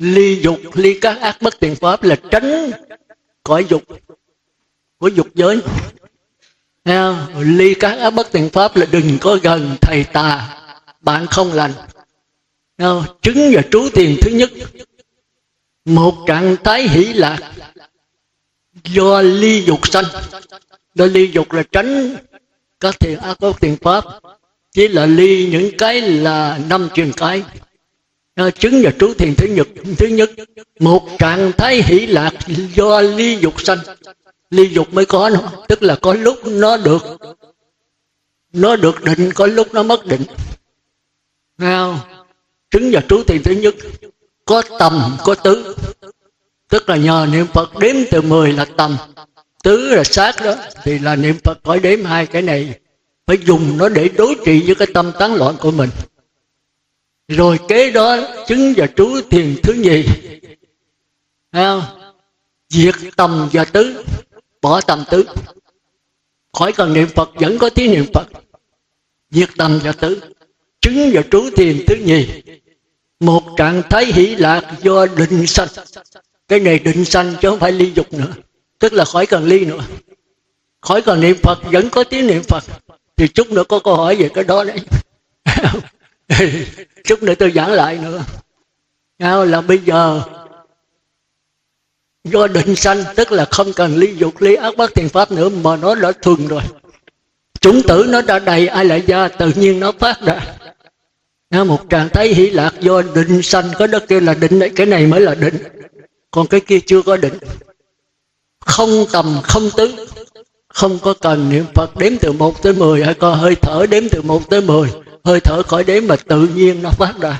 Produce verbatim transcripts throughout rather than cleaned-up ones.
ly dục, ly các ác bất thiện pháp là tránh cõi dục của dục giới. Ly các ác bất thiện pháp là đừng có gần thầy tà, bạn không lành. Chứng và trú thiền thứ nhất, một trạng thái hỷ lạc do ly dục sanh. Do ly dục là tránh các thiện ác bất thiện pháp, chỉ là ly những cái là năm truyền cái. Chứng và trú thiền thứ nhất, thứ nhất một trạng thái hỷ lạc do ly dục sanh. Ly dục mới có nó, tức là có lúc nó được nó được định, có lúc nó mất định. Nào, chứng và trú thiền thứ nhất có tầm có tứ, tức là nhờ niệm Phật đếm từ mười là tầm, tứ là sát đó, thì là niệm Phật khỏi đếm. Hai cái này phải dùng nó để đối trị với cái tâm tán loạn của mình. Rồi kế đó chứng và trú thiền thứ nhì, diệt tầm và tứ, bỏ tầm tứ, khỏi cần niệm Phật vẫn có tiếng niệm Phật. Diệt tầm và tứ, chứng và trú thiền thứ nhì, một trạng thái hỷ lạc do định sanh. Cái này định sanh chứ không phải ly dục nữa, tức là khỏi cần ly nữa, khỏi cần niệm Phật vẫn có tiếng niệm Phật. Thì chút nữa có câu hỏi về cái đó đấy. Chút nữa tôi giảng lại nữa. Là bây giờ do định sanh, tức là không cần ly dục, ly ác bất thiện pháp nữa, mà nó đã thuần rồi. Chủng tử nó đã đầy ai lại ra, tự nhiên nó phát ra. Một trạng thái hỷ lạc do định sanh, có đó kia là định đấy, cái này mới là định, còn cái kia chưa có định. Không tầm không tứ, không có cần niệm Phật đếm từ một tới mười, hay có hơi thở đếm từ một tới mười, hơi thở khỏi đếm mà tự nhiên nó phát ra.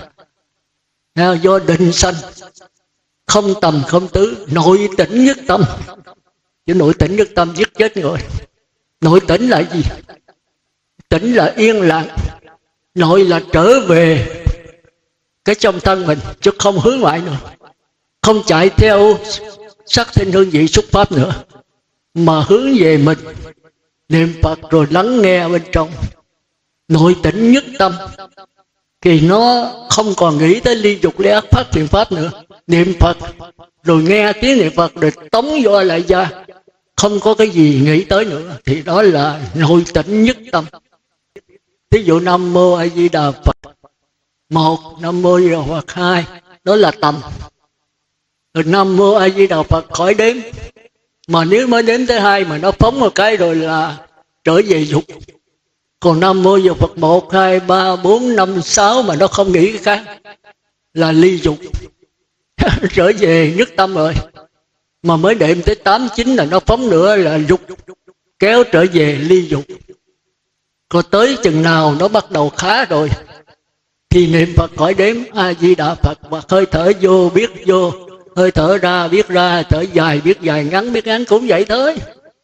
Do định sanh, không tầm không tứ, nội tỉnh nhất tâm. Chứ nội tỉnh nhất tâm giết chết người. Nội tỉnh là gì? Tỉnh là yên lặng, nội là trở về cái trong thân mình, chứ không hướng ngoại nữa, không chạy theo sắc thanh hương vị xúc pháp nữa, mà hướng về mình, niệm Phật rồi lắng nghe bên trong. Nội tỉnh nhất tâm thì nó không còn nghĩ tới ly dục ly ác pháp thiện pháp nữa. Niệm Phật rồi nghe tiếng niệm Phật rồi tống vô lại ra, không có cái gì nghĩ tới nữa, thì đó là nội tỉnh nhất tâm. Ví dụ Nam Mô A Di Đà Phật một, Nam Mô A Di Đà Phật hai, đó là tầm. Rồi Nam Mô A Di Đà Phật khỏi đếm, mà nếu mới đếm tới hai mà nó phóng một cái rồi là trở về dục. Còn Nam Mô A Di Đà Phật một, hai, ba, bốn, năm, sáu mà nó không nghĩ cái khác là ly dục. Trở về nhất tâm rồi. Mà mới đệm tới tám, chín là nó phóng nữa là dục, kéo trở về ly dục. Còn tới chừng nào nó bắt đầu khá rồi thì niệm Phật khỏi đếm A Di Đà Phật, và hơi thở vô biết vô, hơi thở ra biết ra, thở dài biết dài, ngắn biết ngắn, cũng vậy thôi.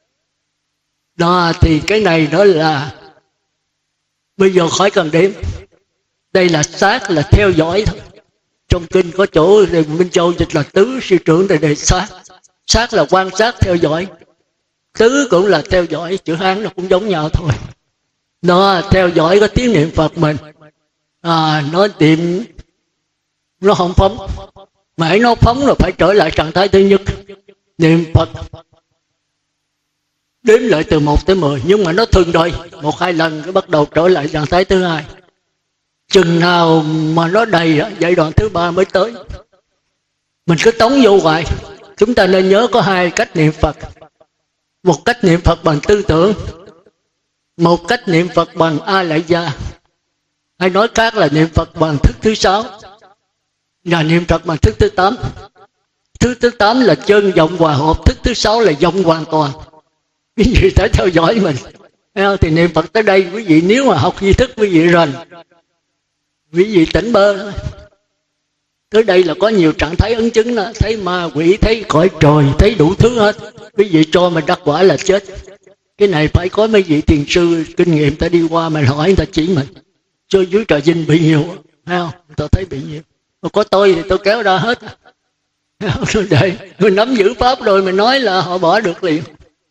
Đó, thì cái này đó là bây giờ khỏi cần đếm. Đây là sát, là theo dõi thôi. Trong kinh có chỗ Minh Châu dịch là tứ sư trưởng để đề sát. Sát là quan sát theo dõi, tứ cũng là theo dõi, chữ Hán nó cũng giống nhau thôi. Nó theo dõi có tiếng niệm Phật mình, à, nó niệm nó không phóng, mà hãy nó phóng là phải trở lại trạng thái thứ nhất, niệm Phật đếm lại từ một tới mười. Nhưng mà nó thường rồi, một hai lần cái bắt đầu trở lại trạng thái thứ hai. Chừng nào mà nó đầy giai đoạn thứ ba mới tới. Mình cứ tống vô hoài. Chúng ta nên nhớ có hai cách niệm Phật. Một cách niệm Phật bằng tư tưởng, một cách niệm Phật bằng A Lại Gia, hay nói khác là niệm Phật bằng thức thứ sáu, và niệm Phật bằng thức thứ tám. Thức thứ tám là chân vọng hòa hợp, thức thứ sáu là vọng hoàn toàn. Quý vị phải theo dõi mình. Thì niệm Phật tới đây, quý vị nếu mà học duy thức, quý vị rành, quý vị tỉnh bơ thôi. Tới đây là có nhiều trạng thái ấn chứng đó, thấy ma quỷ, thấy cõi trời, thấy đủ thứ hết. Quý vị cho mình đắc quả là chết. Cái này phải có mấy vị thiền sư kinh nghiệm, ta đi qua mình hỏi, người ta chỉ mình. Cho dưới trà Vinh bị nhiều, thấy không? Người ta thấy bị nhiều. Mà có tôi thì tôi kéo ra hết. Để mình nắm giữ pháp rồi mình nói là họ bỏ được liền.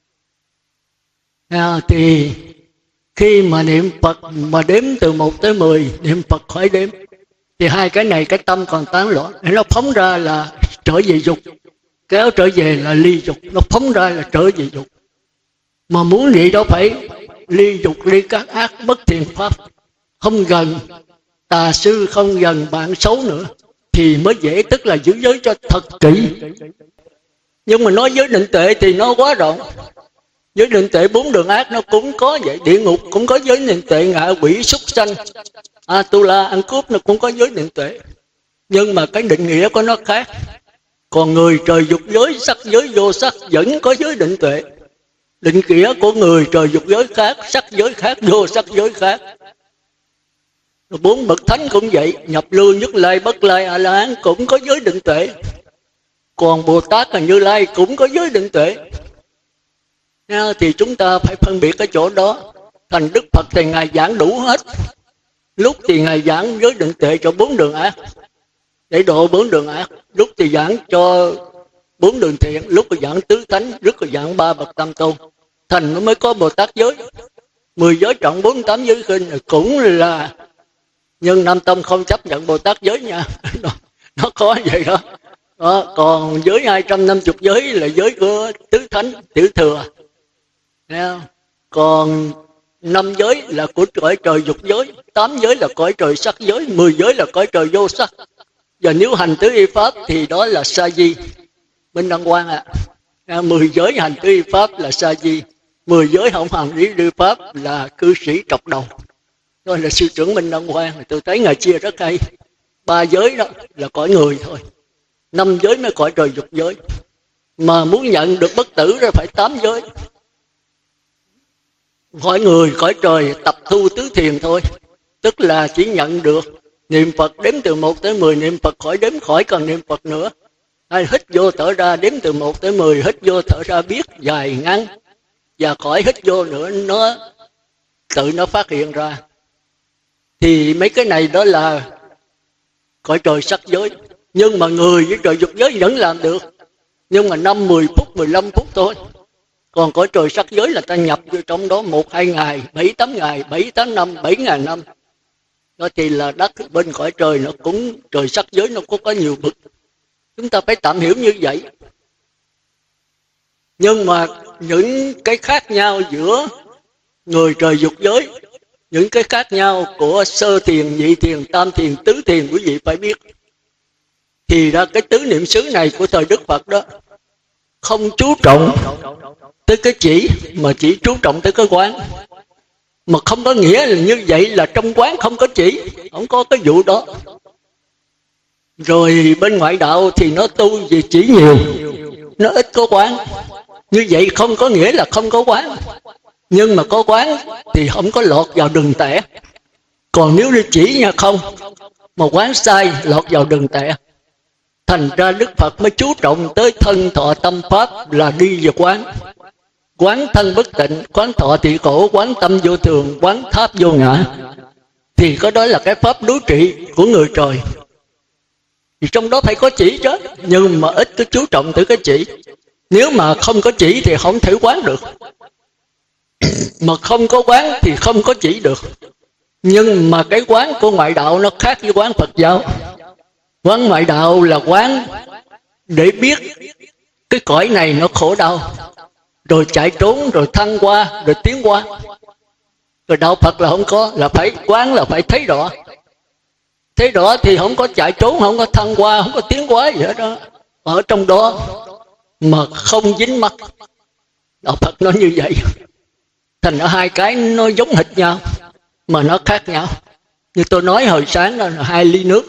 À, thì khi mà niệm Phật mà đếm từ một tới mười, niệm Phật khỏi đếm, Thì hai cái này cái tâm còn tán loạn, nó phóng ra là trở về dục, kéo trở về là ly dục, nó phóng ra là trở về dục. Mà muốn vậy đâu phải ly dục ly các ác bất thiện pháp, không gần tà sư, không gần bạn xấu nữa thì mới dễ, tức là giữ giới cho thật kỹ. Nhưng mà nói giới định tuệ thì nó quá rộng. Giới định tuệ bốn đường ác nó cũng có vậy, địa ngục cũng có giới định tuệ, ngạ quỷ súc sanh Atula ăn cướp nó cũng có giới định tuệ, nhưng mà cái định nghĩa của nó khác. Còn người trời dục giới, sắc giới, vô sắc vẫn có giới định tuệ. Định nghĩa của người trời dục giới khác, sắc giới khác, vô sắc giới khác. Bốn bậc thánh cũng vậy, nhập lưu, nhất lai, bất lai, a la hán cũng có giới định tuệ. Còn Bồ Tát và Như Lai cũng có giới định tuệ. Thì chúng ta phải phân biệt cái chỗ đó. Thành Đức Phật thì Ngài giảng đủ hết. Lúc thì Ngài giảng giới định tuệ cho bốn đường ác, để độ bốn đường ác. Lúc thì giảng cho bốn đường thiện, lúc thì giảng tứ thánh, lúc thì giảng ba bậc tam tôn. Thành nó mới có Bồ Tát giới. Mười giới trọng, bốn tám giới khinh cũng là, nhưng Nam Tông không chấp nhận Bồ Tát giới nha. Nó, nó có vậy đó. Đó. Còn giới hai trăm năm mươi giới là giới của tứ thánh, tiểu thừa. Còn năm giới là của cõi trời dục giới, tám giới là cõi trời sắc giới, mười giới là cõi trời vô sắc. Và nếu hành tứ y pháp thì đó là sa di. Minh Đăng Quang ạ, à, mười giới hành tứ y pháp là sa di, mười giới không hành lý y pháp là cư sĩ trọc đầu. Đó là sư trưởng Minh Đăng Quang, tôi thấy Ngài chia rất hay. Ba giới đó là cõi người thôi, năm giới mới cõi trời dục giới. Mà muốn nhận được bất tử ra phải tám giới. Cõi người, cõi trời tập thu tứ thiền thôi, tức là chỉ nhận được niệm Phật đếm từ một tới mười, niệm Phật khỏi đếm, khỏi cần niệm Phật nữa. Hay hít vô thở ra đếm từ một tới mười, hít vô thở ra biết dài ngắn, và khỏi hít vô nữa nó tự nó phát hiện ra. Thì mấy cái này đó là cõi trời sắc giới. Nhưng mà người với trời dục giới vẫn làm được, nhưng mà năm, mười phút, mười lăm phút thôi. Còn cõi trời sắc giới là ta nhập vô trong đó một, hai ngày, bảy, tám ngày, bảy, tám năm, bảy ngàn năm. Đó thì là đất bên cõi trời nó cũng, trời sắc giới nó có có nhiều bậc. Chúng ta phải tạm hiểu như vậy. Nhưng mà những cái khác nhau giữa người trời dục giới, những cái khác nhau của sơ thiền, nhị thiền, tam thiền, tứ thiền quý vị phải biết. Thì ra cái tứ niệm xứ này của thời Đức Phật đó không chú trọng tới cái chỉ, mà chỉ chú trọng tới cái quán. Mà không có nghĩa là như vậy là trong quán không có chỉ, không có cái vụ đó. Rồi bên ngoại đạo thì nó tu về chỉ nhiều, nó ít có quán. Như vậy không có nghĩa là không có quán, nhưng mà có quán thì không có lọt vào đường tẻ. Còn nếu đi chỉ nha không, mà quán sai lọt vào đường tẻ. Thành ra Đức Phật mới chú trọng tới thân thọ tâm pháp là đi về quán. Quán thân bất tịnh, quán thọ thị khổ, quán tâm vô thường, quán tháp vô ngã. Thì có đó là cái pháp đối trị của người trời. Thì trong đó phải có chỉ chứ, nhưng mà ít có chú trọng tới cái chỉ. Nếu mà không có chỉ thì không thể quán được. Mà không có quán thì không có chỉ được. Nhưng mà cái quán của ngoại đạo nó khác với quán Phật giáo. Quán ngoại đạo là quán để biết cái cõi này nó khổ đau, rồi chạy trốn, rồi thăng qua, rồi tiến qua. Rồi đạo Phật là không có, là phải quán, là phải thấy rõ. Thấy rõ thì không có chạy trốn, không có thăng qua, không có tiến qua gì hết đó. Ở trong đó mà không dính mắc. Đạo Phật nói như vậy. Thành ra hai cái nó giống hệt nhau mà nó khác nhau. Như tôi nói hồi sáng đó là hai ly nước.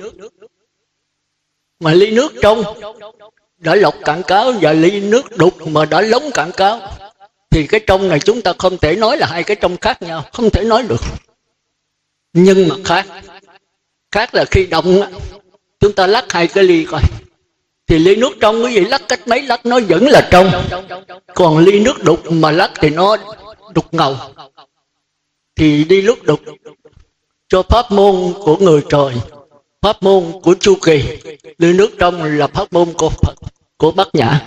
Mà ly nước trong đã lọc cạn cáo, và ly nước đục mà đã lóng cạn cáo, thì cái trong này chúng ta không thể nói là hai cái trong khác nhau, không thể nói được. Nhưng mà khác. Khác là khi động chúng ta lắc hai cái ly coi, thì ly nước trong cái gì lắc cách mấy lắc nó vẫn là trong. Còn ly nước đục mà lắc thì nó đục ngầu. Thì đi lúc đục cho pháp môn của người trời, pháp môn của Chu Kỳ. Ly nước trong là pháp môn của Phật, của Bát Nhã.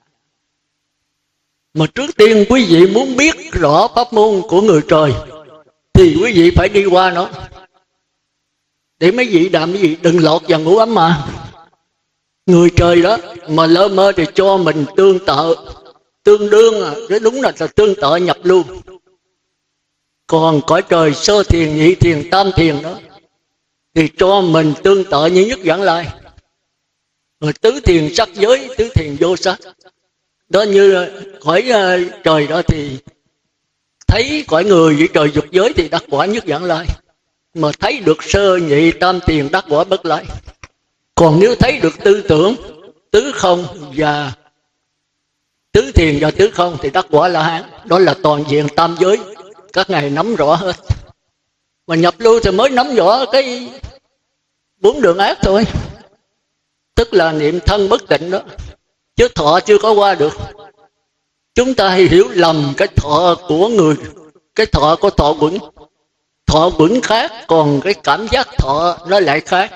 Mà trước tiên quý vị muốn biết rõ pháp môn của người trời thì quý vị phải đi qua nó. để mấy vị đàm mấy vị đừng lọt vào ngũ ấm mà. Người trời đó mà lơ mơ thì cho mình tương tự, tương đương, à, cái đúng là tương tự nhập lưu. Còn cõi trời sơ thiền, nhị thiền, tam thiền đó thì cho mình tương tự như nhất Vãng Lai. Rồi tứ thiền sắc giới, tứ thiền vô sắc. Đó như cõi uh, trời đó thì thấy cõi người với trời dục giới thì đắc quả nhất Vãng Lai. Mà thấy được sơ nhị tam thiền đắc quả Bất Lai. Còn nếu thấy được tư tưởng, tứ không và tứ thiền và tứ không thì đắc quả La Hán. Đó là toàn diện tam giới, các ngài nắm rõ hết. Mà nhập lưu thì mới nắm rõ cái bốn đường ác thôi, tức là niệm thân bất tịnh đó, chứ thọ chưa có qua được. Chúng ta hay hiểu lầm cái thọ của người, cái thọ của thọ quẩn. Thọ quẩn khác, còn cái cảm giác thọ nó lại khác.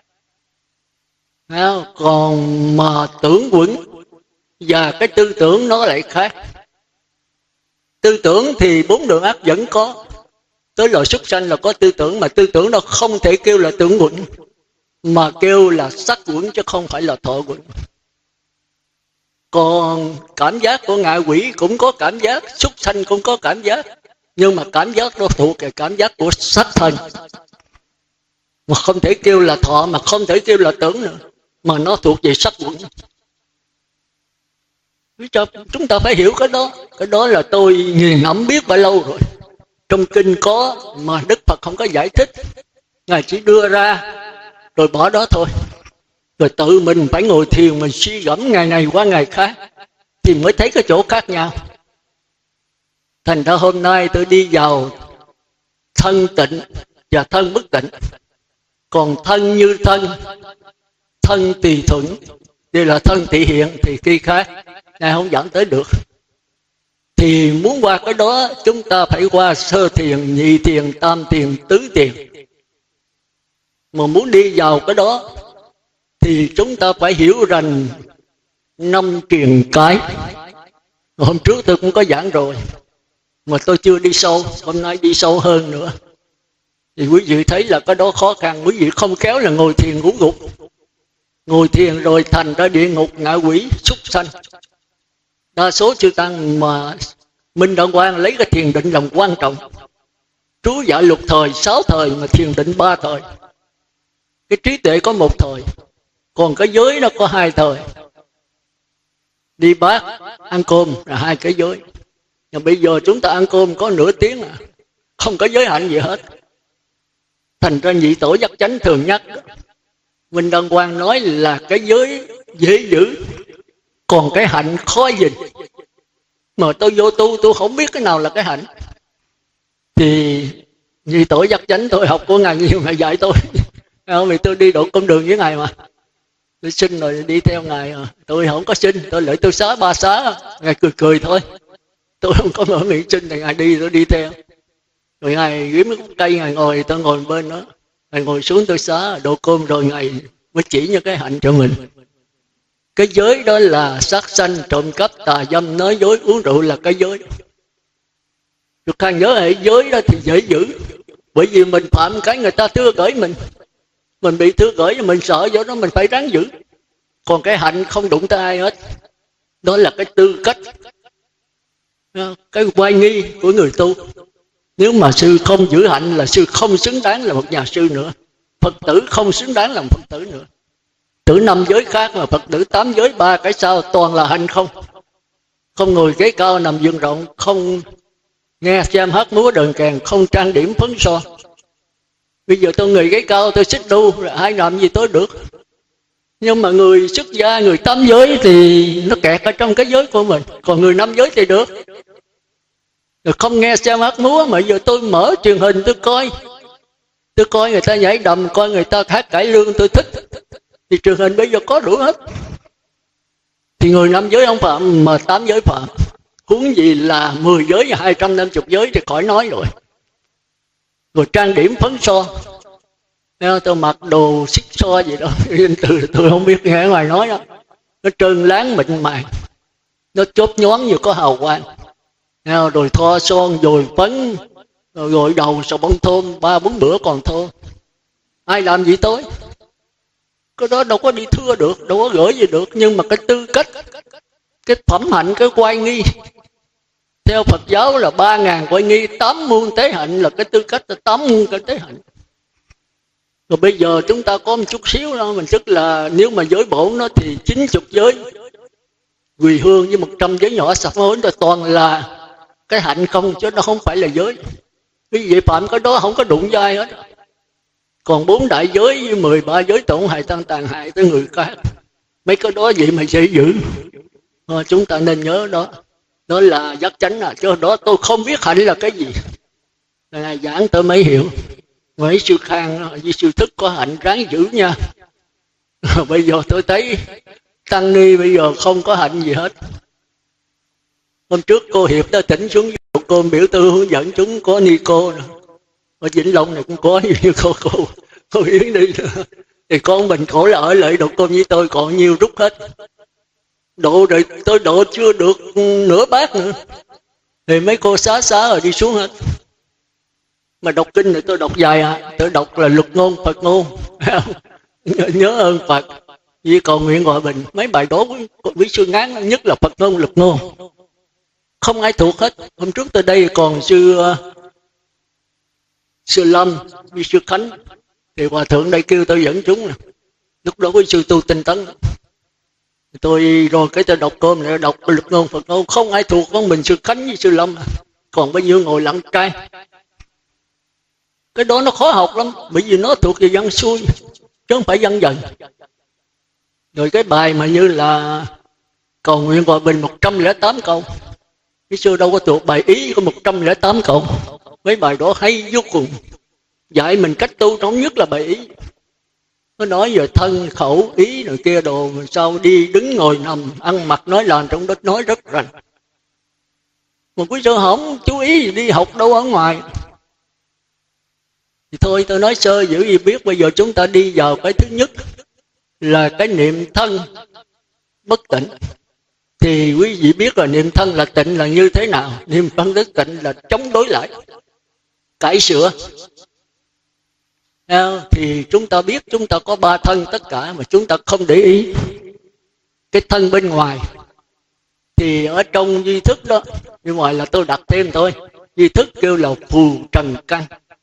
Còn mà tưởng quẩn và cái tư tưởng nó lại khác. Tư tưởng thì bốn đường ác vẫn có. Tới loài súc sanh là có tư tưởng, mà tư tưởng nó không thể kêu là tưởng quẩn, mà kêu là sắc quẩn chứ không phải là thọ quẩn. Còn cảm giác của ngạ quỷ cũng có cảm giác, súc sanh cũng có cảm giác, nhưng mà cảm giác đó thuộc về cảm giác của sắc thân, mà không thể kêu là thọ, mà không thể kêu là tưởng nữa, mà nó thuộc về sắc quẩn. Chúng ta phải hiểu cái đó. Cái đó là tôi nghiền ngẫm biết bao lâu rồi. Trong kinh có mà Đức Phật không có giải thích, Ngài chỉ đưa ra rồi bỏ đó thôi. Rồi tự mình phải ngồi thiền, mình suy gẫm ngày này qua ngày khác thì mới thấy cái chỗ khác nhau. Thành ra hôm nay tôi đi vào thân tịnh và thân bất tịnh. Còn thân như thân, thân tùy thuận, đây là thân thị hiện thì khi khác, Ngài không dẫn tới được. Thì muốn qua cái đó chúng ta phải qua sơ thiền, nhị thiền, tam thiền, tứ thiền. Mà muốn đi vào cái đó thì chúng ta phải hiểu rằng năm truyền cái. Hôm trước tôi cũng có giảng rồi, mà tôi chưa đi sâu, hôm nay đi sâu hơn nữa. Thì quý vị thấy là cái đó khó khăn. Quý vị không khéo là ngồi thiền ngủ gục, ngồi thiền rồi thành ra địa ngục, ngạ quỷ, súc sanh. Đa số chư tăng mà Minh Đạo Quang lấy cái thiền định làm quan trọng. Trú dạ lục thời, sáu thời, mà thiền định ba thời. Cái trí tuệ có một thời, còn cái giới nó có hai thời. Đi bát, ăn cơm là hai cái giới. Nhưng bây giờ chúng ta ăn cơm có nửa tiếng à, không có giới hạn gì hết. Thành ra nhị tổ giác chánh thường nhắc đó. Minh Đăng Quang nói là cái giới dễ giữ, còn cái hạnh khó gìn. Mà tôi vô tu, tôi không biết cái nào là cái hạnh. Thì nhị tổ giác chánh tôi học của Ngài nhiều, Ngài dạy tôi. Vì tôi đi độ con đường với Ngài mà. Tôi xin rồi đi theo Ngài à. Tôi không có xin, tôi lại tôi xá ba xá. Ngài cười cười thôi. Tôi không có mở miệng xin thì Ngài đi, tôi đi theo. Rồi Ngài kiếm cái cây, Ngài ngồi, tôi ngồi bên đó. Ngài ngồi xuống tôi xá, độ cơm rồi Ngài mới chỉ những cái hạnh cho mình. Cái giới đó là sát sanh, trộm cắp, tà dâm, nói dối, uống rượu là cái giới. Được khang nhớ hệ giới đó thì dễ giữ. Bởi vì mình phạm cái người ta thưa gửi mình. Mình bị thưa gửi, mình sợ, do đó mình phải ráng giữ. Còn cái hạnh không đụng tới ai hết. Đó là cái tư cách, cái oai nghi của người tu. Nếu mà sư không giữ hạnh là sư không xứng đáng là một nhà sư nữa. Phật tử không xứng đáng là một Phật tử nữa. Tử năm giới khác mà Phật tử tám giới ba cái sao toàn là hạnh không. Không ngồi ghế cao nằm giường rộng, không nghe xem hát múa đờn kèn, không trang điểm phấn son. Bây giờ tôi người ghế cao tôi xích đu, ai làm gì tôi được. Nhưng mà người xuất gia, người tám giới thì nó kẹt ở trong cái giới của mình. Còn người năm giới thì được. Rồi không nghe xem hát múa, mà giờ tôi mở truyền hình tôi coi. Tôi coi người ta nhảy đầm, coi người ta hát cải lương tôi thích. Thì truyền hình bây giờ có đủ hết. Thì người năm giới không phạm, mà tám giới phạm. Huống gì là mười giới và hai trăm năm mươi giới thì khỏi nói rồi. Rồi trang điểm phấn son. Tôi mặc đồ xích so gì đó, từ tôi không biết nghe ngoài nói đó. Nó trơn láng mịn màng, nó chốt nhón như có hào quang. Rồi thoa son, rồi phấn, rồi gội đầu, sờ bông thơm, ba bốn bữa còn thơm. ai làm gì tôi, cái đó đâu có đi thưa được, đâu có gửi gì được. Nhưng mà cái tư cách, cái phẩm hạnh, cái oai nghi, theo Phật giáo là ba ngàn oai nghi, tám muôn tế hạnh, là cái tư cách là tám muôn cái tế hạnh. Rồi bây giờ chúng ta có một chút xíu đó, mình tức là nếu mà giới bổn nó thì chín chục giới quỳ hương với một trăm giới nhỏ sập hối, rồi toàn là cái hạnh không, chứ nó không phải là giới. Quý vị phạm cái đó không có đụng vai hết. Còn bốn đại giới với mười ba giới tổn hại tăng tàn hại tới người khác, mấy cái đó vậy mà dễ giữ. À, chúng ta nên nhớ đó, đó là giác chánh. À chứ đó tôi không biết hạnh là cái gì, là giảng tôi mới hiểu. Mấy sư Khang với sư Thức có hạnh ráng giữ nha. Bây giờ tôi thấy tăng ni bây giờ không có hạnh gì hết. Hôm trước cô Hiệp đã tỉnh xuống cô biểu tư hướng dẫn chúng có ni cô nữa. Ở Vĩnh Long này cũng có như cô cô cô Yến đi nữa. Thì con mình khổ là ở lại độ cơm với tôi còn nhiêu rút hết. Độ rồi tôi độ chưa được nửa bát nữa. Thì mấy cô xá xá rồi đi xuống hết. Mà đọc kinh này tôi đọc dài à, tôi đọc là luật ngôn Phật ngôn. Nhớ ơn Phật, vì cầu nguyện hòa bình. Mấy bài đó quý, quý sư ngán nhất là Phật ngôn luật ngôn, không ai thuộc hết. Hôm trước tôi đây còn sư sư Lâm với sư Khánh, thì hòa thượng đây kêu tôi dẫn chúng nè. Lúc đó quý sư tu Tinh Tấn, tôi rồi cái tôi đọc cơm này, đọc luật ngôn Phật ngôn, không ai thuộc, con mình sư Khánh với sư Lâm, còn bao nhiêu ngồi lặng trai. Cái đó nó khó học lắm, bởi vì nó thuộc về văn xuôi chứ không phải văn dần. Rồi cái bài mà như là cầu nguyện hòa bình một trăm lẻ tám câu, cái xưa đâu có thuộc bài ý có một trăm lẻ tám câu. Mấy bài đó hay vô cùng, dạy mình cách tu, trong nhất là bài ý. Nó nói về thân khẩu ý rồi kia đồ, sao đi đứng ngồi nằm ăn mặc nói làm, trong đó nói rất rành. Mà quý sư không chú ý gì đi học đâu ở ngoài. Thì thôi tôi nói sơ giữ gì biết. Bây giờ chúng ta đi vào cái thứ nhất là cái niệm thân bất tịnh. Thì quý vị biết là niệm thân là tịnh là như thế nào. Niệm thân bất tịnh là chống đối lại, cải sửa. Thì chúng ta biết chúng ta có ba thân tất cả mà chúng ta không để ý. Cái thân bên ngoài thì ở trong duy thức đó, bên ngoài là tôi đặt thêm thôi, duy thức kêu là phù trần căn,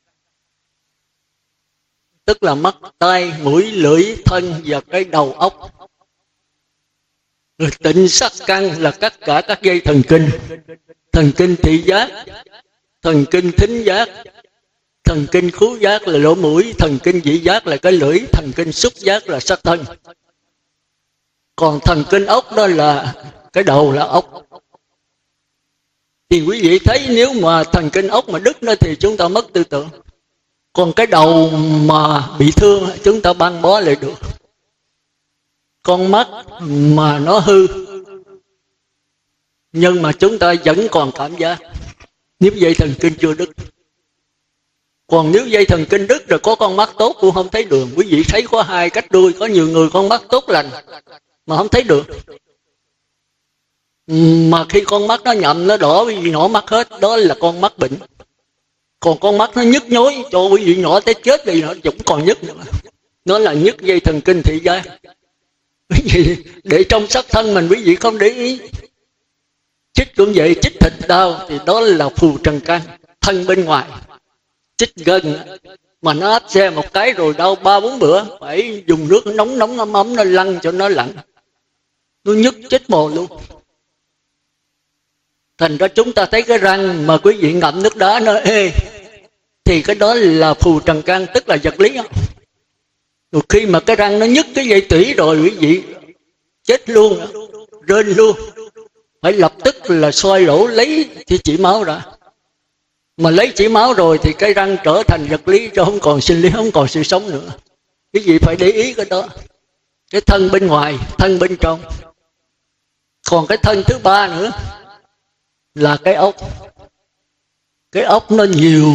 tức là mắt, tai, mũi, lưỡi, thân và cái đầu óc. Rồi tịnh sắc căn là tất cả các dây thần kinh, thần kinh thị giác, thần kinh thính giác, thần kinh khứu giác là lỗ mũi, thần kinh vị giác là cái lưỡi, thần kinh xúc giác là sắc thân. Còn thần kinh ốc đó là cái đầu là ốc. Thì quý vị thấy nếu mà thần kinh ốc mà đứt nó thì chúng ta mất tư tưởng. Còn cái đầu mà bị thương chúng ta băng bó lại được. Con mắt mà nó hư nhưng mà chúng ta vẫn còn cảm giác, nếu dây thần kinh chưa đứt. Còn nếu dây thần kinh đứt rồi có con mắt tốt cũng không thấy đường. Quý vị thấy có hai cách đuôi, có nhiều người con mắt tốt lành mà không thấy được. Mà khi con mắt nó nhậm nó đỏ, quý vị nhỏ mắt hết, đó là con mắt bệnh. Còn con mắt nó nhức nhối cho quý vị nhỏ tới chết thì nó cũng còn nhức nữa. Nó là nhức dây thần kinh thị giác. Quý vị để trong sắc thân mình quý vị không để ý. Chích cũng vậy, chích thịt đau thì đó là phù trần căn, thân bên ngoài. Chích gân mà nó áp xe một cái rồi đau ba bốn bữa, phải dùng nước nóng nóng ấm ấm nó lăn cho nó lạnh, nó nhức chết mồ luôn. Thành ra chúng ta thấy cái răng mà quý vị ngậm nước đá nó ê, thì cái đó là phù trần căn, tức là vật lý. Rồi khi mà cái răng nó nhức cái dây tủy rồi quý vị chết luôn, rên luôn, phải lập tức là soi lỗ lấy thì chỉ máu ra. Mà lấy chỉ máu rồi thì cái răng trở thành vật lý, cho không còn sinh lý, không còn sự sống nữa. Cái gì phải để ý cái đó. Cái thân bên ngoài, thân bên trong. Còn cái thân thứ ba nữa là cái ốc. Cái ốc nó nhiều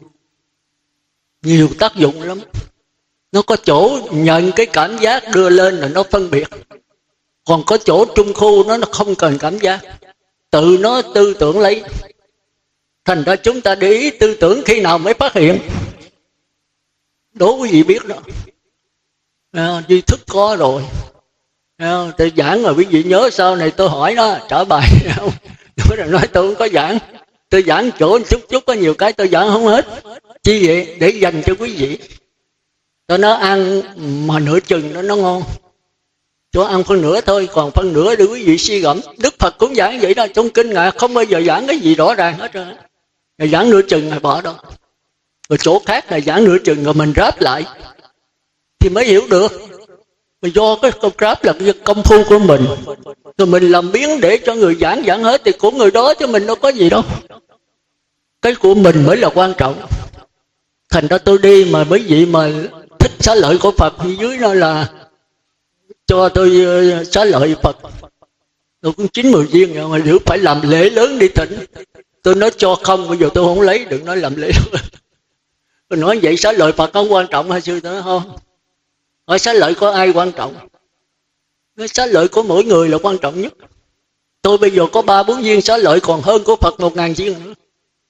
nhiều tác dụng lắm. Nó có chỗ nhận cái cảm giác đưa lên là nó phân biệt. Còn có chỗ trung khu nó, nó không cần cảm giác, tự nó tư tưởng lấy. Thành ra chúng ta để ý tư tưởng khi nào mới phát hiện. đố quý vị biết đó. À, duy thức có rồi. À, tôi giảng rồi quý vị nhớ sau này tôi hỏi nó trả bài không? Rồi nói tôi không có giảng. Tôi giảng chỗ chút chút có nhiều cái tôi giảng không hết. Chi vậy? Để dành cho quý vị. Tôi nói ăn mà nửa chừng đó nó ngon. Chỗ ăn phân nửa thôi, còn phân nửa để quý vị suy gẫm. Đức Phật cũng giảng vậy đó, trong kinh Ngài không bao giờ giảng cái gì rõ ràng hết rồi. Ngài giảng nửa chừng Ngài bỏ đó. Rồi chỗ khác Ngài giảng nửa chừng rồi mình ráp lại thì mới hiểu được. Mà do cái công ráp là cái công phu của mình, rồi mình làm biến để cho người giảng giảng hết thì của người đó chứ mình đâu có gì đâu. Cái của mình mới là quan trọng. Thành ra tôi đi mà mấy vị mà thích xá lợi của Phật thì dưới nó là cho tôi xá lợi Phật. Tôi cũng chín mười viên rồi mà nếu phải làm lễ lớn đi thỉnh. Tôi nói cho không, bây giờ tôi không lấy, đừng nói làm lễ. Tôi nói vậy xá lợi Phật không quan trọng hay sư? Tôi nói không. Hỏi xá lợi có ai quan trọng? Nói xá lợi của mỗi người là quan trọng nhất. Tôi bây giờ có ba bốn viên xá lợi còn hơn của Phật một ngàn viên nữa.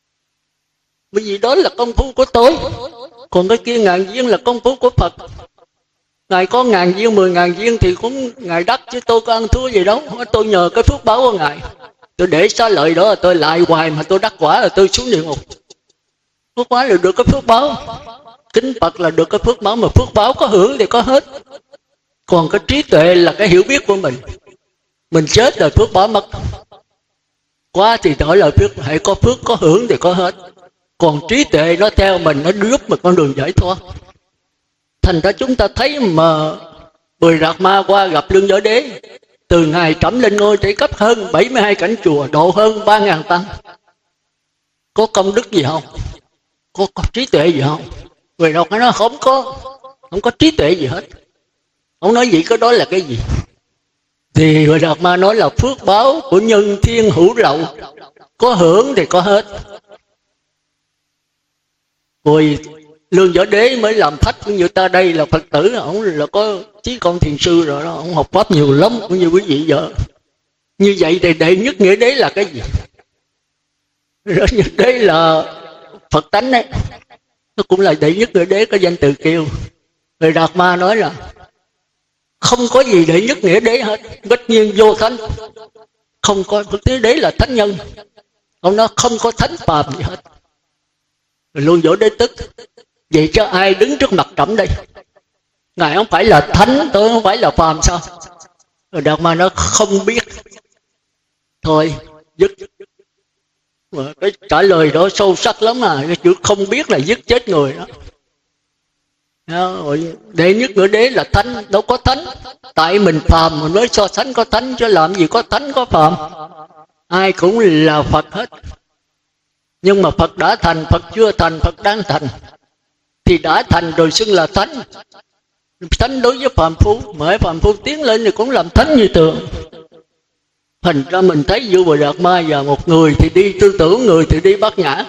Bởi vì đó là công phu của tôi. Còn cái kia ngàn viên là công phu của Phật. Ngài có ngàn viên, mười ngàn viên thì cũng Ngài đắc chứ tôi có ăn thua gì đâu. Tôi nhờ cái phước báo của Ngài. Tôi để xá lợi đó tôi lại hoài mà tôi đắc quả là tôi xuống địa ngục. Phước báo là được cái phước báo. Kính Phật là được cái phước báo, mà phước báo có hưởng thì có hết. Còn cái trí tuệ là cái hiểu biết của mình. Mình chết rồi phước báo mất. Quá thì đổi lời phước, hãy có phước có hưởng thì có hết. Còn trí tuệ nó theo mình, nó giúp một con đường giải thoát. Thành ra chúng ta thấy mà Bười Rạc Ma qua gặp Lương Võ Đế, từ ngày trẫm lên ngôi trị cấp hơn bảy mươi hai cảnh chùa, độ hơn ba ngàn tăng. Có công đức gì không? Có, có trí tuệ gì không? Người đọc nó không có, không có trí tuệ gì hết. Không nói gì cái đó là cái gì? Thì Người Đạt Ma nói là phước báo của nhân thiên hữu lậu, có hưởng thì có hết. Rồi Lương Võ Đế mới làm phách, cũng như ta đây là Phật tử, ông là có chí công thiền sư rồi đó, ông học pháp nhiều lắm, cũng như quý vị vợ. Như vậy thì đệ nhất nghĩa đế là cái gì? Đệ nhất đế là Phật tánh đấy. Nó cũng là đệ nhất nghĩa đế, có danh từ kêu. Người Đạt Ma nói là không có gì đệ nhất nghĩa đế hết, bất nhiên vô thánh. Không có, Phật Thế Đế là thánh nhân. Ông nói không có thánh phàm gì hết. Rồi Lương Võ Đế tức. Vậy cho ai đứng trước mặt trẫm đây? Ngài không phải là thánh, tôi không phải là phàm sao? Rồi Đạt Ma nó không biết. Thôi, dứt. Cái trả lời đó sâu sắc lắm à. Cái chữ không biết là giết chết người đó. Rồi đệ nhất nghĩa đế là thánh, đâu có thánh. Tại mình phàm mình mới so sánh có thánh, chứ làm gì có thánh có phàm. Ai cũng là Phật hết. Nhưng mà Phật đã thành, Phật chưa thành, Phật đang thành. Thì đã thành rồi xưng là thánh. Thánh đối với phàm phu, mà phàm phu tiến lên thì cũng làm thánh như thường. Thành ra mình thấy Vua Bồ Đạt Ma và một người thì đi tư tưởng, người thì đi bát nhã.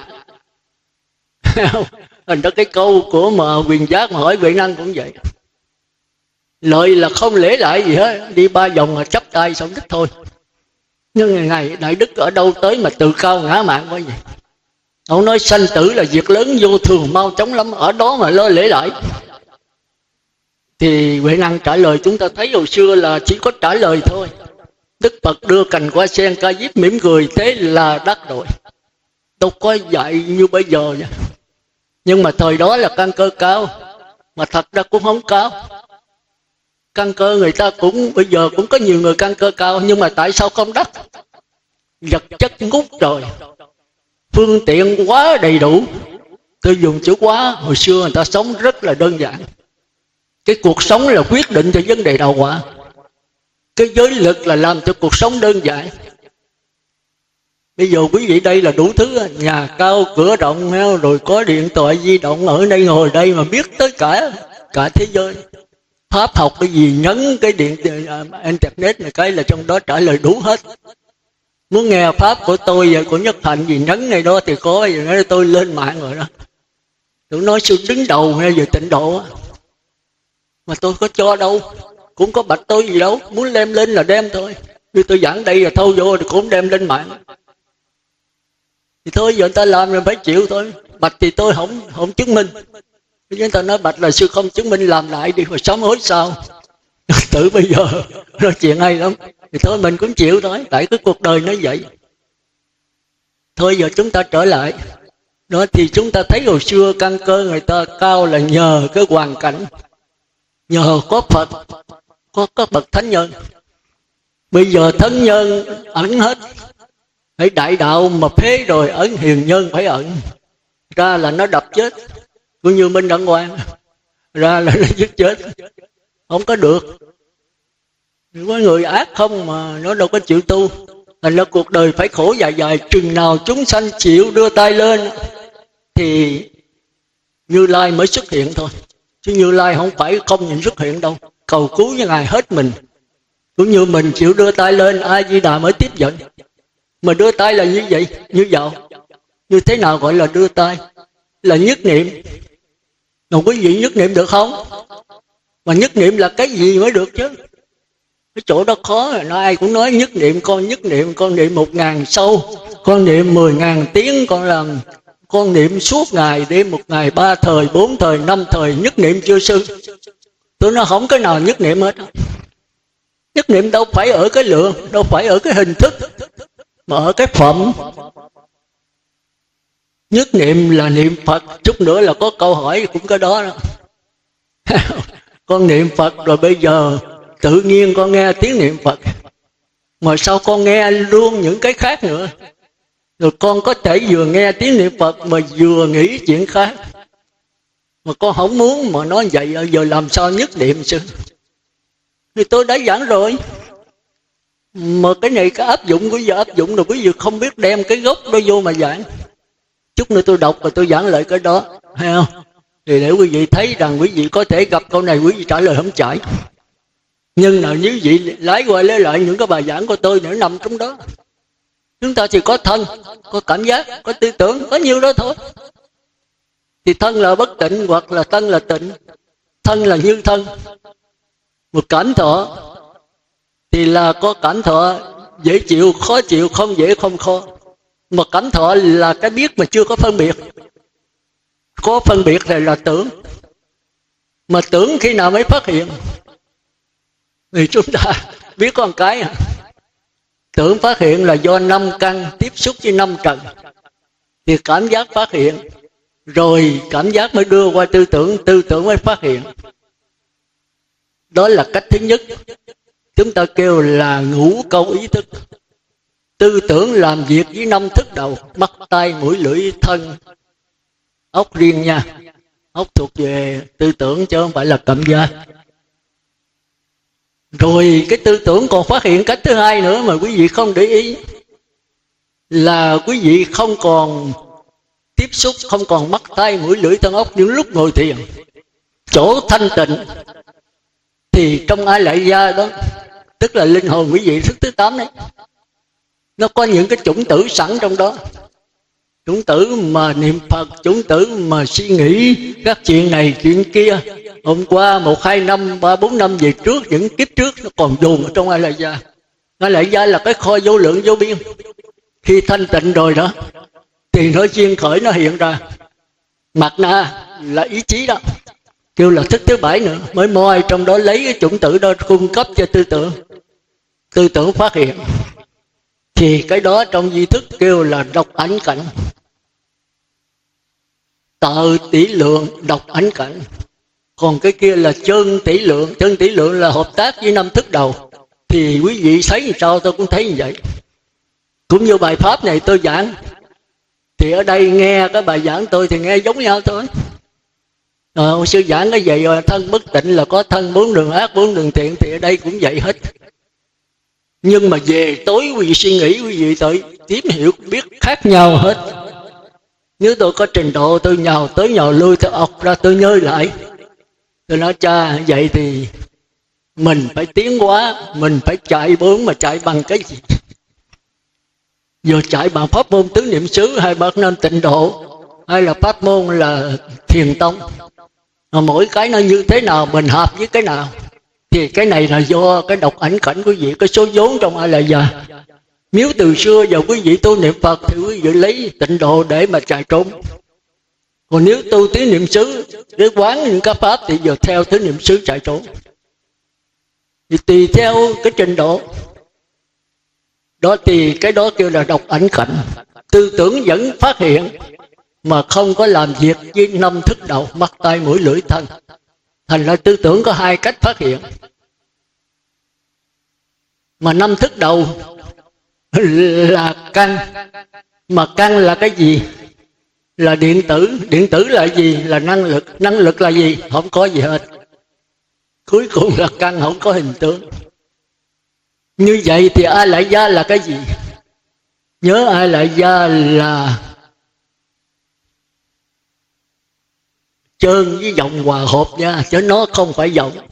Thành ra cái câu của mà Quyền Giác mà hỏi Huệ Năng cũng vậy. Lợi là không lễ lại gì hết, đi ba vòng mà chắp tay xong đích thôi. Nhưng ngày Đại Đức ở đâu tới mà tự cao ngã mạn quá vậy? Ông nói sanh tử là việc lớn vô thường mau chóng lắm, ở đó mà lo lễ lại. Thì Huệ Năng trả lời chúng ta thấy hồi xưa là chỉ có trả lời thôi. Đức Phật đưa cành hoa sen ca diếp mỉm cười, thế là đắc rồi. Đâu có dạy như bây giờ vậy. Nhưng mà thời đó là căn cơ cao, mà thật ra cũng không cao. Căn cơ người ta cũng, bây giờ cũng có nhiều người căn cơ cao, nhưng mà tại sao không đắc? Vật chất ngút rồi, phương tiện quá đầy đủ. Tôi dùng chữ quá, hồi xưa người ta sống rất là đơn giản. Cái cuộc sống là quyết định cho vấn đề đào quả. Cái giới lực là làm cho cuộc sống đơn giản. Bây giờ quý vị đây là đủ thứ, nhà cao, cửa rộng, rồi có điện thoại di động, ở đây ngồi đây mà biết tới cả cả thế giới. Pháp học cái gì nhấn cái điện internet này cái là trong đó trả lời đủ hết. Muốn nghe pháp của tôi và của Nhất Hạnh gì nhấn này đó thì có, gì nói tôi lên mạng rồi đó. Tôi nói sư đứng đầu hay về tịnh độ mà tôi có cho đâu, cũng có bạch tôi gì đâu, muốn đem lên là đem thôi. Như tôi giảng đây là thâu vô thì cũng đem lên mạng. Thì thôi giờ người ta làm rồi phải chịu thôi. Bạch thì tôi không không chứng minh. Chúng ta nói bạch là sư không chứng minh làm lại đi, mà sám hối sao? Tự bây giờ nói chuyện hay lắm. Thì thôi mình cũng chịu thôi, tại cái cuộc đời nó vậy. Thôi giờ chúng ta trở lại. Đó thì chúng ta thấy hồi xưa căn cơ người ta cao là nhờ cái hoàn cảnh, nhờ có Phật, có các bậc thánh nhân. Bây giờ thánh nhân ẩn hết, phải đại đạo mà phế rồi ẩn hiền nhân phải ẩn. Ra là nó đập chết, cũng như Minh Đăng Quang, ra là nó giết chết, không có được. Có người ác không mà nó đâu có chịu tu. Thành ra cuộc đời phải khổ dài dài. Chừng nào chúng sanh chịu đưa tay lên thì Như Lai mới xuất hiện thôi. Chứ Như Lai không phải không nhìn xuất hiện đâu. Cầu cứu với Ngài hết mình. Cũng như mình chịu đưa tay lên, A Di Đà mới tiếp dẫn. Mà đưa tay là như vậy, như vậy. Như thế nào gọi là đưa tay? Là nhất niệm. Còn quý vị nhất niệm được không? Mà nhất niệm là cái gì mới được chứ? Cái chỗ đó khó rồi, ai cũng nói nhất niệm, con nhất niệm, con niệm một ngàn sâu, con niệm mười ngàn tiếng, con làm, con niệm suốt ngày, đêm một ngày, ba thời, bốn thời, năm thời, nhất niệm chưa sư. Tôi nói không cái nào nhất niệm hết. Nhất niệm đâu phải ở cái lượng, đâu phải ở cái hình thức, mà ở cái phẩm. Nhất niệm là niệm Phật, chút nữa là có câu hỏi cũng có đó đó. Con niệm Phật rồi bây giờ tự nhiên con nghe tiếng niệm Phật, mà sao con nghe luôn những cái khác nữa? Rồi con có thể vừa nghe tiếng niệm Phật mà vừa nghĩ chuyện khác. Mà con không muốn mà nói vậy, giờ làm sao nhất niệm sư? Thì tôi đã giảng rồi. Mà cái này cái áp dụng của giờ áp dụng rồi, quý vị không biết đem cái gốc đó vô mà giảng. Chút nữa tôi đọc và tôi giảng lại cái đó, hay không? Thì để quý vị thấy rằng quý vị có thể gặp câu này quý vị trả lời không chảy. Nhưng là như vậy lái qua lấy lại những cái bài giảng của tôi nữa nằm trong đó. Chúng ta chỉ có thân, có cảm giác, có tư tưởng, có nhiêu đó thôi. Thì thân là bất tịnh hoặc là thân là tịnh. Thân là như thân. Một cảm thọ thì là có cảm thọ dễ chịu, khó chịu, không dễ, không khó. Mà cảm thọ là cái biết mà chưa có phân biệt. Có phân biệt thì là tưởng. Mà tưởng khi nào mới phát hiện? Thì chúng ta biết con cái à. Tưởng phát hiện là do năm căn tiếp xúc với năm trần, thì cảm giác phát hiện. Rồi cảm giác mới đưa qua tư tưởng, tư tưởng mới phát hiện. Đó là cách thứ nhất. Chúng ta kêu là ngũ câu ý thức. Tư tưởng làm việc với năm thức đầu: mắt, tai, mũi, lưỡi, thân. Ốc riêng nha. Ốc thuộc về tư tưởng chứ không phải là cảm giác. Rồi cái tư tưởng còn phát hiện cách thứ hai nữa mà quý vị không để ý, là quý vị không còn tiếp xúc, không còn mắt, tai, mũi, lưỡi, thân, ốc những lúc ngồi thiền. Chỗ thanh tịnh thì trong A Lại Gia đó, tức là linh hồn quý vị thức thứ tám đấy, nó có những cái chủng tử sẵn trong đó. Chủng tử mà niệm Phật, chủng tử mà suy nghĩ các chuyện này chuyện kia. Hôm qua một hai năm ba bốn năm về trước, những kiếp trước nó còn dồn ở trong A Lại Gia. A Lại Gia là cái kho vô lượng vô biên. Khi thanh tịnh rồi đó thì nó duyên khởi, nó hiện ra. Mặt na là ý chí đó, kêu là thức thứ bảy nữa, mới moi trong đó lấy cái chủng tử đó cung cấp cho tư tưởng. Tư tưởng phát hiện thì cái đó trong di thức kêu là độc ảnh cảnh. Tợ tỷ lượng độc ảnh cảnh. Còn cái kia là chân tỷ lượng. Chân tỷ lượng là hợp tác với năm thức đầu. Thì quý vị thấy như sao tôi cũng thấy như vậy. Cũng như bài pháp này tôi giảng, thì ở đây nghe cái bài giảng tôi thì nghe giống nhau thôi. Ờ, sư giảng cái vậy rồi, thân bất tịnh là có thân bốn đường ác, bốn đường thiện, thì ở đây cũng vậy hết. Nhưng mà về tối quý vị suy nghĩ, quý vị tự tìm hiểu biết khác nhau hết. Nếu tôi có trình độ, tôi nhào tới nhào lui, tôi ọc ra, tôi nhớ lại. Tôi nói cha, vậy thì mình phải tiến hóa, mình phải chạy bướng, mà chạy bằng cái gì? Vừa chạy bằng pháp môn tứ niệm xứ, hay bậc nam tịnh độ, hay là pháp môn là thiền tông. Mà mỗi cái nó như thế nào, mình hợp với cái nào. Thì cái này là do cái độc ảnh cảnh quý vị, cái số vốn trong A Lại Gia. Nếu từ xưa giờ quý vị tu niệm Phật thì quý vị lấy tịnh độ để mà chạy trốn. Còn nếu tu tứ niệm xứ để quán những các pháp thì giờ theo tứ niệm xứ chạy trốn. Thì tùy theo cái trình độ đó thì cái đó kêu là độc ảnh cảnh. Tư tưởng vẫn phát hiện mà không có làm việc với năm thức đầu mắt tai mũi lưỡi thân. Thành ra tư tưởng có hai cách phát hiện. Mà năm thức đầu là căn. Mà căn là cái gì? Là điện tử. Điện tử là gì? Là năng lực. Năng lực là gì? Không có gì hết. Cuối cùng là căn, không có hình tướng. Như vậy thì A Lại Gia là cái gì? Nhớ A Lại Gia là trơn với vọng hòa hợp nha, chứ nó không phải vọng.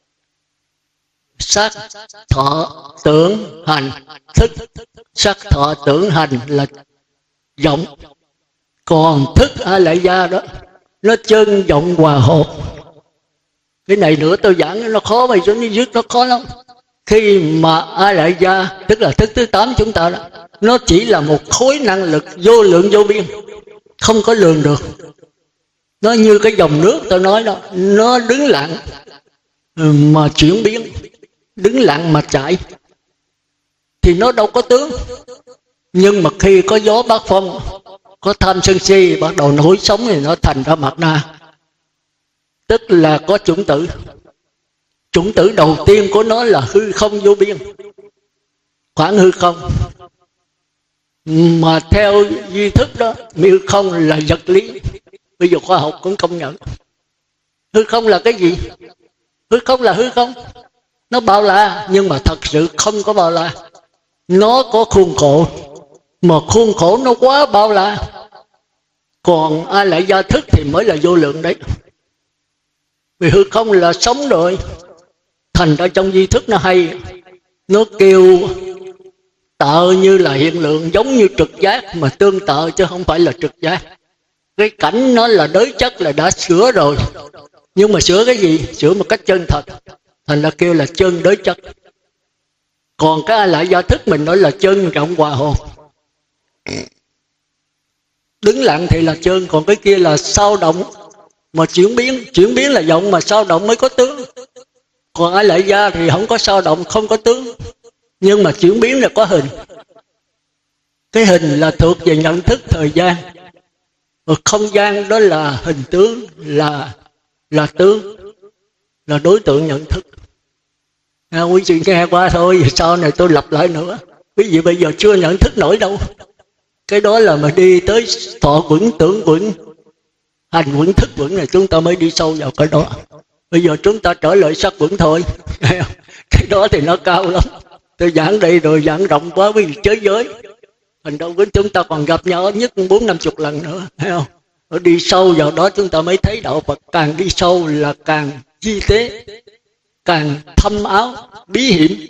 Sắc, thọ, tưởng, hành, thức. Sắc, thọ, tưởng, hành là vọng. Còn thức A Lại Gia đó, nó chân vọng hòa hợp. Cái này nữa tôi giảng nó khó, bây giờ nó dứt nó khó lắm. Khi mà A Lại Gia, tức là thức thứ tám chúng ta đó, nó chỉ là một khối năng lực vô lượng vô biên, không có lường được. Nó như cái dòng nước tôi nói đó, nó đứng lặng mà chuyển biến, đứng lặng mà chảy, thì nó đâu có tướng. Nhưng mà khi có gió bát phong, có tham sân si bắt đầu nổi sóng thì nó thành ra mặt na, tức là có chủng tử. Chủng tử đầu tiên của nó là hư không vô biên, khoảng hư không. Mà theo duy thức đó, hư không là vật lý. Bây giờ khoa học cũng công nhận. Hư không là cái gì? Hư không là hư không. Nó bao la, nhưng mà thật sự không có bao la. Nó có khuôn khổ, mà khuôn khổ nó quá bao la. Còn A Lại Gia thức thì mới là vô lượng đấy. Vì hư không là sống rồi. Thành ra trong duy thức nó hay, nó kêu tợ như là hiện lượng, giống như trực giác mà tương tự chứ không phải là trực giác. Cái cảnh nó là đới chất, là đã sửa rồi. Nhưng mà sửa cái gì? Sửa một cách chân thật. Thành ra kêu là chân đới chất. Còn cái A Lại Gia thức mình nói là chân rộng hòa hợp. Đứng lặng thì là chân, còn cái kia là sao động mà chuyển biến. Chuyển biến là vọng, mà sao động mới có tướng. Còn A Lại Gia thì không có sao động, không có tướng, nhưng mà chuyển biến là có hình. Cái hình là thuộc về nhận thức thời gian, và không gian đó là hình tướng, là là tướng, là đối tượng nhận thức. À, quý vị nghe qua thôi, sau này tôi lặp lại nữa. Quý vị bây giờ chưa nhận thức nổi đâu. Cái đó là mà đi tới thọ vững, tưởng vững, hành vững, thức vững này chúng ta mới đi sâu vào cái đó. Bây giờ chúng ta trở lại sắc vững thôi. Cái đó thì nó cao lắm. Tôi giảng đây rồi giảng rộng quá với thế giới. Thành đâu với chúng ta còn gặp nhau nhất bốn năm chục lần nữa, thấy không? Ở đi sâu vào đó chúng ta mới thấy đạo Phật. Càng đi sâu là càng chi tế, càng thâm áo, bí hiểm.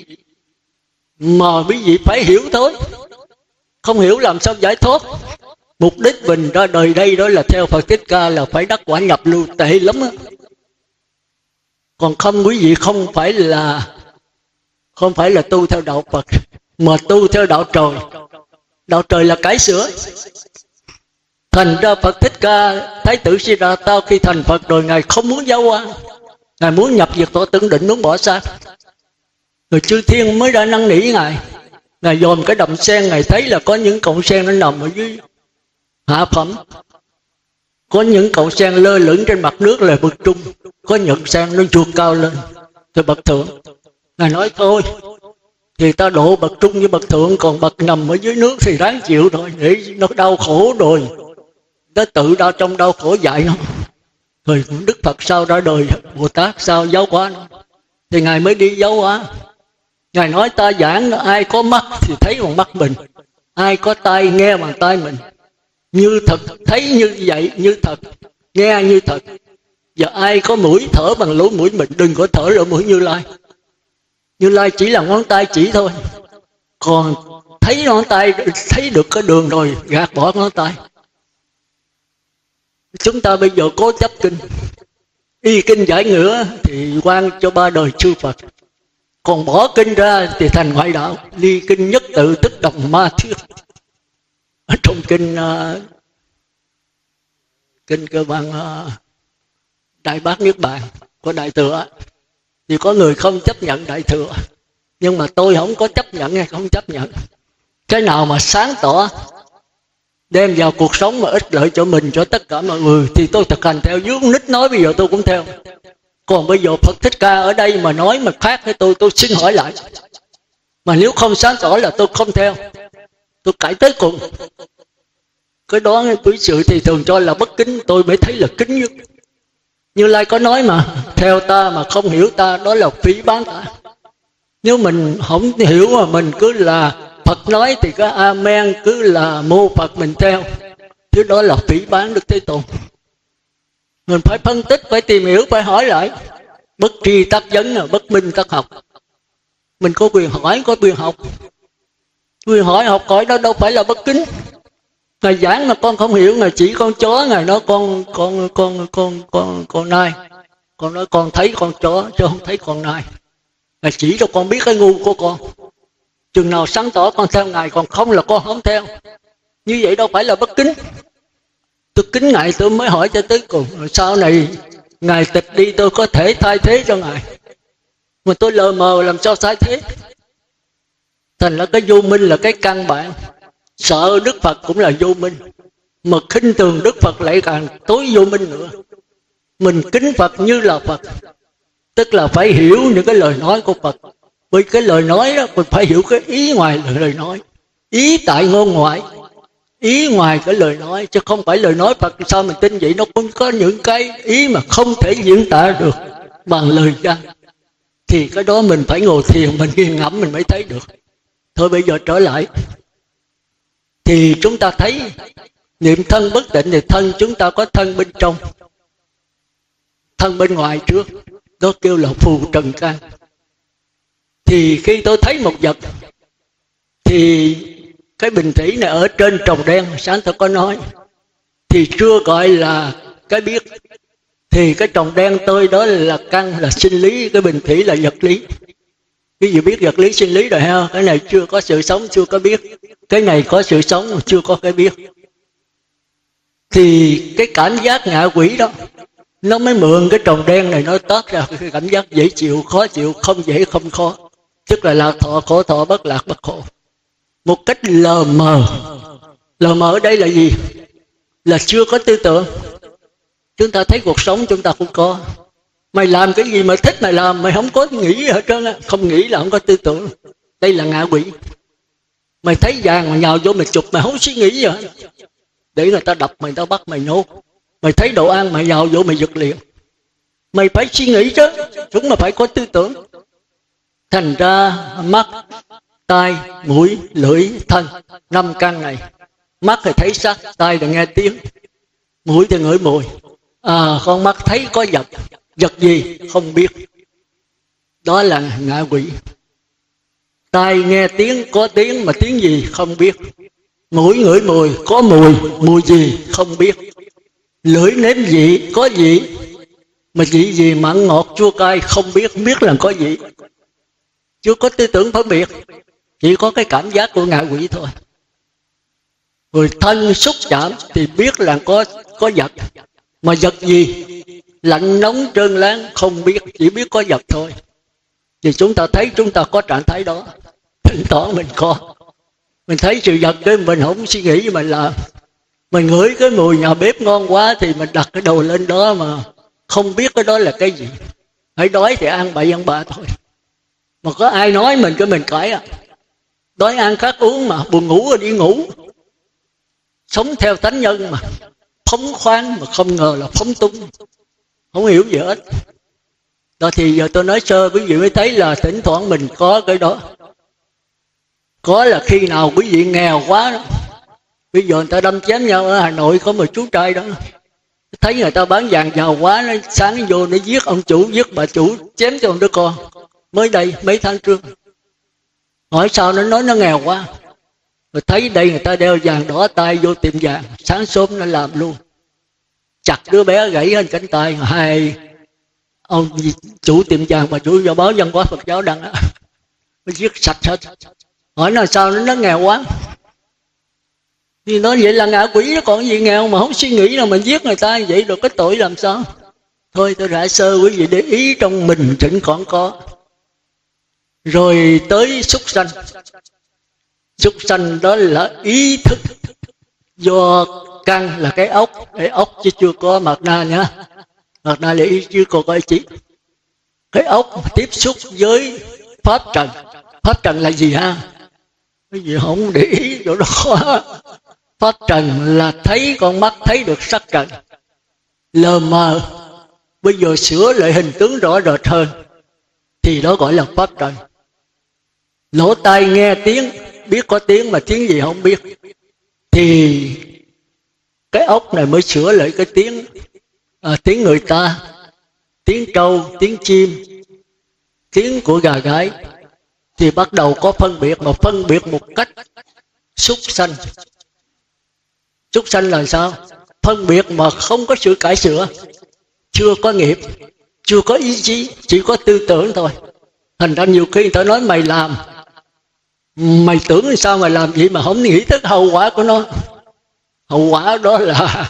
Mà quý vị phải hiểu thôi. Không hiểu làm sao giải thoát. Mục đích mình ra đời đây đó là theo Phật Thích Ca là phải đắc quả nhập lưu, tệ lắm á. Còn không, quý vị không phải là không phải là tu theo đạo Phật, mà tu theo đạo trời. Đạo trời là cải sửa. Thành ra Phật Thích Ca, Thái tử Siddhartha khi thành Phật rồi, Ngài không muốn giáo hóa. Ngài muốn nhập diệt tỏ tưởng định, muốn bỏ xác. Rồi chư thiên mới đã năn nỉ Ngài. Ngài dòm cái đầm sen, Ngài thấy là có những cọng sen nó nằm ở dưới hạ phẩm, có những cọng sen lơ lửng trên mặt nước là bậc trung, có những sen nó vụt cao lên từ bậc thượng. Ngài nói thôi thì ta độ bậc trung với bậc thượng, còn bậc nằm ở dưới nước thì ráng chịu rồi, để nó đau khổ rồi, nó tự đau trong đau khổ dạy nó. Rồi Đức Phật sau ra đời, Bồ Tát sau giáo hóa nó, thì Ngài mới đi giáo hóa. Ngài nói ta giảng, ai có mắt thì thấy bằng mắt mình, ai có tai nghe bằng tai mình. Như thật, thấy như vậy như thật, nghe như thật. Và ai có mũi thở bằng lỗ mũi mình, đừng có thở lỗ mũi Như Lai. Như Lai chỉ là ngón tay chỉ thôi. Còn thấy ngón tay, thấy được cái đường rồi, gạt bỏ ngón tay. Chúng ta bây giờ cố chấp kinh, y kinh giải ngữ thì quan cho ba đời chư Phật. Còn bỏ kinh ra thì thành ngoại đạo. Ly kinh nhất tự tức đồng ma thuyết. Ở trong kinh uh, kinh cơ bằng uh, Đại Bát Niết Bàn của Đại Thừa, thì có người không chấp nhận Đại Thừa, nhưng mà tôi không có chấp nhận hay không chấp nhận. Cái nào mà sáng tỏ đem vào cuộc sống mà ích lợi cho mình, cho tất cả mọi người thì tôi thực hành theo. Dưới con nít nói bây giờ tôi cũng theo. Còn bây giờ Phật Thích Ca ở đây mà nói mà khác với tôi, tôi xin hỏi lại. Mà nếu không sáng tỏ là tôi không theo, tôi cãi tới cùng. Cái đó quý sự thì thường cho là bất kính, tôi mới thấy là kính nhất. Như Lai có nói mà, theo ta mà không hiểu ta, đó là phỉ báng ta. Nếu mình không hiểu mà mình cứ là Phật nói thì cái amen, cứ là mô Phật mình theo, chứ đó là phỉ báng Đức Thế Tôn. Mình phải phân tích, phải tìm hiểu, phải hỏi lại. Bất tri tác vấn, bất minh tác học. Mình có quyền hỏi, có quyền học. Quyền hỏi học hỏi đó đâu phải là bất kính. Ngài giảng mà con không hiểu, Ngài chỉ con chó, Ngài nói con con con con con con nai, con nói con thấy con chó chứ không thấy con nai. Ngài chỉ cho con biết cái ngu của con. Chừng nào sáng tỏ con theo Ngài, còn không là con không theo. Như vậy đâu phải là bất kính. Tôi kính Ngài tôi mới hỏi cho tới cùng. Rồi sau này Ngài tịch đi tôi có thể thay thế cho Ngài, mà tôi lờ mờ làm sao thay thế. Thành ra cái vô minh là cái căn bản. Sợ Đức Phật cũng là vô minh, mà khinh thường Đức Phật lại càng tối vô minh nữa. Mình kính Phật như là Phật, tức là phải hiểu những cái lời nói của Phật. Vì cái lời nói đó mình phải hiểu cái ý ngoài lời nói. Ý tại ngôn ngoại, ý ngoài cái lời nói, chứ không phải lời nói Phật sao mình tin vậy. Nó cũng có những cái ý mà không thể diễn tả được bằng lời văn. Thì cái đó mình phải ngồi thiền, mình nghiền ngẫm mình mới thấy được. Thôi bây giờ trở lại, thì chúng ta thấy niệm thân bất định thì thân chúng ta có thân bên trong, thân bên ngoài trước, đó kêu là phù trần căn. Thì khi tôi thấy một vật thì cái bình thủy này ở trên tròng đen, sáng tôi có nói, thì chưa gọi là cái biết. Thì cái tròng đen tôi đó là căn, là sinh lý, cái bình thủy là vật lý. Cái gì biết vật lý sinh lý rồi ha. Cái này chưa có sự sống, chưa có biết. Cái này có sự sống, chưa có cái biết. Thì cái cảm giác ngạ quỷ đó, nó mới mượn cái tròng đen này, nó toát ra cái cảm giác dễ chịu, khó chịu, không dễ không khó. Tức là lạc thọ, khổ thọ, bất lạc, bất khổ. Một cách lờ mờ. Lờ mờ ở đây là gì? Là chưa có tư tưởng. Chúng ta thấy cuộc sống chúng ta cũng có. Mày làm cái gì mà thích mày làm, mày không có nghĩ gì hết trơn á. Không nghĩ là không có tư tưởng. Đây là ngạ quỷ. Mày thấy vàng mà nhào vô mày chụp, mày không suy nghĩ gì hết. Để người ta đập mày, người ta bắt mày nhốt. Mày thấy đồ ăn mày nhào vô mày giật liền. Mày phải suy nghĩ chứ. Chúng mà phải có tư tưởng. Thành ra mắt, tai, mũi, lưỡi, thân, năm căn này. Mắt thì thấy sắc, tai thì nghe tiếng, mũi thì ngửi mùi. À, con mắt thấy có vật. Vật gì không biết, đó là ngạ quỷ. Tai nghe tiếng, có tiếng mà tiếng gì không biết. Mũi ngửi mùi, có mùi, mùi gì không biết. Lưỡi nếm vị, có vị mà vị gì mặn ngọt chua cay không biết. Biết là có vị, chưa có tư tưởng phân biệt, chỉ có cái cảm giác của ngạ quỷ thôi. Rồi thân xúc chạm thì biết là có có vật, mà vật gì lạnh nóng trơn láng không biết, chỉ biết có vật thôi. Thì chúng ta thấy chúng ta có trạng thái đó, thỉnh thoảng mình có, mình thấy sự vật cái mình không suy nghĩ mà làm. Mình ngửi cái mùi nhà bếp ngon quá thì mình đặt cái đầu lên đó mà không biết cái đó là cái gì. Hãy đói thì ăn bậy ăn bạ thôi, mà có ai nói mình cái mình cãi à. Đói ăn khát uống mà, buồn ngủ rồi đi ngủ. Sống theo tánh nhân mà, phóng khoáng mà không ngờ là phóng túng, không hiểu gì hết. Đó thì giờ tôi nói sơ quý vị mới thấy là thỉnh thoảng mình có cái đó. Có là khi nào quý vị nghèo quá đó. Bây giờ người ta đâm chém nhau ở Hà Nội, có một chú trai đó, thấy người ta bán vàng giàu quá, nó sáng vô nó giết ông chủ, giết bà chủ, chém cho một đứa con. Mới đây mấy tháng trước, hỏi sao nó nói nó nghèo quá. Rồi thấy đây người ta đeo vàng đỏ tay vô tiệm vàng, sáng sớm nó làm luôn, chặt đứa bé gãy hết cánh tay. Hai ông chủ tiệm vàng, bà chủ do báo Văn hóa Phật giáo đăng á, nó giết sạch hết. Hỏi là sao nó, nó nghèo quá. Thì nói vậy là ngạ quỷ đó, còn gì nghèo mà không suy nghĩ là mình giết người ta vậy rồi cái tội làm sao? Thôi tôi rải sơ quý vị để ý trong mình thỉnh còn có. Rồi tới súc sanh. Súc sanh đó là ý thức do căn là cái ốc, cái ốc chứ chưa có mặt na nhá. Mặt na là ý chứ còn có ý chỉ. Cái ốc tiếp xúc với pháp trần. Pháp trần là gì ha? Cái gì không để ý chỗ đó khó. Pháp trần là thấy, con mắt thấy được sắc trần, lờ mờ. Bây giờ sửa lại hình tướng rõ rệt hơn thì đó gọi là pháp trần. Lỗ tai nghe tiếng, biết có tiếng mà tiếng gì không biết, thì cái ốc này mới sửa lại cái tiếng, à, tiếng người ta, tiếng trâu, tiếng chim, tiếng của gà gái, thì bắt đầu có phân biệt, mà phân biệt một cách súc sanh. Súc sanh là sao? Phân biệt mà không có sự cải sửa, chưa có nghiệp, chưa có ý chí, chỉ có tư tưởng thôi. Thành ra nhiều khi người ta nói mày làm, mày tưởng sao mày làm vậy mà không nghĩ tới hậu quả của nó. Hậu quả đó là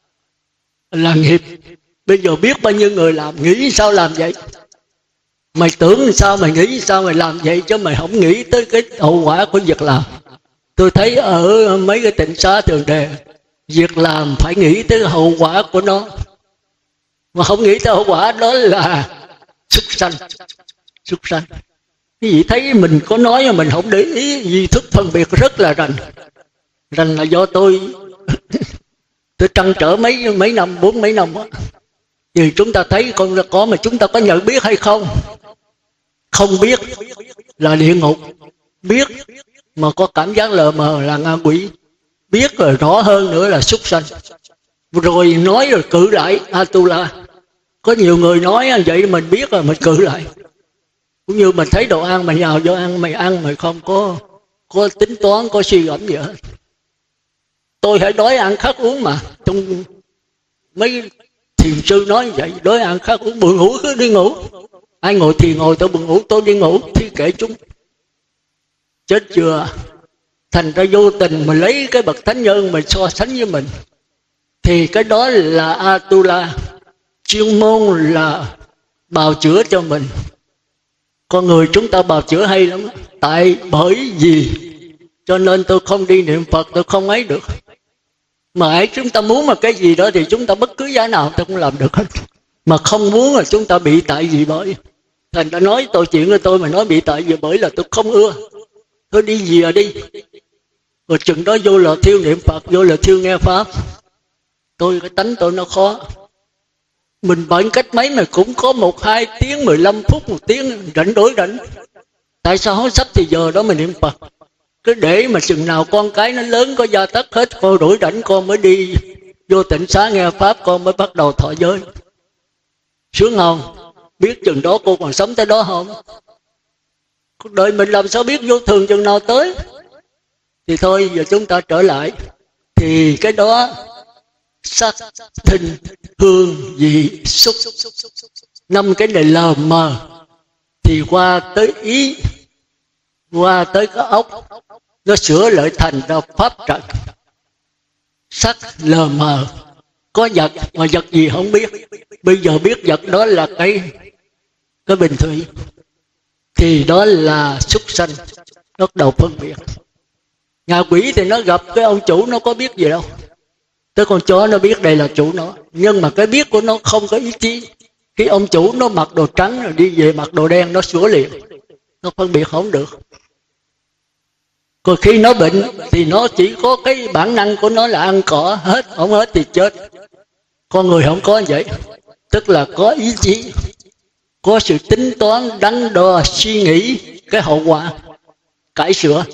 là nghiệp. Bây giờ biết bao nhiêu người làm, nghĩ sao làm vậy. Mày tưởng sao mày nghĩ sao mày làm vậy, chứ mày không nghĩ tới cái hậu quả của việc làm. Tôi thấy ở mấy cái tịnh xá Thường Đề, việc làm phải nghĩ tới hậu quả của nó, mà không nghĩ tới hậu quả đó là súc sanh. Súc sanh. Cái gì thấy mình có nói mà mình không để ý, gì thức phân biệt rất là rành. Rành là do tôi tôi trăn trở mấy mấy năm, bốn mấy năm đó. Thì chúng ta thấy con có, mà chúng ta có nhận biết hay không? Không biết là địa ngục, biết mà có cảm giác lờ mờ là ngạ quỷ, biết rồi rõ hơn nữa là súc sanh. Rồi nói rồi cự lại Atula. Có nhiều người nói vậy mình biết rồi mình cự lại. Cũng như mình thấy đồ ăn mày nhào vô ăn, mày ăn mày không có có tính toán, có suy gẫm gì hết. Tôi hãy đói ăn khát uống mà. Trong mấy thiền sư nói vậy, đói ăn khát uống, buồn ngủ cứ đi ngủ. Ai ngồi thì ngồi, tôi buồn ngủ tôi đi ngủ, thì kệ chúng. Chết chưa? Thành ra vô tình mình lấy cái bậc thánh nhân mình so sánh với mình, thì cái đó là Atula, chuyên môn là bào chữa cho mình. Con người chúng ta bào chữa hay lắm. Tại bởi vì cho nên tôi không đi niệm Phật, tôi không ấy được. Mà ấy chúng ta muốn mà cái gì đó thì chúng ta bất cứ giá nào tôi cũng làm được hết. Mà không muốn là chúng ta bị tại vì bởi. Thành ra nói tội chuyện của tôi mà nói bị tại vì bởi là tôi không ưa. Tôi đi gì à đi. Rồi chừng đó vô là thiêu niệm Phật, vô là thiêu nghe Pháp. Tôi cái tánh tôi nó khó. Mình bệnh cách mấy mà cũng có một hai tiếng, mười lăm phút, một tiếng rảnh đối rảnh. Tại sao không sắp thì giờ đó mình niệm Phật? Cứ để mà chừng nào con cái nó lớn có gia tất hết, con rỗi rảnh con mới đi vô tịnh xá nghe Pháp, con mới bắt đầu thọ giới. Sướng không? Biết chừng đó cô còn sống tới đó không? Cuộc đời mình làm sao biết vô thường chừng nào tới? Thì thôi giờ chúng ta trở lại. Thì cái đó sắc, thinh, hương, vị, xúc, năm cái này lờ mờ, thì qua tới ý, qua tới cái ốc, nó sửa lại thành ra pháp trận. Sắc lờ mờ, có vật mà vật gì không biết. Bây giờ biết vật đó là cái cái bình thủy, thì đó là súc sanh, bắt đầu phân biệt. Ngạ quỷ thì nó gặp cái ông chủ nó có biết gì đâu. Tới con chó nó biết đây là chủ nó, nhưng mà cái biết của nó không có ý chí. Khi ông chủ nó mặc đồ trắng rồi đi về mặc đồ đen, nó sửa liền, nó phân biệt không được. Còn khi nó bệnh thì nó chỉ có cái bản năng của nó là ăn cỏ, hết không hết thì chết. Con người không có như vậy, tức là có ý chí, có sự tính toán đắn đo suy nghĩ cái hậu quả, cải sửa.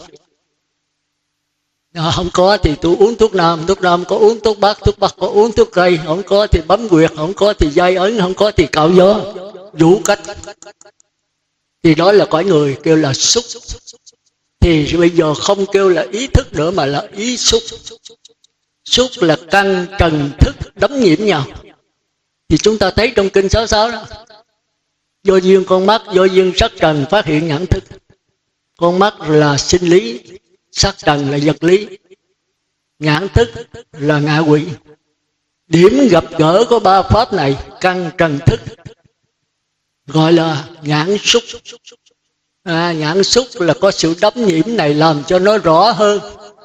Không có thì tôi uống thuốc nam, thuốc nam có uống thuốc bắc, thuốc bắc có uống thuốc tây, không có thì bấm quyệt, không có thì dây ấn, không có thì cạo gió, vũ cách. Thì đó là cõi người kêu là xúc. Thì bây giờ không kêu là ý thức nữa mà là ý xúc. Xúc là căn trần thức đấm nhiễm nhau. Thì chúng ta thấy trong kinh sáu sáu đó, do duyên con mắt, do duyên sắc trần phát hiện nhãn thức. Con mắt là sinh lý, sắc trần là vật lý. nhãn thức là ngạ quỷ. Điểm gặp gỡ của ba pháp này, căn trần thức, gọi là nhãn xúc. À, nhãn xúc là có sự đấm nhiễm này làm cho nó rõ hơn,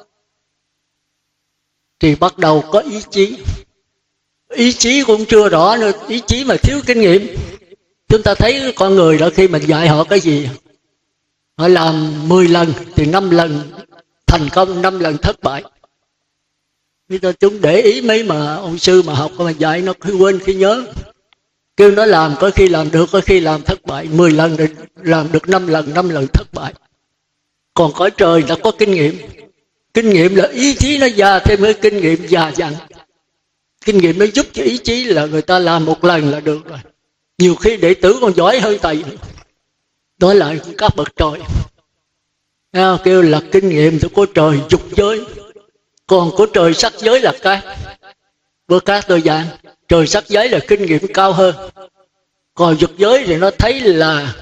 thì bắt đầu có ý chí. Ý chí cũng chưa rõ nữa, ý chí mà thiếu kinh nghiệm. Chúng ta thấy con người đó, khi mình dạy họ cái gì, họ làm mười lần thì năm lần thành công, năm lần thất bại. Bây giờ chúng để ý mấy mà ông sư mà học mà dạy nó khi quên khi nhớ. Kêu nó làm có khi làm được, có khi làm thất bại. Mười lần rồi làm được năm lần, năm lần thất bại. Còn cõi trời đã có kinh nghiệm. Kinh nghiệm là ý chí nó già thêm cái kinh nghiệm già dặn. Kinh nghiệm nó giúp cho ý chí là người ta làm một lần là được rồi. Nhiều khi đệ tử còn giỏi hơn thầy. Đó lại các bậc trời. Kêu là kinh nghiệm của trời dục giới. Còn của trời sắc giới là cái. Bữa các tôi giảng, trời sắc giới là kinh nghiệm cao hơn. Còn dục giới thì nó thấy là,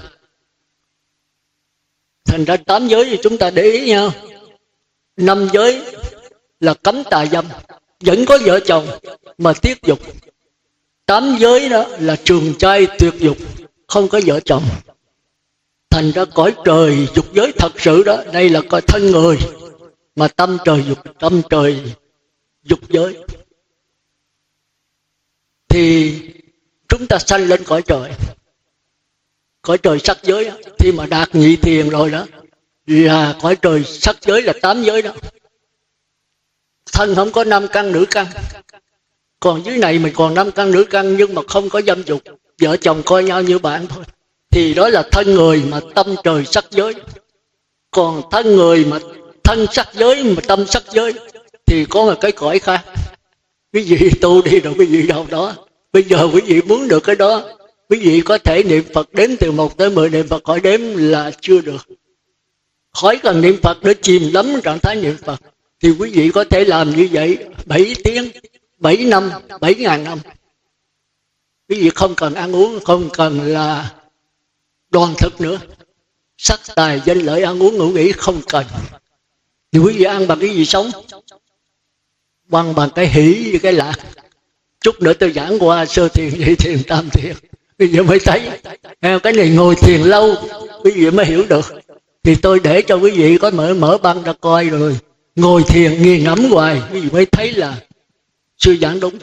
thành ra tám giới thì chúng ta để ý nhau. Năm giới là cấm tà dâm, vẫn có vợ chồng mà tiết dục. Tám giới đó là trường trai tuyệt dục, không có vợ chồng. Thành ra cõi trời dục giới thật sự đó, đây là cõi thân người, mà tâm trời dục, tâm trời dục giới. Thì chúng ta sanh lên cõi trời, cõi trời sắc giới đó, khi mà đạt nhị thiền rồi đó, là cõi trời sắc giới là tám giới đó. Thân không có năm căn nữ căn. Còn dưới này mình còn năm căn nữ căn, nhưng mà không có dâm dục, vợ chồng coi nhau như bạn thôi. Thì đó là thân người mà tâm trời sắc giới. Còn thân người mà thân sắc giới mà tâm sắc giới thì có một cái cõi khác. Quý vị tu đi rồi quý vị đâu đó. Bây giờ quý vị muốn được cái đó, quý vị có thể niệm Phật đếm từ một tới mười, niệm Phật khỏi đếm là chưa được. Khỏi cần niệm Phật để chìm lắm trạng thái niệm Phật. Thì quý vị có thể làm như vậy bảy tiếng, bảy năm, bảy ngàn năm. Quý vị không cần ăn uống, không cần là đoàn thực nữa. Sắc tài danh lợi ăn uống ngủ nghỉ không cần. Thì quý vị ăn bằng cái gì sống? Bằng bằng cái hỷ với cái lạc. Chút nữa tôi giảng qua sơ thiền, nhị thiền, tam thiền. Bây giờ mới thấy cái này ngồi thiền lâu, quý vị mới hiểu được. Thì tôi để cho quý vị có mở mở băng ra coi rồi. Ngồi thiền nghiền ngẫm hoài, quý vị mới thấy là sư giảng đúng.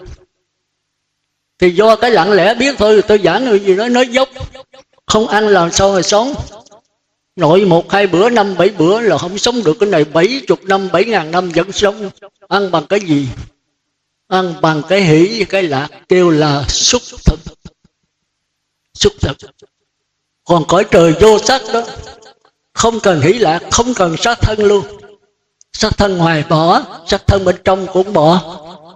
Thì do cái lặng lẽ biết thôi, tôi giảng rồi gì đó nói dốc. Không ăn làm sao mà sống. Nội một hai bữa, năm bảy bữa là không sống được. Cái này bảy chục năm, bảy ngàn năm vẫn sống. Ăn bằng cái gì? Ăn bằng cái hỷ với cái lạc, kêu là xúc thực. Xúc thực. Còn cõi trời vô sắc đó, không cần hỷ lạc, không cần sát thân luôn. Sát thân ngoài bỏ, sát thân bên trong cũng bỏ.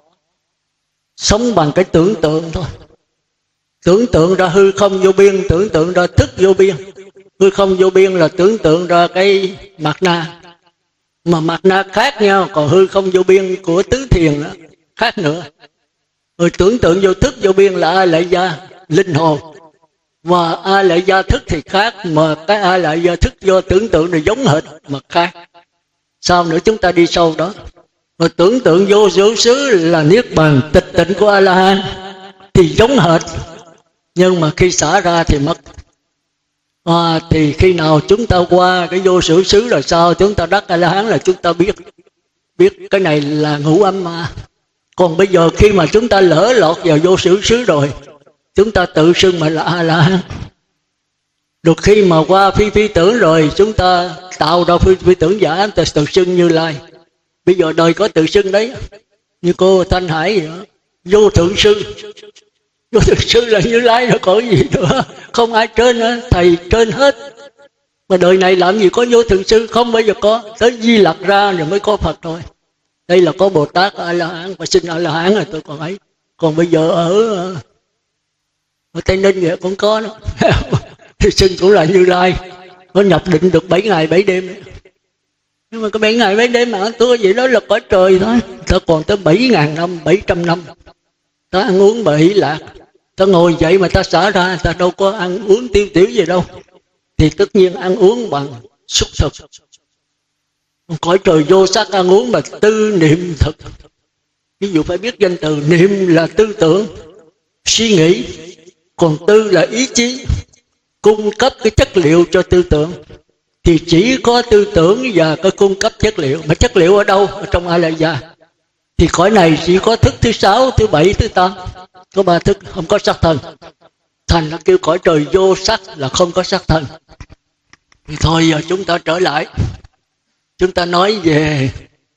Sống bằng cái tưởng tượng thôi. Tưởng tượng ra hư không vô biên, tưởng tượng ra thức vô biên. Hư không vô biên là tưởng tượng ra cái mặt na. Mà mặt na khác nhau, còn hư không vô biên của tứ thiền đó, khác nữa. Rồi tưởng tượng vô thức vô biên là A Lại Gia, linh hồn. Và A Lại Gia thức thì khác, mà cái A Lại Gia thức do tưởng tượng này giống hệt mà khác. Sao nữa chúng ta đi sâu đó. Rồi tưởng tượng vô số xứ là niết bàn tịch tịnh của A-la-hán thì giống hệt, nhưng mà khi xả ra thì mất. À, thì khi nào chúng ta qua cái vô số xứ là sao, chúng ta đắc A-la-hán là chúng ta biết biết cái này là ngũ âm ma. Còn bây giờ khi mà chúng ta lỡ lọt vào vô số xứ rồi, chúng ta tự xưng mà là A-la-hán. Được khi mà qua phi phi tưởng rồi, chúng ta tạo ra phi, phi tưởng giả, ta tự xưng Như Lai. Bây giờ đời có tự xưng đấy, như cô Thanh Hải vậy đó. Vô thượng sư, vô thượng sư là Như Lai rồi có gì nữa. Không ai trên hết, thầy trên hết. Mà đời này làm gì có vô thượng sư, không bao giờ có. Tới Di Lặc ra rồi mới có Phật thôi. Đây là có Bồ Tát A-la-hán, và xin A-la-hán rồi tôi còn ấy. Còn bây giờ ở, ở Tây Ninh vậy cũng có đó. Thì xưng cũng là Như Lai. Nó nhập định được bảy ngày bảy đêm đấy. Nhưng mà có bảy ngày mấy đêm mà tôi vậy đó là cõi trời thôi. Ta còn tới bảy ngàn năm, bảy trăm năm. Ta ăn uống mà hỷ lạc. Ta ngồi dậy mà ta xả ra, ta đâu có ăn uống tiêu tiểu gì đâu. Thì tất nhiên ăn uống bằng xúc thực. Cõi trời vô sắc ăn uống mà tư niệm thực. Ví dụ phải biết danh từ. Niệm là tư tưởng, suy nghĩ, còn tư là ý chí, cung cấp cái chất liệu cho tư tưởng. Thì chỉ có tư tưởng và cái cung cấp chất liệu. Mà chất liệu ở đâu? Ở trong A-la-gia. Thì cõi này chỉ có thức thứ sáu, thứ bảy, thứ tám. Có ba thức, không có sắc thân. Thành nó kêu cõi trời vô sắc là không có sắc thân. Thì thôi giờ chúng ta trở lại. Chúng ta nói về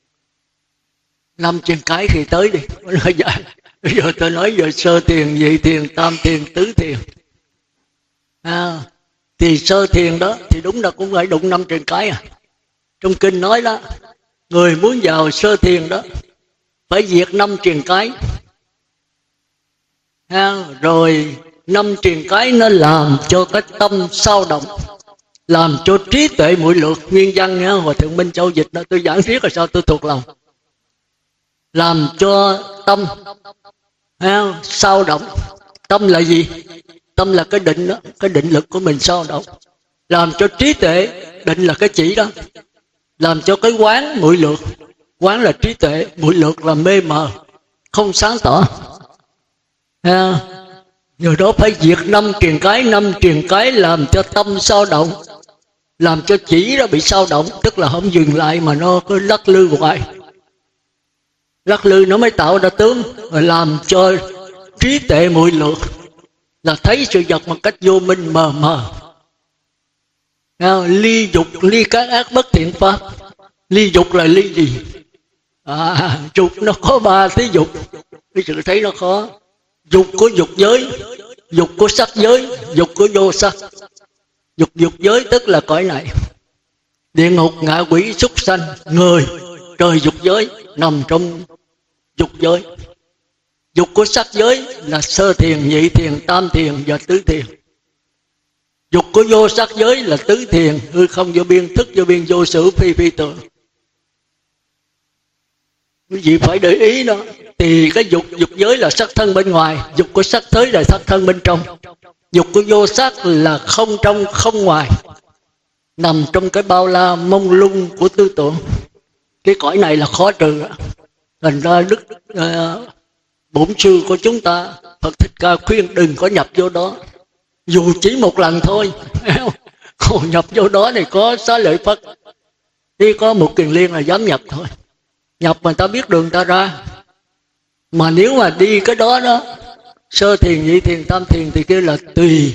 năm trên cái thì tới đi. Bây giờ tôi nói về sơ thiền, nhị thiền, tam thiền, tứ thiền. À, thì sơ thiền đó thì đúng là cũng phải đụng năm trên cái à. Trong kinh nói đó, người muốn vào sơ thiền đó phải diệt năm triền cái. À, rồi năm triền cái nó làm cho cái tâm sao động, làm cho trí tuệ muội lược. Nguyên văn nha, Hòa Thượng Minh Châu dịch đó, tôi giảng riết là sao tôi thuộc lòng. Làm cho tâm à, sao động. Tâm là gì? Tâm là cái định đó, cái định lực của mình sao động. Làm cho trí tuệ, định là cái chỉ đó. Làm cho cái quán muội lược. Quán là trí tuệ, muội lược là mê mờ, không sáng tỏ. À, nhờ đó phải diệt năm triền cái. Năm triền cái làm cho tâm sao động, làm cho chỉ nó bị sao động, tức là không dừng lại mà nó cứ lắc lư hoài. Lắc lư nó mới tạo ra tướng, rồi làm cho trí tuệ muội lược, là thấy sự vật một cách vô minh mờ mờ. À, ly dục, ly các ác bất thiện pháp. Ly dục là ly gì? À, dục nó có ba thứ dục. Cái sự thấy nó khó. Dục của dục giới, dục của sắc giới, dục của vô sắc. Dục dục giới tức là cõi này. Địa ngục, ngạ quỷ, súc sanh, người, trời dục giới nằm trong dục giới. Dục của sắc giới là sơ thiền, nhị thiền, tam thiền và tứ thiền. Dục của vô sắc giới là tứ thiền, hư không vô biên, thức vô biên, vô sử, phi phi tưởng. Quý vị phải để ý đó. Thì cái dục dục giới là sắc thân bên ngoài, dục của sắc giới là sắc thân bên trong. Dục của vô sắc là không trong không ngoài, nằm trong cái bao la mông lung của tư tưởng. Cái cõi này là khó trừ. Thành ra Đức uh, Bổn Sư của chúng ta, Phật Thích Ca khuyên đừng có nhập vô đó, dù chỉ một lần thôi. Còn nhập vô đó thì có Xá Lợi Phất, chỉ có một Kiền Liên là dám nhập thôi. Nhập mà ta biết đường ta ra. Mà nếu mà đi cái đó đó, sơ thiền, nhị thiền, tam thiền thì kia là tùy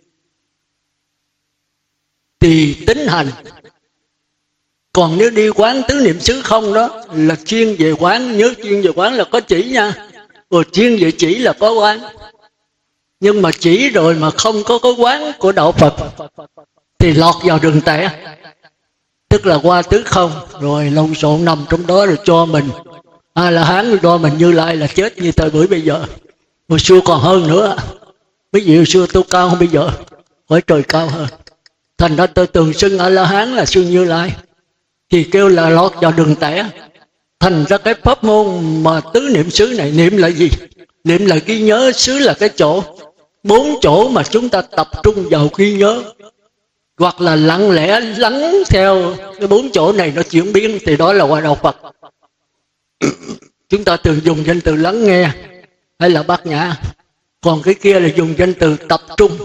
tùy tính hành. Còn nếu đi quán tứ niệm xứ không đó là chuyên về quán. Nhớ chuyên về quán là có chỉ nha, rồi chuyên về chỉ là có quán. Nhưng mà chỉ rồi mà không có cái quán của đạo Phật thì lọt vào đường tẻ, tức là qua tứ không, rồi lộn xộn nằm trong đó, rồi cho mình A La Hán, đo mình Như Lai là chết như thời buổi bây giờ. Hồi xưa còn hơn nữa. Mấy vị hồi xưa tôi cao hơn bây giờ, hỏi trời cao hơn. Thành ra tôi từng xưng A La Hán là xưng Như Lai, thì kêu là lọt vào đường tẻ. Thành ra cái pháp môn mà tứ niệm xứ này, niệm là gì? Niệm là ghi nhớ, xứ là cái chỗ. Bốn chỗ mà chúng ta tập trung vào ghi nhớ, hoặc là lặng lẽ lắng theo cái bốn chỗ này nó chuyển biến, thì đó là qua đạo Phật. Chúng ta thường dùng danh từ lắng nghe hay là bát nhã, còn cái kia là dùng danh từ tập trung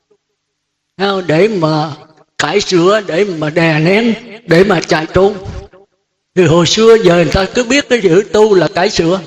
để mà cải sửa, để mà đè nén, để mà chạy trốn. Thì hồi xưa giờ người ta cứ biết cái chữ tu là cải sửa.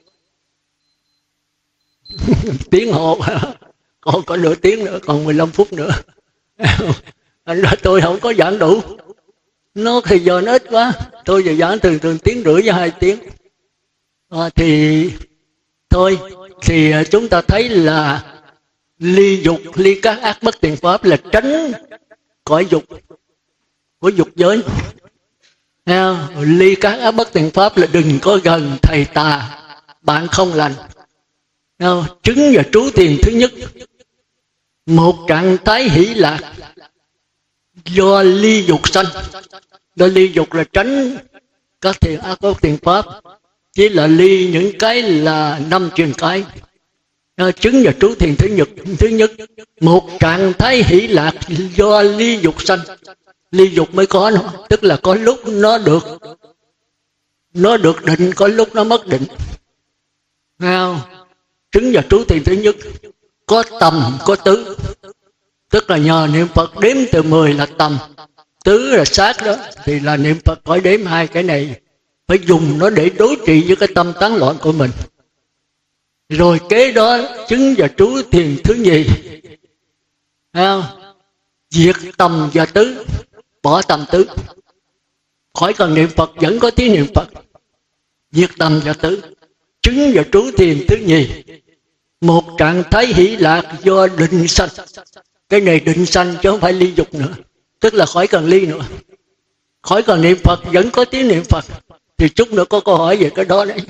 Tiếng hồ còn có nửa tiếng nữa, còn mười lăm phút nữa. Anh nói tôi không có giảng đủ, nó thì giờ nó ít quá, tôi giờ giảng thường thường tiếng rưỡi với hai tiếng. À, thì thôi thì chúng ta thấy là ly dục, ly các ác bất thiện pháp là tránh cõi dục của dục giới. À, ly các ác bất thiện pháp là đừng có gần thầy tà, bạn không lành. À, trứng và trú thiền thứ nhất, một trạng thái hỷ lạc do ly dục sanh. Do ly dục là tránh các thiện ác bất thiện pháp, chỉ là ly những cái là năm truyền cái. À, chứng và trú thiền thứ nhất, thứ nhất một trạng thái hỷ lạc do ly dục sanh. ly dục mới có nó, tức là có lúc nó được nó được định, có lúc nó mất định. Nghe không? Trứng và trú thiền thứ nhất có tầm có tứ, tức là nhờ niệm Phật đếm từ mười là tầm, tứ là sát đó, thì là niệm Phật phải đếm hai cái này, phải dùng nó để đối trị với cái tâm tán loạn của mình. Rồi kế đó chứng và trú thiền thứ nhì, không? Diệt tầm và tứ, bỏ tầm tứ, khỏi cần niệm Phật vẫn có tiếng niệm Phật. Diệt tầm và tứ, chứng và trú thiền thứ nhì, một trạng thái hỷ lạc do định sanh. Cái này định sanh chứ không phải ly dục nữa, tức là khỏi cần ly nữa, khỏi cần niệm Phật vẫn có tiếng niệm Phật. Thì chút nữa có câu hỏi về cái đó đấy.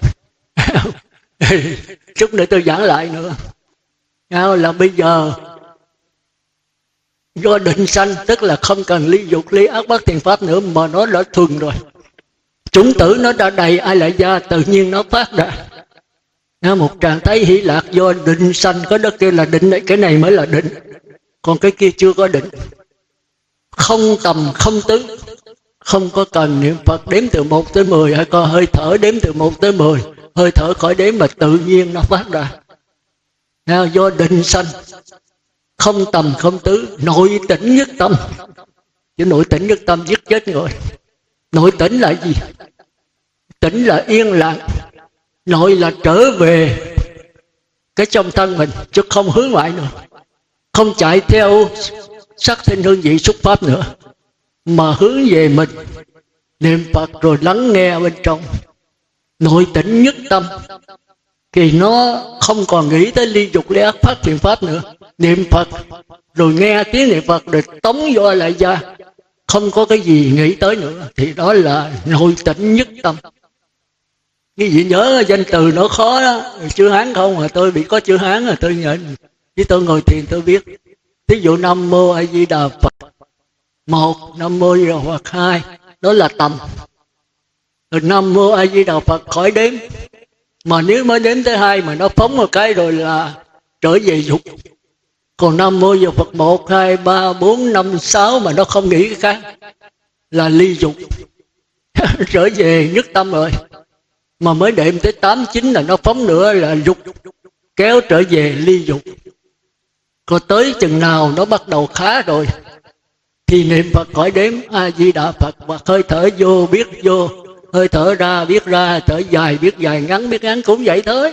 Chút nữa tôi giảng lại nữa. Là bây giờ do định sanh, tức là không cần ly dục ly ác bất thiện pháp nữa, mà nó đã thuần rồi, chủng tử nó đã đầy ai lại gia, tự nhiên nó phát ra một trạng thái hỷ lạc do định sanh. Có đó kêu là định đấy, cái này mới là định, còn cái kia chưa có định. Không tầm không tứ, không có cần niệm Phật đếm từ một tới mười, hay có hơi thở đếm từ một tới mười, hơi thở khỏi đếm mà tự nhiên nó phát ra. Do định sanh, không tầm không tứ, nội tỉnh nhất tâm. Chứ nội tỉnh nhất tâm giết chết người. Nội tỉnh là gì? Tỉnh là yên lặng, nội là trở về cái trong thân mình, chứ không hướng ngoại nữa, không chạy theo sắc thanh hương vị xúc pháp nữa, mà hướng về mình, niệm Phật rồi lắng nghe bên trong. Nội tỉnh nhất tâm thì nó không còn nghĩ tới ly dục ly ác phát thiện pháp nữa. Niệm Phật rồi nghe tiếng niệm Phật rồi tống vô lại ra, không có cái gì nghĩ tới nữa, thì đó là nội tỉnh nhất tâm. Cái gì nhớ danh từ nó khó đó, chữ Hán không mà tôi bị có chữ Hán là tôi nhận, chứ tôi ngồi thiền tôi biết. Ví dụ Nam Mô A Di Đà Phật một, Nam Mô A Di Đà Phật hai, đó là tầm. Rồi Nam Mô A Di Đà Phật khỏi đếm, mà nếu mới đếm tới hai mà nó phóng một cái rồi là trở về dục. Còn Nam Mô A Di Đà Phật một, hai, ba, bốn, năm, sáu mà nó không nghĩ cái khác là ly dục. Trở về nhất tâm rồi. Mà mới đệm tới tám, chín là nó phóng nữa là dục, kéo trở về ly dục. Còn tới chừng nào nó bắt đầu khá rồi thì niệm Phật khỏi đếm A Di Đà Phật, và hơi thở vô biết vô, hơi thở ra biết ra, thở dài biết dài, ngắn biết ngắn, cũng vậy thôi.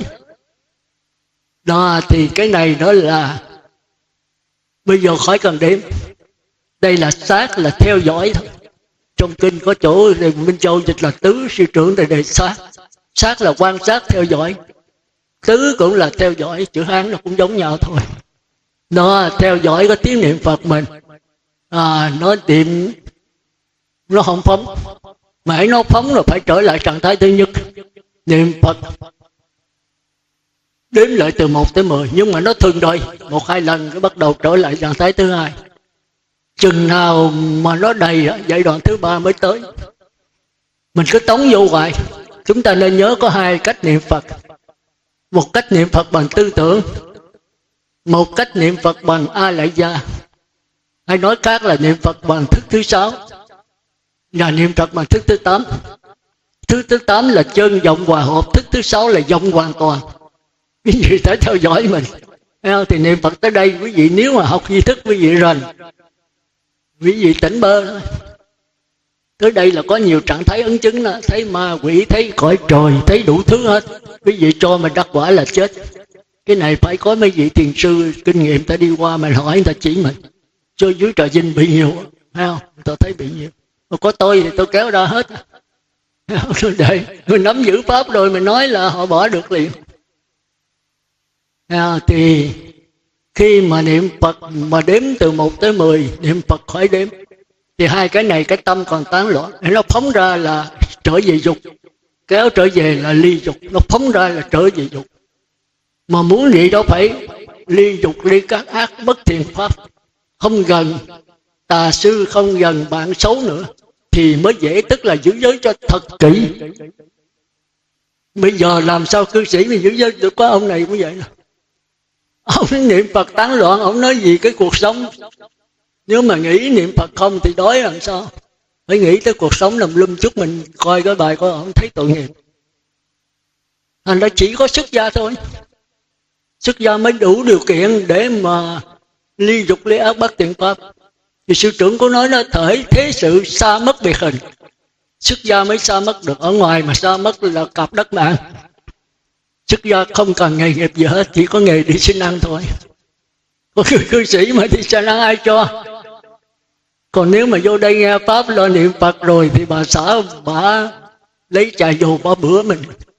Đó thì cái này đó là bây giờ khỏi cần đếm. Đây là sát, là theo dõi thôi. Trong kinh có chỗ Minh Châu dịch là tứ sư trưởng để đề sát. Sát là quan sát theo dõi, tứ cũng là theo dõi, chữ Hán nó cũng giống nhau thôi. Nó theo dõi có tiếng niệm Phật mình, à, nó niệm nó không phóng, mà hãy nó phóng là phải trở lại trạng thái thứ nhất, niệm Phật đếm lại từ một tới mười, nhưng mà nó thường rồi một hai lần nó bắt đầu trở lại trạng thái thứ hai. Chừng nào mà nó đầy giai đoạn thứ ba mới tới. Mình cứ tống vô hoài. Chúng ta nên nhớ có hai cách niệm Phật. Một cách niệm Phật bằng tư tưởng, một cách niệm Phật bằng A Lại Gia, hay nói khác là niệm Phật bằng thức thứ sáu, và niệm Phật bằng thức thứ tám. Thức thứ tám là chân vọng hòa hợp, thức thứ sáu là vọng hoàn toàn. Quý vị phải theo dõi mình. Thì niệm Phật tới đây, quý vị nếu mà học di thức quý vị rành, quý vị tỉnh bơ thôi. Tới đây là có nhiều trạng thái ấn chứng đó, thấy ma quỷ, thấy cõi trời, thấy đủ thứ hết. Quý vị cho mình đắc quả là chết. Cái này phải có mấy vị thiền sư kinh nghiệm ta đi qua mà hỏi người ta chỉ mình. Cho dưới trà Vinh bị nhiều, thấy không? Người ta thấy bị nhiều. Mà có tôi thì tôi kéo ra hết. Để mình nắm giữ pháp rồi mình nói là họ bỏ được liền. À, thì khi mà niệm Phật mà đếm từ một tới mười, niệm Phật khỏi đếm, thì hai cái này cái tâm còn tán loạn, nó phóng ra là trở về dục, kéo trở về là ly dục, nó phóng ra là trở về dục. Mà muốn vậy đó phải ly dục ly các ác bất thiện pháp, không gần tà sư, không gần bạn xấu nữa, thì mới dễ, tức là giữ giới cho thật kỹ. Bây giờ làm sao cư sĩ mình giữ giới được? Có ông này cũng vậy nè, ông niệm Phật tán loạn, ông nói gì cái cuộc sống Nếu mà nghĩ niệm Phật không thì đói làm sao? Phải nghĩ tới cuộc sống nằm lum chút. Mình coi cái bài coi không thấy tội nghiệp. Thành ra chỉ có xuất gia thôi. Xuất gia mới đủ điều kiện để mà ly dục ly ác bất thiện pháp. Thì sư trưởng có nói là thể thế sự xa mất biệt hình. Xuất gia mới xa mất được. Ở ngoài mà xa mất là cặp đất mạng. Xuất gia không cần nghề nghiệp gì hết, chỉ có nghề đi xin ăn thôi. Có người cư sĩ mà đi xin ăn ai cho? Còn nếu mà vô đây nghe pháp lo niệm Phật rồi thì bà xã bà lấy trà dầu bà bữa mình.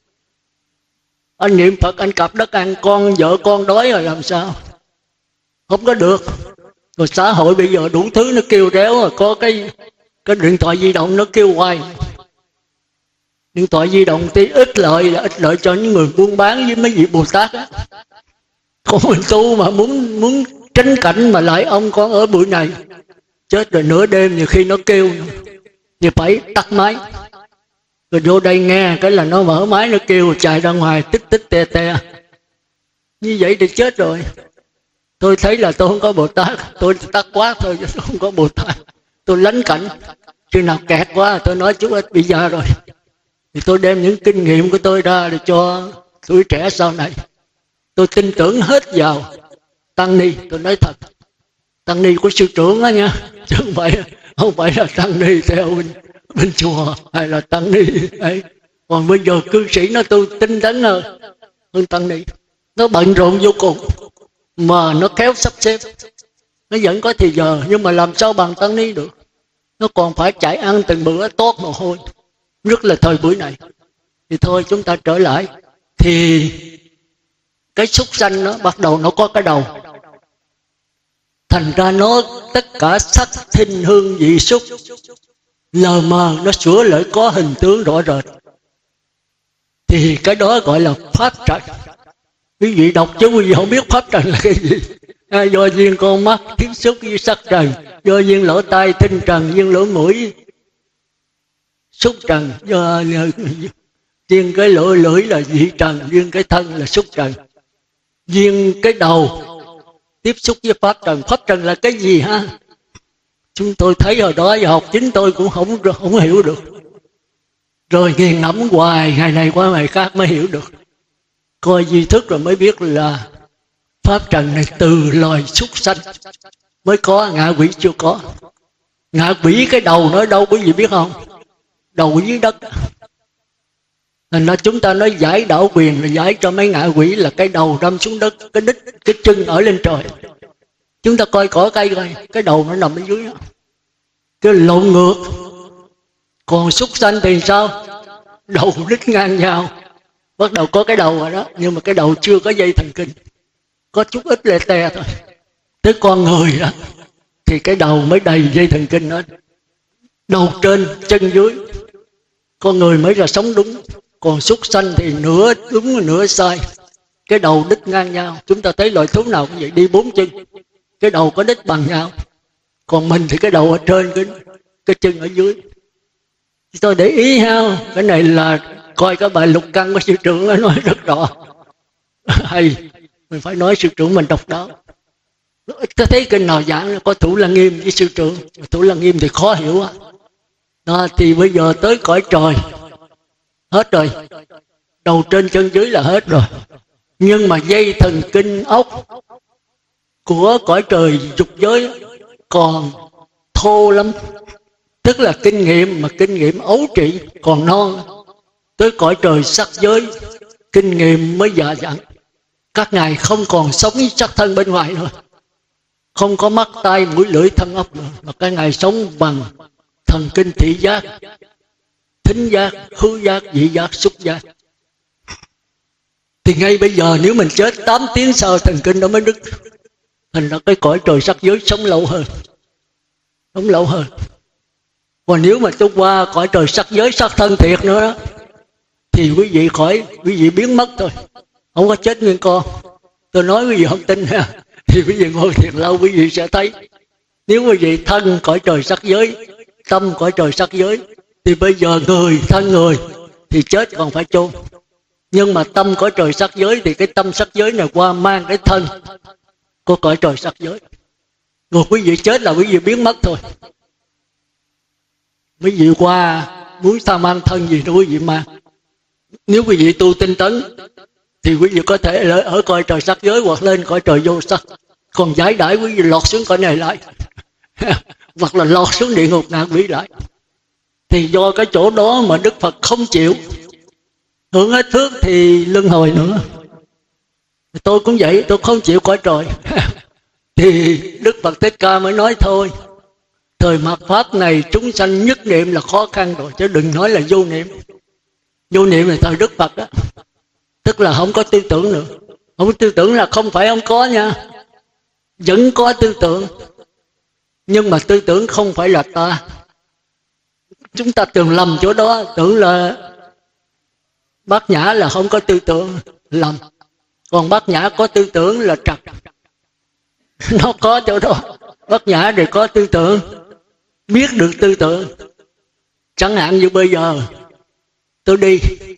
Anh niệm Phật anh cặp đất ăn, con vợ con đói rồi làm sao? Không có được. Rồi xã hội bây giờ đủ thứ nó kêu réo rồi. Có cái cái điện thoại di động nó kêu hoài. Điện thoại di động thì ít lợi là ít lợi cho những người buôn bán với mấy vị Bồ Tát á. Còn mình tu mà muốn muốn tránh cảnh mà lại ông con ở buổi này chết rồi, nửa đêm nhiều khi nó kêu thì phải tắt máy. Rồi vô đây nghe cái là nó mở máy nó kêu chạy ra ngoài tích tích tè tè. Như vậy thì chết rồi. Tôi thấy là tôi không có Bồ Tát, tôi tắt quá thôi chứ không có Bồ Tát. Tôi lánh cảnh, khi nào kẹt quá tôi nói chút ít bị già rồi. Thì tôi đem những kinh nghiệm của tôi ra để cho tuổi trẻ sau này. Tôi tin tưởng hết vào tăng ni, tôi nói thật. Tăng ni của sư trưởng đó nha, chứ không phải, không phải là tăng ni theo bên, bên chùa hay là tăng ni ấy. Còn bây giờ cư sĩ nó tôi tin tấn hơn, hơn tăng ni. Nó bận rộn vô cùng mà nó khéo sắp xếp. Nó vẫn có thì giờ nhưng mà làm sao bằng tăng ni được. Nó còn phải chạy ăn từng bữa tốt mồ hôi. Rất là thời buổi này. Thì thôi chúng ta trở lại. Thì cái súc sanh nó bắt đầu nó có cái đầu. Thành ra nó tất cả sắc thinh hương vị xúc lờ mờ nó sửa lại có hình tướng rõ rệt. Thì cái đó gọi là pháp trần. Quý vị đọc chứ quý vị không biết pháp trần là cái gì. À, do duyên con mắt tiếp xúc với sắc trần, do duyên lỗ tai thinh trần, duyên lỗ mũi xúc trần, do duyên cái lỗ lưỡi là vị trần, duyên cái thân là xúc trần, duyên cái đầu tiếp xúc với pháp trần. Pháp trần là cái gì ha? Chúng tôi thấy hồi đó giờ học chính tôi cũng không không hiểu được. Rồi nghiền ngẫm hoài, ngày này qua ngày khác mới hiểu được. Coi di thức rồi mới biết là pháp trần này từ loài súc sanh mới có, ngạ quỷ chưa có. Ngạ quỷ cái đầu nó ở đâu quý vị biết không? Đầu dưới đất. Thành ra chúng ta nói giải đảo quyền là giải cho mấy ngạ quỷ là cái đầu đâm xuống đất, cái đít, cái chân ở lên trời. Chúng ta coi cỏ cây coi, cái đầu nó nằm ở dưới đó. Cái lộn ngược. Còn súc sanh thì sao? Đầu đít ngang nhau. Bắt đầu có cái đầu rồi đó, nhưng mà cái đầu chưa có dây thần kinh, có chút ít lè tè thôi. Tới con người đó thì cái đầu mới đầy dây thần kinh hết. Đầu trên, chân dưới. Con người mới là sống đúng. Còn súc sanh thì nửa đúng nửa sai. Cái đầu đít ngang nhau. Chúng ta thấy loài thú nào cũng vậy, đi bốn chân, cái đầu có đít bằng nhau. Còn mình thì cái đầu ở trên, cái, cái chân ở dưới. Tôi để ý ha, cái này là coi cái bài lục căn của sư trưởng nó nói rất rõ. Hay, mình phải nói sư trưởng mình độc đáo. Tôi thấy kinh nào giảng có Thủ Lăng Nghiêm với sư trưởng. Thủ Lăng Nghiêm thì khó hiểu á. Đó, thì bây giờ tới cõi trời hết rồi, đầu trên chân dưới là hết rồi. Nhưng mà dây thần kinh ốc của cõi trời dục giới còn thô lắm. Tức là kinh nghiệm mà kinh nghiệm ấu trị còn non. Tới cõi trời sắc giới kinh nghiệm mới già dặn. Các ngài không còn sống với sắc thân bên ngoài nữa, không có mắt tai mũi lưỡi thân ốc nữa, mà các ngài sống bằng thần kinh thị giác, thính giác, khứu giác, vị giác, xúc giác. Thì ngay bây giờ nếu mình chết tám tiếng sau thần kinh đó mới đứt. Thành ra cái cõi trời sắc giới sống lâu hơn, sống lâu hơn. Còn nếu mà tôi qua cõi trời sắc giới sắc thân thiệt nữa đó, thì quý vị khỏi, quý vị biến mất thôi, không có chết nguyên con. Tôi nói quý vị không tin ha, thì quý vị ngồi thiệt lâu quý vị sẽ thấy. Nếu quý vị thân cõi trời sắc giới, tâm cõi trời sắc giới, thì bây giờ người thân người thì chết còn phải chôn. Nhưng mà tâm cõi trời sắc giới thì cái tâm sắc giới này qua mang cái thân của cõi trời sắc giới. Rồi quý vị chết là quý vị biến mất thôi. Quý vị qua muốn ta mang thân gì đó quý vị mang. Nếu quý vị tu tinh tấn thì quý vị có thể ở, ở cõi trời sắc giới hoặc lên cõi trời vô sắc. Còn giải đãi quý vị lọt xuống cõi này lại hoặc là lọt xuống địa ngục ngạ quỷ lại. Thì do cái chỗ đó mà Đức Phật không chịu hưởng hết phước thì luân hồi nữa. Tôi cũng vậy, tôi không chịu cõi trời thì Đức Phật Thích Ca mới nói thôi, thời mạt Pháp này chúng sanh nhất niệm là khó khăn rồi, chứ đừng nói là vô niệm. Vô niệm là thời Đức Phật đó, tức là không có tư tưởng nữa. Không có tư tưởng là không phải không có nha, vẫn có tư tưởng, nhưng mà tư tưởng không phải là ta. Chúng ta từng lầm chỗ đó, tưởng là Bát Nhã là không có tư tưởng, lầm. Còn Bát Nhã có tư tưởng là trật. Nó có chỗ đó. Bát Nhã thì có tư tưởng, biết được tư tưởng. Chẳng hạn như bây giờ tôi đi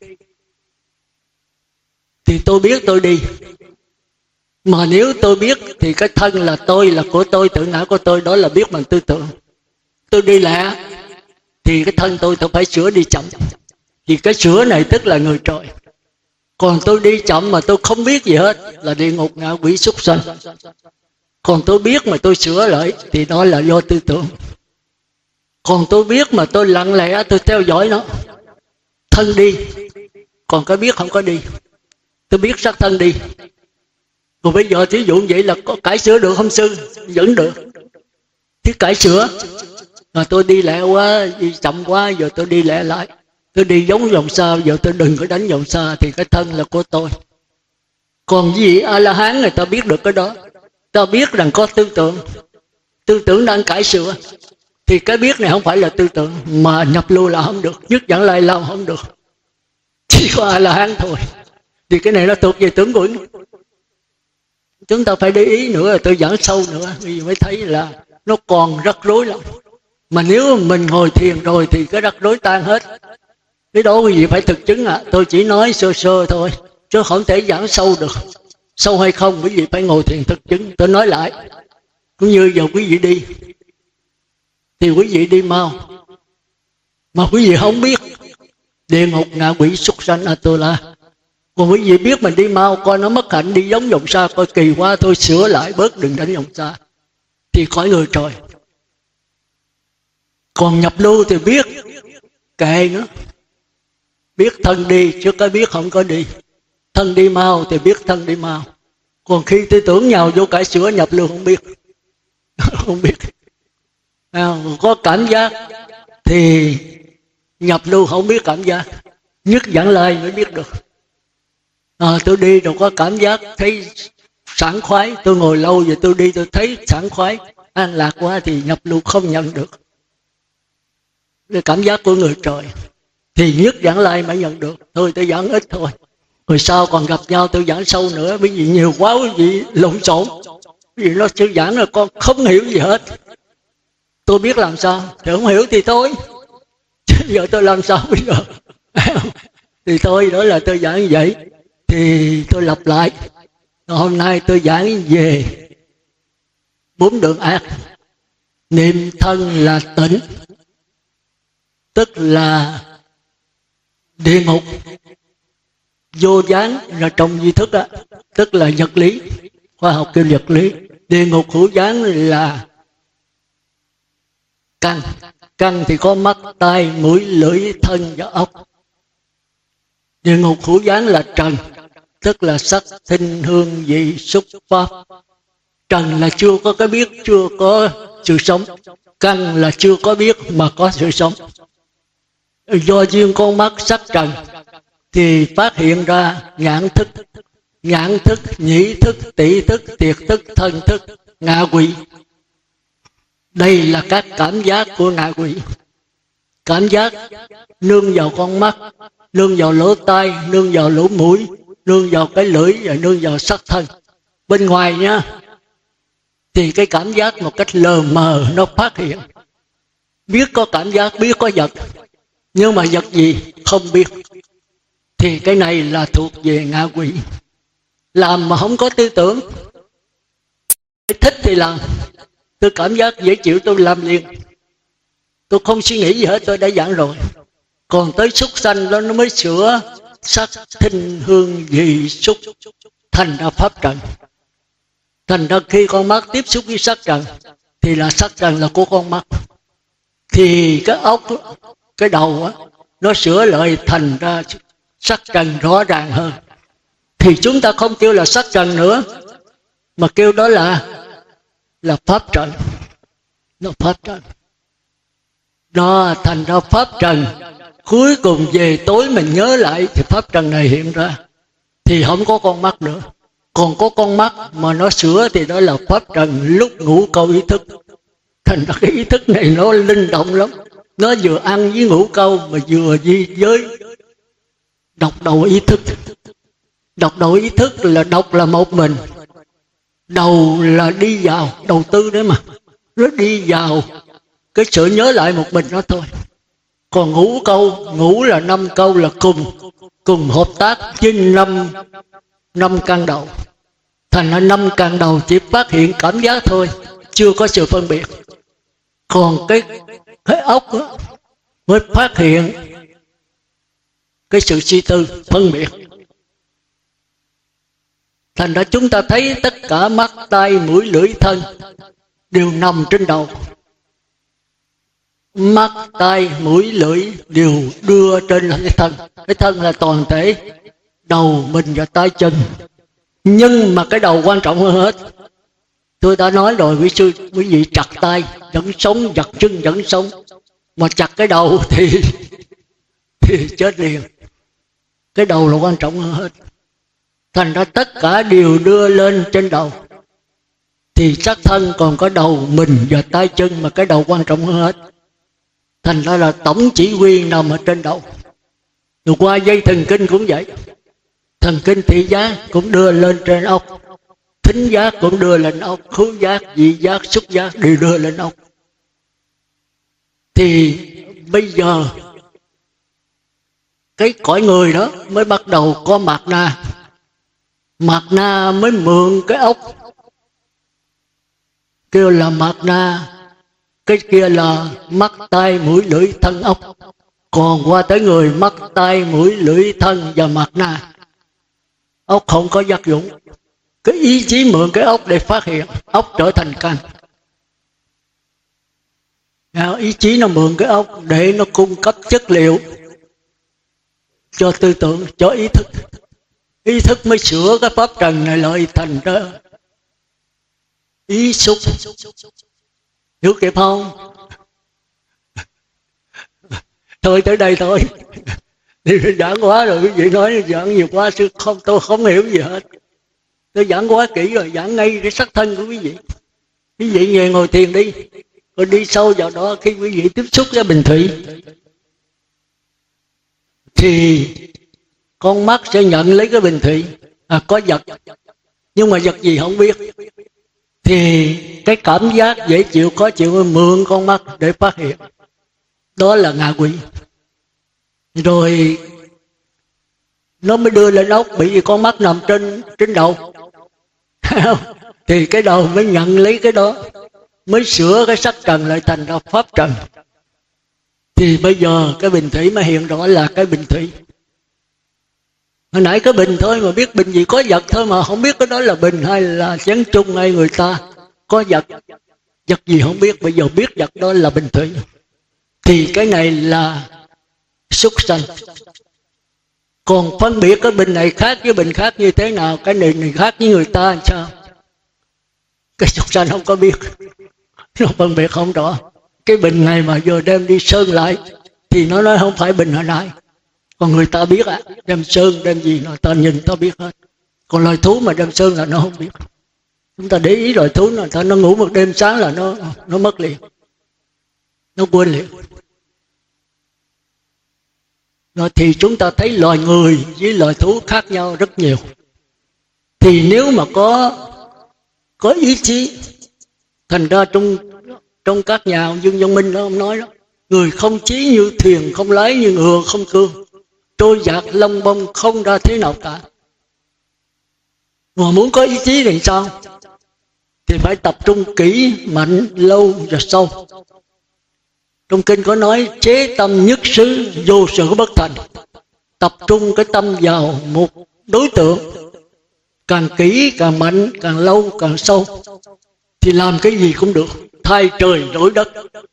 thì tôi biết tôi đi. Mà nếu tôi biết thì cái thân là tôi, là của tôi, tự ngã của tôi, đó là biết bằng tư tưởng. Tôi đi lẹ thì cái thân tôi tôi phải sửa đi chậm, thì cái sửa này tức là người trời. Còn tôi đi chậm mà tôi không biết gì hết là địa ngục ngạ quỷ súc sanh. Còn tôi biết mà tôi sửa lại thì đó là do tư tưởng. Còn tôi biết mà tôi lặng lẽ tôi theo dõi nó, thân đi, còn cái biết không có đi. Tôi biết sắc thân đi. Còn bây giờ thí dụ vậy là có cải sửa được không sư? Vẫn được. Thì cải sửa mà tôi đi lẹ quá, đi chậm quá, giờ tôi đi lẹ lại, tôi đi giống dòng xa, giờ tôi đừng có đánh dòng xa, thì cái thân là của tôi. Còn gì A-la-hán người ta biết được cái đó, ta biết rằng có tư tưởng, tư tưởng đang cải sửa, thì cái biết này không phải là tư tưởng, mà nhập lưu là không được, nhất dẫn lại làm không được, chỉ có A-la-hán thôi. Thì cái này nó thuộc về tướng quẩn. Chúng ta phải để ý nữa, là tôi giảng sâu nữa vì mới thấy là nó còn rắc rối lắm. Mà nếu mình ngồi thiền rồi thì cái rắc rối tan hết. Cái đó quý vị phải thực chứng ạ. À. Tôi chỉ nói sơ sơ thôi, chứ không thể giảng sâu được. Sâu hay không quý vị phải ngồi thiền thực chứng. Tôi nói lại, cũng như giờ quý vị đi thì quý vị đi mau, mà quý vị không biết địa ngục ngạ quỷ súc sanh Atula. Còn quý vị biết mình đi mau, coi nó mất hạnh, đi giống dòng xa, coi kỳ quá, thôi sửa lại bớt, đừng đánh dòng xa, thì khỏi người trời. Còn nhập lưu thì biết, kệ nữa, biết thân đi chứ có biết không có đi. Thân đi mau thì biết thân đi mau. Còn khi tư tưởng nhào vô cải sửa, nhập lưu không biết. Không biết. À, có cảm giác thì nhập lưu không biết cảm giác, nhất Vãng Lai mới biết được. À, tôi đi rồi có cảm giác thấy sảng khoái, tôi ngồi lâu rồi tôi đi tôi thấy sảng khoái, an lạc quá, thì nhập lưu không nhận được. Cái cảm giác của người trời thì nhất Vãng Lai mới nhận được. Thôi tôi giảng ít thôi, rồi sau còn gặp nhau tôi giảng sâu nữa. Bởi vì nhiều quá quý vị lộn xộn, vì nó sư giảng là con không hiểu gì hết. Tôi biết làm sao, thì không hiểu thì thôi, chứ giờ tôi làm sao bây giờ. Thì thôi, đó là tôi giảng như vậy. Thì tôi lặp lại, hôm nay tôi giảng về bốn đường ác. Niệm thân là tịnh, tức là địa ngục. Vô gián là trong duy thức đó, tức là vật lý, khoa học kêu vật lý. Địa ngục hữu gián là căn. Căn thì có mắt, tai, mũi, lưỡi, thân và ốc. Địa ngục hữu gián là trần, tức là sắc, thinh, hương, vị, xúc, pháp. Trần là chưa có cái biết, chưa có sự sống. Căn là chưa có biết mà có sự sống. Do duyên con mắt sắc trần thì phát hiện ra nhãn thức, nhãn thức, nhĩ thức, tỷ thức, tiệt thức, thân thức, ngạ quỷ. Đây là các cảm giác của ngạ quỷ. Cảm giác nương vào con mắt, nương vào lỗ tai, nương vào lỗ mũi, nương vào cái lưỡi và nương vào sắc thân. Bên ngoài nha, thì cái cảm giác một cách lờ mờ nó phát hiện. Biết có cảm giác, biết có vật, nhưng mà vật gì không biết. Thì cái này là thuộc về ngạ quỷ. Làm mà không có tư tưởng, thích thì làm, Tôi cảm giác dễ chịu tôi làm liền. Tôi không suy nghĩ gì hết, tôi đã giảng rồi. Còn tới súc sanh đó nó mới sửa sắc thinh hương vị xúc thành ra pháp trần. Thành ra khi con mắt tiếp xúc với sắc trần thì là sắc trần là của con mắt. Thì cái óc, cái đầu á, nó sửa lại thành ra sắc trần rõ ràng hơn. Thì chúng ta không kêu là sắc trần nữa, mà kêu đó là là pháp trần. Nó pháp trần. Nó thành ra pháp trần. Cuối cùng về tối mình nhớ lại thì pháp trần này hiện ra. Thì không có con mắt nữa. Còn có con mắt mà nó sửa thì đó là pháp trần lúc ngủ câu ý thức. Thành ra cái ý thức này nó linh động lắm. Nó vừa ăn với ngủ câu mà vừa di giới đọc đầu ý thức. Đọc đầu ý thức là đọc là một mình. Đầu là đi vào, đầu tư đấy mà. Nó đi vào cái sự nhớ lại một mình nó thôi. Còn ngủ câu, ngủ là năm câu là cùng cùng hợp tác với năm năm căn đầu. Thành ra năm căn đầu chỉ phát hiện cảm giác thôi, chưa có sự phân biệt. Còn cái cái óc đó, mới phát hiện cái sự suy tư phân biệt. Thành ra chúng ta thấy tất cả mắt, tai, mũi, lưỡi, thân đều nằm trên đầu. Mắt, tai, mũi, lưỡi đều đưa trên cái thân. Cái thân là toàn thể, đầu, mình và tay chân. Nhưng mà cái đầu quan trọng hơn hết. Tôi đã nói rồi, quý sư, quý vị chặt tay vẫn sống, chặt chân vẫn sống. Mà chặt cái đầu thì thì chết liền. Cái đầu là quan trọng hơn hết. Thành ra tất cả đều đưa lên trên đầu. Thì xác thân còn có đầu, mình và tay chân, mà cái đầu quan trọng hơn hết. Thành ra là tổng chỉ huy nằm ở trên đầu. Rồi qua dây thần kinh cũng vậy. Thần kinh thị giác cũng đưa lên trên óc. Thính giác cũng đưa lên óc. Khứu giác, vị giác, xúc giác đều đưa lên óc. Thì bây giờ cái cõi người đó mới bắt đầu có mạt na. Mạt na mới mượn cái óc, kêu là mạt na. Cái kia là mắt, tai, mũi, lưỡi, thân, ốc. Còn qua tới người, mắt, tai, mũi, lưỡi, thân và mạt na. Ốc không có tác dụng. Cái ý chí mượn cái ốc để phát hiện, ốc trở thành căn. Ý chí nó mượn cái ốc để nó cung cấp chất liệu cho tư tưởng, cho ý thức. Ý thức mới sửa cái pháp trần này lại thành ra ý xúc. Hiểu kịp không? Thôi tới đây thôi. Thì giảng quá rồi, quý vị nói giảng nhiều quá, sư không, tôi không hiểu gì hết. Tôi giảng quá kỹ rồi, giảng ngay cái sắc thân của quý vị. Quý vị về ngồi thiền đi, rồi đi sâu vào đó. Khi quý vị tiếp xúc với bình thủy thì con mắt sẽ nhận lấy cái bình thủy. À, có vật, nhưng mà vật gì không biết. Thì cái cảm giác dễ chịu, khó chịu mượn con mắt để phát hiện. Đó là ngạ quỷ. Rồi nó mới đưa lên ốc, bởi vì con mắt nằm trên trên đầu. Thì cái đầu mới nhận lấy cái đó, mới sửa cái sắc trần lại thành ra pháp trần. Thì bây giờ cái bình thủy mới hiện rõ là cái bình thủy. Hồi nãy cái bình thôi mà biết bình gì, có vật thôi mà không biết cái đó là bình hay là chén chung hay người ta có vật. Vật gì không biết, bây giờ biết vật đó là bình thủy. Thì cái này là súc sanh. Còn phân biệt cái bình này khác với bình khác như thế nào, cái này này khác với người ta làm sao? Cái súc sanh không có biết, nó phân biệt không rõ. Cái bình này mà giờ đem đi sơn lại thì nó nói không phải bình hồi nãy. Còn người ta biết ạ, à, đem sơn đem gì người ta nhìn ta biết hết. Còn loài thú mà đem sơn là nó không biết. Chúng ta để ý loài thú nó, nó ngủ một đêm sáng là nó nó mất liền, nó quên liền. Rồi thì chúng ta thấy loài người với loài thú khác nhau rất nhiều. Thì nếu mà có có ý chí, thành ra trong trong các nhà Dương Văn Minh đó ông nói đó, người không chí như thuyền, không lái như ngựa, không cương, trôi dạt lông bông, không ra thế nào cả. Mà muốn có ý chí thì sao? thì phải tập trung kỹ, mạnh, lâu và sâu. Trong kinh có nói chế tâm nhất xứ, vô sự bất thành. Tập trung cái tâm vào một đối tượng, càng kỹ, càng mạnh, càng lâu, càng sâu, thì làm cái gì cũng được, thay trời đổi đất,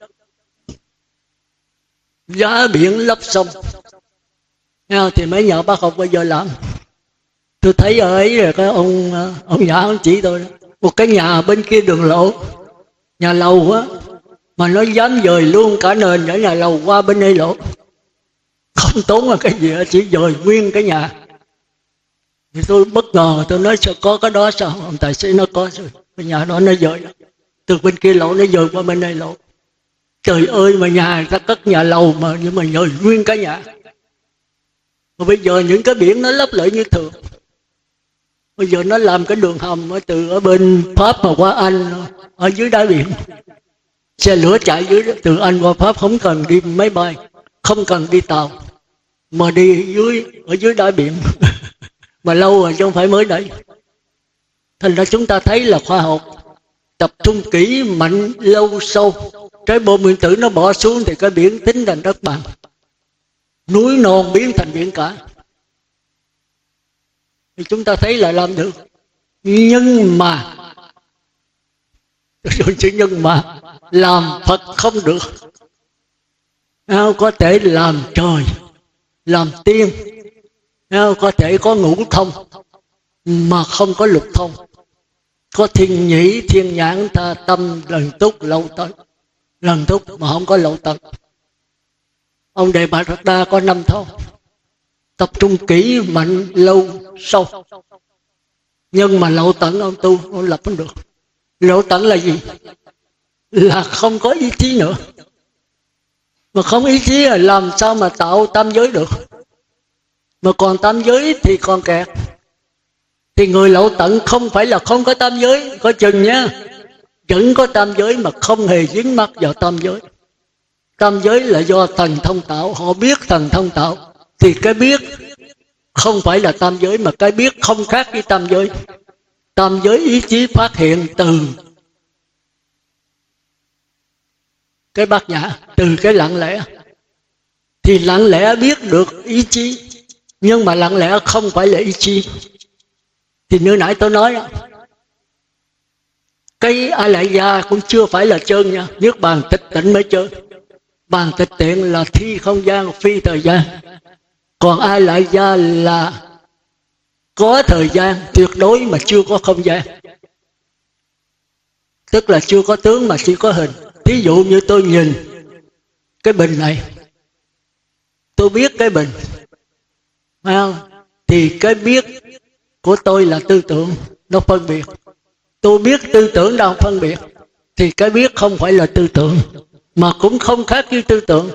giá biển lấp sông. Thì mấy nhà bác học bây giờ làm. Tôi thấy ở ấy rồi cái ông ông nhà ông chỉ tôi một cái nhà bên kia đường lộ, nhà lầu á, mà nó dám dời luôn cả nền ở nhà lầu qua bên đây lộ, không tốn là cái gì, chỉ dời nguyên cái nhà. Thì tôi bất ngờ, tôi nói sao có cái đó sao? Ông tài xế nó có rồi, cái nhà đó nó dời từ bên kia lộ nó dời qua bên đây lộ. Trời ơi, mà nhà người ta cất nhà lầu mà, nhưng mà dời nguyên cái nhà. Mà bây giờ những cái biển nó lấp lại như thường. Bây giờ nó làm cái đường hầm từ ở bên Pháp mà qua Anh, ở dưới đáy biển. Xe lửa chạy dưới từ Anh qua Pháp, không cần đi máy bay, không cần đi tàu, mà đi dưới ở dưới đáy biển. Mà lâu rồi chứ không phải mới đây. Thành ra chúng ta thấy là khoa học tập trung kỹ, mạnh, lâu, sâu. Cái bom nguyên tử nó bỏ xuống thì cái biển tính thành đất bằng, núi non biến thành biển cả. Thì chúng ta thấy là làm được. Nhưng mà chữ nhưng mà làm Phật không được. Có thể làm trời, làm tiên, có thể có ngũ thông mà không có lục thông. Có thiên nhĩ, thiên nhãn, tha tâm, lần túc, lâu tận. Lần túc mà không có lậu tận. Ông Đề Bà Đạt Đa có năm thông, tập trung kỹ, mạnh, lâu, sâu. Nhưng mà lậu tận ông tu, ông lập không được. Lậu tận là gì? Là không có ý chí nữa. Mà không ý chí là làm sao mà tạo tam giới được. Mà còn tam giới thì còn kẹt. Thì người lậu tận không phải là không có tam giới, có chừng nhá. Vẫn có tam giới mà không hề dính mắc vào tam giới. Tam giới là do thần thông tạo, họ biết thần thông tạo. Thì cái biết không phải là tam giới, mà cái biết không khác với tam giới. Tam giới ý chí phát hiện từ cái bát nhã, từ cái lặng lẽ. Thì lặng lẽ biết được ý chí, nhưng mà lặng lẽ không phải là ý chí. Thì như nãy tôi nói đó, cái A Lại Gia cũng chưa phải là trơn nha. Niết bàn tịch tịnh mới trơn. Bàn tịch tiện là thi không gian, phi thời gian. Còn A Lại Gia là có thời gian tuyệt đối mà chưa có không gian. Tức là chưa có tướng mà chỉ có hình. Thí dụ như tôi nhìn cái bình này, tôi biết cái bình, phải không? Thì cái biết của tôi là tư tưởng, nó phân biệt. Tôi biết tư tưởng đâu phân biệt. Thì cái biết không phải là tư tưởng, mà cũng không khác với tư tưởng.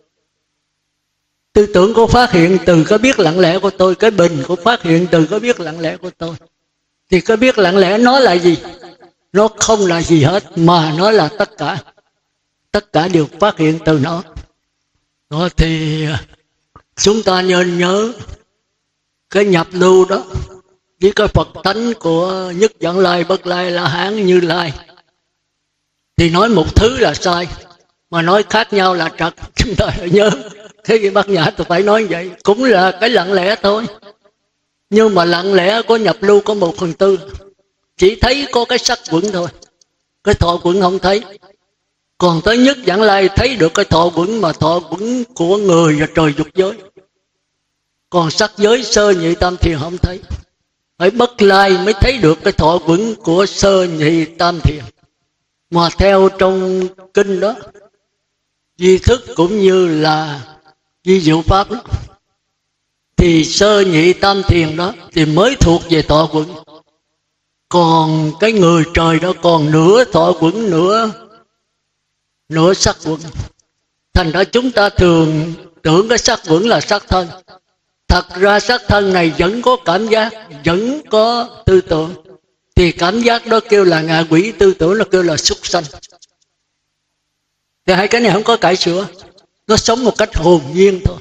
Tư tưởng có phát hiện từ cái biết lặng lẽ của tôi, cái bình cũng phát hiện từ cái biết lặng lẽ của tôi. Thì cái biết lặng lẽ nó là gì? Nó không là gì hết, mà nó là tất cả. Tất cả đều phát hiện từ nó. Đó thì chúng ta nên nhớ cái nhập lưu đó với cái Phật tánh của Nhất Dẫn Lai, Bất Lai, La Hán, Như Lai. Thì nói một thứ là sai, mà nói khác nhau là trật. Chúng ta phải nhớ. Thế thì Bát Nhã tôi phải nói vậy. Cũng là cái lặng lẽ thôi. Nhưng mà lặng lẽ có nhập lưu có một phần tư. Chỉ thấy có cái sắc quẩn thôi. Cái thọ quẩn không thấy. Còn tới Nhất Dẫn Lai thấy được cái thọ quẩn, mà thọ quẩn của người và trời dục giới. Còn sắc giới sơ nhị tam thiền không thấy. Phải Bất Lai mới thấy được cái thọ quẩn của sơ nhị tam thiền. Mà theo trong kinh đó, duy thức cũng như là duy diệu pháp đó, thì sơ nhị tam thiền đó thì mới thuộc về thọ quẩn. Còn cái người trời đó còn nửa thọ quẩn, nửa nửa sắc quẩn. Thành ra chúng ta thường tưởng cái sắc quẩn là sắc thân. Thật ra sắc thân này vẫn có cảm giác, vẫn có tư tưởng. Thì cảm giác đó kêu là ngạ quỷ, tư tưởng nó kêu là súc sanh. Thì hai cái này không có cải sửa. Nó sống một cách hồn nhiên thôi.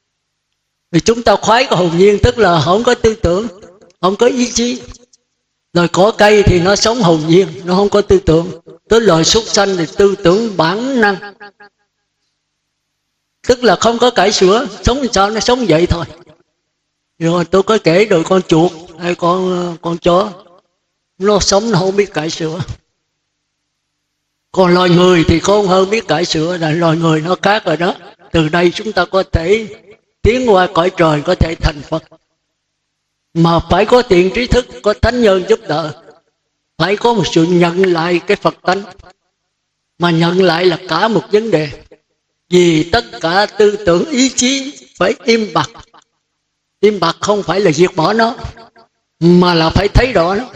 Vì chúng ta khoái cái hồn nhiên, tức là không có tư tưởng, không có ý chí. Loài cỏ cây thì nó sống hồn nhiên, nó không có tư tưởng. Tới loài súc sanh thì tư tưởng bản năng, tức là không có cải sửa, sống sao nó sống vậy thôi. Rồi tôi có kể rồi con chuột hay con con chó, nó sống nó không biết cải sửa. Còn loài người thì không hơn biết cải sửa, là loài người nó khác rồi đó. Từ đây chúng ta có thể tiến qua cõi trời, có thể thành Phật. Mà phải có tiền trí thức, có thánh nhân giúp đỡ, phải có một sự nhận lại cái Phật tánh. Mà nhận lại là cả một vấn đề. Vì tất cả tư tưởng ý chí phải im bặt. Im bặt không phải là diệt bỏ nó, mà là phải thấy rõ nó.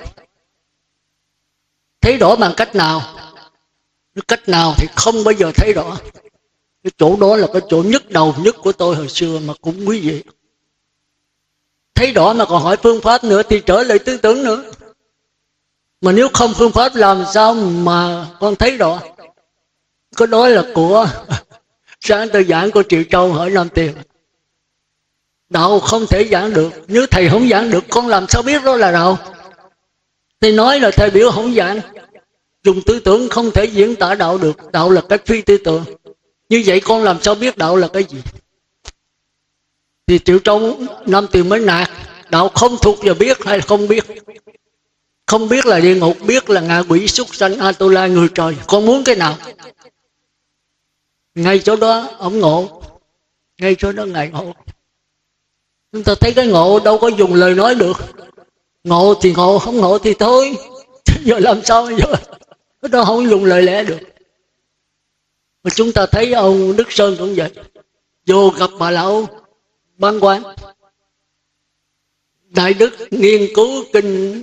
Thấy rõ bằng cách nào? Cách nào thì không bao giờ thấy rõ. Cái chỗ đó là cái chỗ nhức đầu nhất của tôi hồi xưa, mà cũng quý vị. Thấy rõ mà còn hỏi phương pháp nữa thì trở lại tư tưởng nữa. Mà nếu không phương pháp làm sao mà con thấy rõ? Cái đó là của sáng tôi giảng của Triệu Châu hỏi Nam Tiền. Đạo không thể giảng được. Nếu thầy không giảng được, con làm sao biết đó là đạo? Thầy nói là thầy biểu không giảng. Dùng tư tưởng không thể diễn tả đạo được. Đạo là cái phi tư tưởng. Như vậy con làm sao biết đạo là cái gì? Thì Triệu Châu Nam Tiền mới nạt. Đạo không thuộc vào biết hay không biết. Không biết là địa ngục, biết là ngạ quỷ, súc sanh, Atula, người trời. Con muốn cái nào? Ngay chỗ đó ông ngộ. Ngay chỗ đó Ngài ngộ. Chúng ta thấy cái ngộ đâu có dùng lời nói được. Ngộ thì ngộ, không ngộ thì thôi. Giờ làm sao bây giờ? Cái đó không dùng lời lẽ được. Mà chúng ta thấy ông Đức Sơn cũng vậy. Vô gặp bà lão Ban Quan. Đại Đức nghiên cứu kinh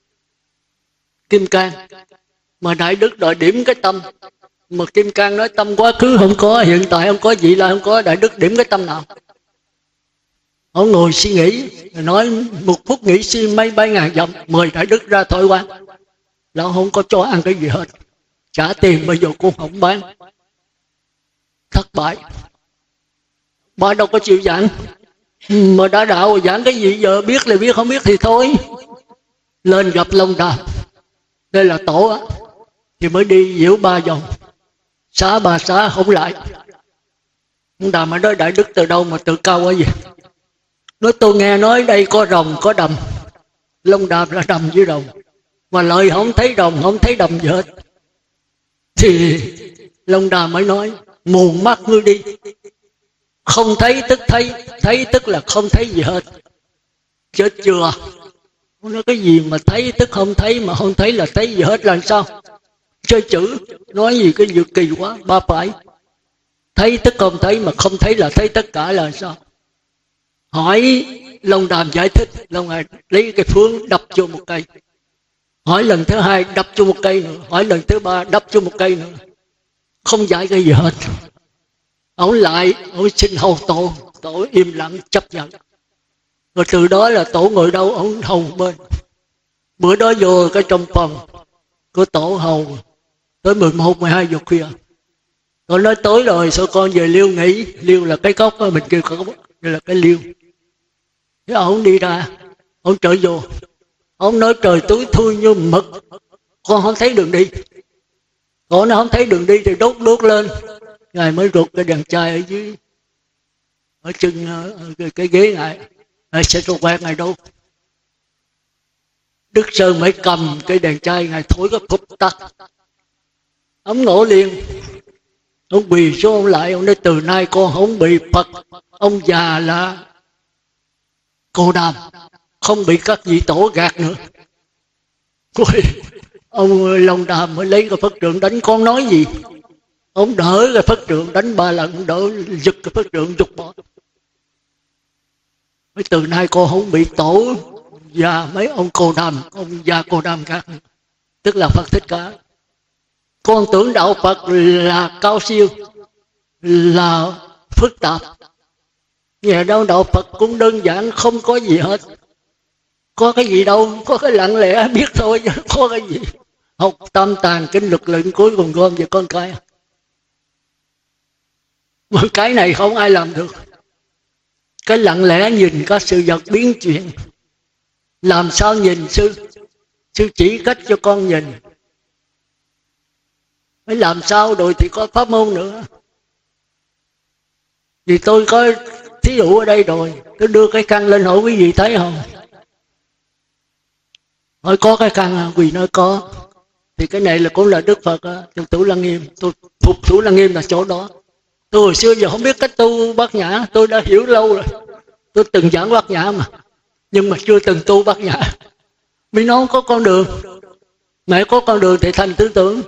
Kim Cang, mà Đại Đức đòi điểm cái tâm. Mà Kim Cang nói tâm quá khứ không có, hiện tại không có, gì là không có. Đại Đức điểm cái tâm nào? Ông ngồi suy nghĩ, nói một phút nghĩ suy mấy bay ngàn dặm, mời Đại Đức ra thôi quan. Lão không có cho ăn cái gì hết, trả tiền bây giờ cũng không bán. Thất bại. Bà đâu có chịu giảng. Mà đã đạo giảng cái gì giờ, biết là biết, không biết thì thôi. Lên gặp Long Đàm, đây là tổ á, thì mới đi diễu ba vòng, xá ba xá không lại. Long Đàm mới nói Đại Đức từ đâu mà tự cao quá gì? Nói tôi nghe nói đây có rồng có đầm. Long Đàm là đầm với rồng, mà lời không thấy rồng không thấy đầm gì hết. Thì Long Đàm mới nói mù mắt ngươi đi. Không thấy tức thấy, thấy tức là không thấy gì hết. Chết chưa? Nói cái gì mà thấy tức không thấy, mà không thấy là thấy gì hết là sao? Chơi chữ, nói gì cái gì kỳ quá. Ba phải thấy tức không thấy, mà không thấy là thấy tất cả là sao? Hỏi Long Đàm giải thích, Long Đàm lấy cái phương đập cho một cây. Hỏi lần thứ hai đập cho một cây nữa. Hỏi lần thứ ba đập cho một cây nữa. Không giải cái gì hết. Ông lại, ông xin hầu tổ. Tổ im lặng chấp nhận. Rồi từ đó là tổ ngồi đâu ông hầu bên. Bữa đó vô cái trong phòng của tổ hầu tới mười một, mười hai giờ khuya. Tôi nói tối rồi sao con về liêu nghỉ. Liêu là cái cốc đó, mình kêu cốc, đây là cái liêu. Thế ông đi ra, ông trở vô. Ông nói trời tối thui như mực, con không thấy đường đi. Con nó không thấy đường đi thì đốt đốt lên. Ngài mới rụt cái đèn chai ở dưới, ở chân cái, cái ghế Ngài. Ngài sẽ có quen Ngài đâu. Đức Sơn mới cầm cái đèn chai, Ngài thổi cái phụp tắt. Ông ngộ liền. Ông quỳ xuống ông lại, ông nói từ nay con không bị Phật. Ông già là Cô Đàm, không bị các vị tổ gạt nữa. Rồi, ông Long Đàm mới lấy cái Phất trượng đánh. Con nói gì? Ông đỡ cái Phất trượng đánh ba lần, đỡ giật cái Phất trượng giục bỏ. Mấy từ nay con không bị tổ và mấy ông Cô Đàm, ông già Cô Đàm gạt nữa. Tức là Phật Thích Ca. Con tưởng đạo Phật là cao siêu, là phức tạp. Nhà đâu đạo Phật cũng đơn giản, không có gì hết. Có cái gì đâu, có cái lặng lẽ biết thôi, có cái gì. Học tam tàn kinh lực lượng cuối cùng gom về con cái. Mà cái này không ai làm được. Cái lặng lẽ nhìn các sự vật biến chuyển. Làm sao nhìn sư? Sư chỉ cách cho con nhìn. Phải làm sao rồi thì có pháp môn nữa. Vì tôi có thí dụ ở đây rồi, tôi đưa cái căn lên hỏi quý vị thấy không? Hỏi có cái căn à? Quý vị nói có. Thì cái này là cũng là Đức Phật á, trong Thủ Lăng Nghiêm. Tôi phục Thủ Lăng Nghiêm là chỗ đó. Tôi hồi xưa giờ không biết cách tu Bát Nhã, tôi đã hiểu lâu rồi. Tôi từng giảng Bát Nhã mà, nhưng mà chưa từng tu Bát Nhã. Mới nói có con đường, mẹ có con đường thì thành tư tưởng.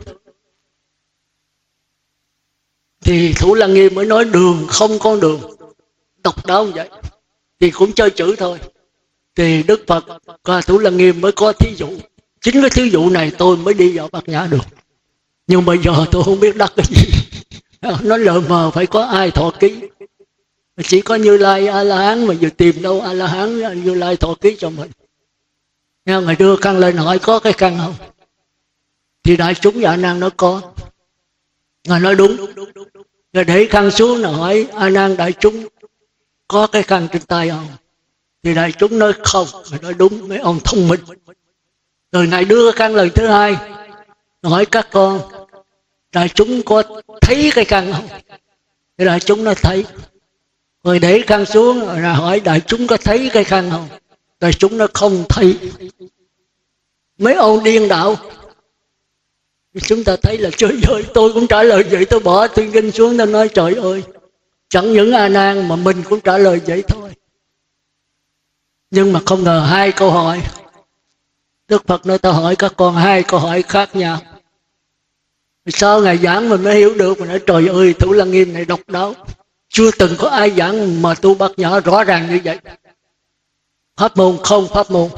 Thì Thủ Lăng Nghiêm mới nói đường không con đường, độc đáo như vậy. Thì cũng chơi chữ thôi. Thì Đức Phật và Thủ Lăng Nghiêm mới có thí dụ. Chính cái thí dụ này tôi mới đi vào Bát Nhã được. Nhưng bây giờ tôi không biết đắc cái gì. Nó lờ mờ phải có ai thọ ký. Chỉ có Như Lai A-la-hán mà vừa tìm đâu A-la-hán Như Lai thọ ký cho mình. Nghe người đưa căn lên hỏi có cái căn không? Thì đại chúng và A Nan nó có. Ngài nói đúng. Rồi để căn xuống là hỏi A Nan đại chúng có cái căn trên tay không? Thì đại chúng nói không. Ngài nói đúng, mấy ông thông minh. Rồi Ngài đưa căn lần thứ hai, hỏi các con đại chúng có thấy cái căn không? Thì đại chúng nó thấy. Rồi để căn xuống rồi hỏi đại chúng có thấy cái căn không? Đại chúng nó không thấy. Mấy ông điên đạo. Chúng ta thấy là trời ơi, tôi cũng trả lời vậy, tôi bỏ thiên kinh xuống, tôi nói trời ơi, chẳng những A Nan mà mình cũng trả lời vậy thôi. Nhưng mà không ngờ hai câu hỏi, Đức Phật nói ta hỏi các con hai câu hỏi khác nhau. Sau Ngài giảng mình mới hiểu được, mình nói trời ơi, Thủ Lăng Nghiêm này độc đáo, chưa từng có ai giảng mà tu Bát Nhã rõ ràng như vậy. Pháp môn không pháp môn.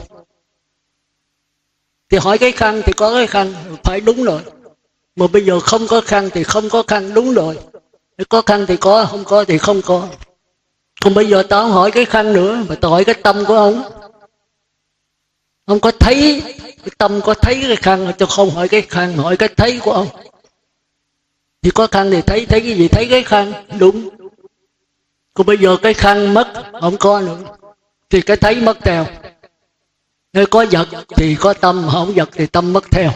Thì hỏi cái khăn thì có cái khăn, phải đúng rồi. Mà bây giờ không có khăn thì không có khăn, đúng rồi. Có khăn thì có, không có thì không có. Còn bây giờ tao không hỏi cái khăn nữa, mà tao hỏi cái tâm của ông. Ông có thấy, cái tâm có thấy cái khăn, tôi không hỏi cái khăn, mà hỏi cái thấy của ông. Thì có khăn thì thấy, thấy cái gì? Thấy cái khăn, đúng. Còn bây giờ cái khăn mất, không có nữa. Thì cái thấy mất theo. Nếu có vật thì có tâm, không vật thì tâm mất theo.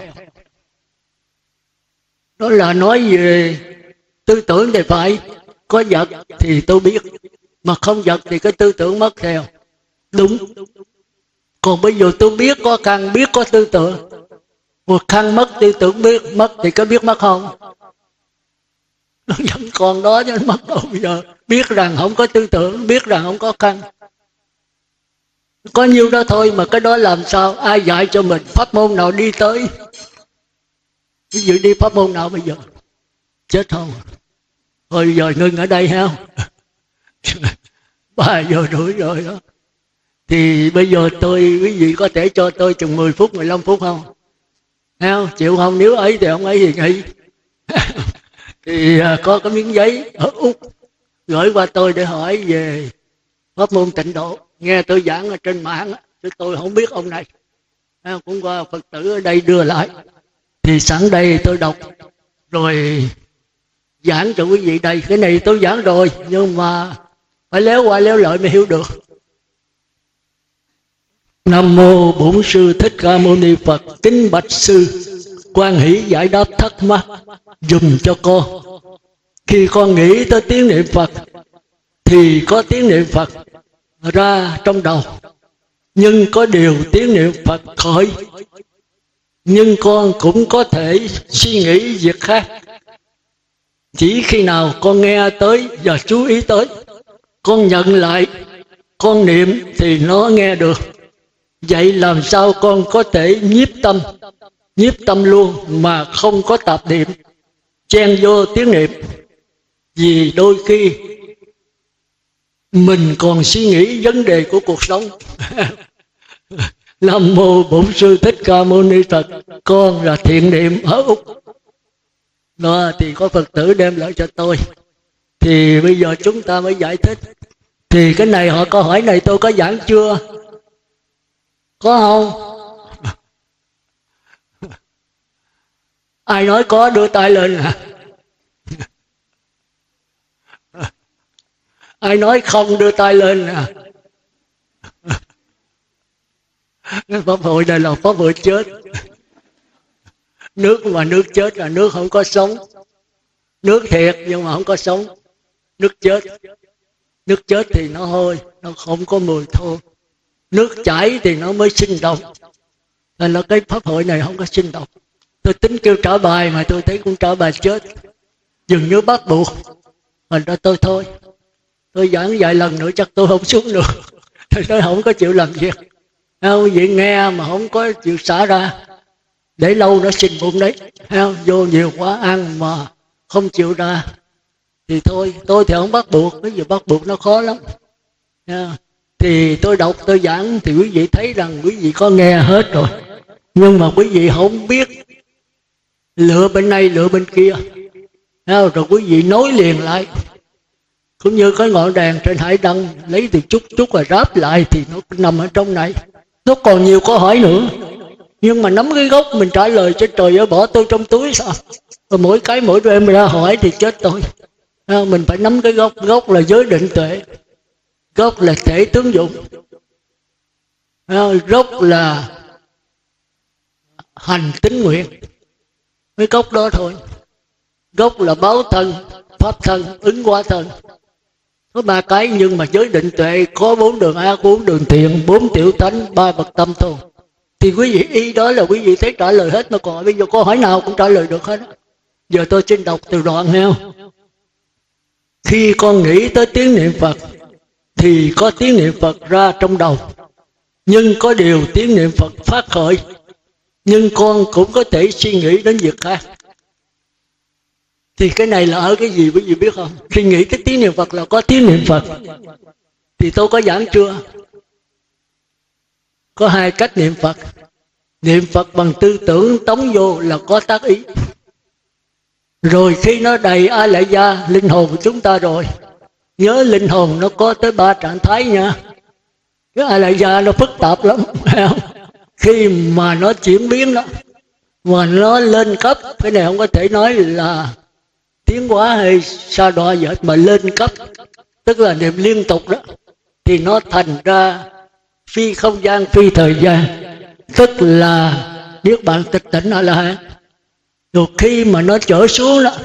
Đó là nói về tư tưởng thì phải có vật thì tôi biết, mà không vật thì cái tư tưởng mất theo. Đúng. Còn bây giờ tôi biết có căn, biết có tư tưởng. Một căn mất, tư tưởng biết mất thì có biết mất không? Nó vẫn còn đó chứ mất đâu. Bây giờ biết rằng không có tư tưởng, biết rằng không có căn, có nhiêu đó thôi. Mà cái đó làm sao? Ai dạy cho mình? Pháp môn nào đi tới? Ví dụ đi pháp môn nào bây giờ? Chết không? Thôi giờ ngưng ở đây ha. Ba giờ rưỡi rồi đó. Thì bây giờ tôi, quý vị có thể cho tôi chừng mười phút, mười lăm phút không? Không? Chịu không? Nếu ấy thì không ấy thì nghỉ. Thì có cái miếng giấy ở Úc gửi qua tôi để hỏi về pháp môn tịnh độ. Nghe tôi giảng ở trên mạng á, chứ tôi không biết ông này. Cũng qua Phật tử ở đây đưa lại. Thì sẵn đây tôi đọc rồi giảng cho quý vị đây. Cái này tôi giảng rồi, nhưng mà phải léo qua léo lại mới hiểu được. Nam mô Bổn Sư Thích Ca Mâu Ni Phật. Kính bạch sư, quan hỷ giải đáp thắc mắc dùm cho con. Khi con nghĩ tới tiếng niệm Phật thì có tiếng niệm Phật ra trong đầu, nhưng có điều tiếng niệm Phật khởi, nhưng con cũng có thể suy nghĩ việc khác. Chỉ khi nào con nghe tới và chú ý tới, con nhận lại, con niệm thì nó nghe được. Vậy làm sao con có thể nhiếp tâm, nhiếp tâm luôn mà không có tạp niệm chen vô tiếng niệm? Vì đôi khi mình còn suy nghĩ vấn đề của cuộc sống. Nam mô Bổn Sư Thích Ca Mâu Ni Phật. Con là thiện niệm ở Úc. Đó thì có Phật tử đem lại cho tôi. Thì bây giờ chúng ta mới giải thích. Thì cái này họ câu hỏi này tôi có giảng chưa? Có không? Ai nói có đưa tay lên hả? Ai nói không đưa tay lên nè? Cái pháp hội này là pháp hội chết. Nước mà nước chết là nước không có sống. Nước thiệt nhưng mà không có sống. Nước chết. Nước chết thì nó hôi, nó không có mùi thô. Nước chảy thì nó mới sinh động. Nên là cái pháp hội này không có sinh động. Tôi tính kêu trả bài mà tôi thấy cũng trả bài chết. Dường như bắt buộc. Thành ra tôi thôi. Tôi giảng vài lần nữa chắc tôi không xuống được. Tôi nói không có chịu làm việc. Quý vị nghe mà không có chịu xả ra. Để lâu nó sinh bụng đấy. Vô nhiều quá ăn mà không chịu ra. Thì thôi, tôi thì không bắt buộc. Cái gì bắt buộc nó khó lắm. Thì tôi đọc, tôi giảng thì quý vị thấy rằng quý vị có nghe hết rồi. Nhưng mà quý vị không biết lựa bên này lựa bên kia. Rồi quý vị nối liền lại. Cũng như cái ngọn đèn trên hải đăng lấy từ chút chút và ráp lại thì nó nằm ở trong này. Nó còn nhiều câu hỏi nữa. Nhưng mà nắm cái gốc mình trả lời cho trời ơi bỏ tôi trong túi sao? Rồi mỗi cái mỗi đêm ra hỏi thì chết tôi. Mình phải nắm cái gốc. Gốc là giới định tuệ. Gốc là thể tướng dụng. Gốc là hành tín nguyện. Cái gốc đó thôi. Gốc là báo thân, pháp thân, ứng hóa thân. Có ba cái nhưng mà giới định tuệ có bốn đường ác, bốn đường thiện, bốn tiểu tánh, ba bậc tâm thôi. Thì quý vị ý đó là quý vị thấy trả lời hết mà còn bây giờ câu hỏi nào cũng trả lời được hết. Giờ tôi xin đọc từ đoạn heo. Khi con nghĩ tới tiếng niệm Phật thì có tiếng niệm Phật ra trong đầu. Nhưng có điều tiếng niệm Phật phát khởi. Nhưng con cũng có thể suy nghĩ đến việc khác. Thì cái này là ở cái gì quý vị biết không? Khi nghĩ cái tiếng niệm Phật là có tiếng niệm Phật. Thì tôi có giảng chưa? Có hai cách niệm Phật. Niệm Phật bằng tư tưởng tống vô là có tác ý. Rồi khi nó đầy A Lại Gia, linh hồn của chúng ta rồi. Nhớ linh hồn nó có tới ba trạng thái nha. Cái A Lại Gia nó phức tạp lắm. Khi mà nó chuyển biến đó, mà nó lên cấp, cái này không có thể nói là tiến hóa hay sa đọa gì hết, mà lên cấp, tức là niệm liên tục đó, thì nó thành ra phi không gian, phi thời gian, tức là niết bàn tịch tỉnh A La Hán. Rồi khi mà nó trở xuống đó,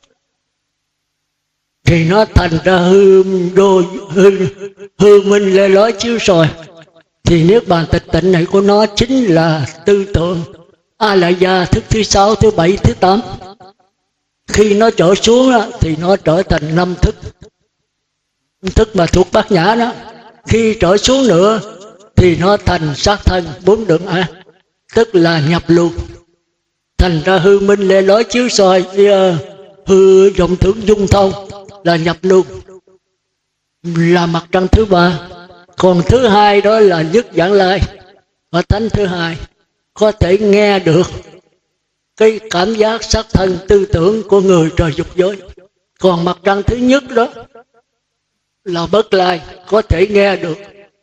thì nó thành ra hư đô hư, hư minh lê lói chiếu soi. Thì niết bàn tịch tịnh này của nó chính là tư tưởng A Lại Gia thức thứ sáu, thứ bảy, thứ tám. Khi nó trở xuống đó, thì nó trở thành năm thức. Thức mà thuộc bát nhã đó. Khi trở xuống nữa thì nó thành sát thân bốn đường ác, tức là nhập lưu. Thành ra hư minh lê lói chiếu soi, hư vọng tưởng dung thông là nhập lưu, là mặt trăng thứ ba. Còn thứ hai đó là nhất vãng lai, và thánh thứ hai có thể nghe được cái cảm giác sắc thân tư tưởng của người trời dục giới. Còn mặt trăng thứ nhất đó là bất lai, có thể nghe được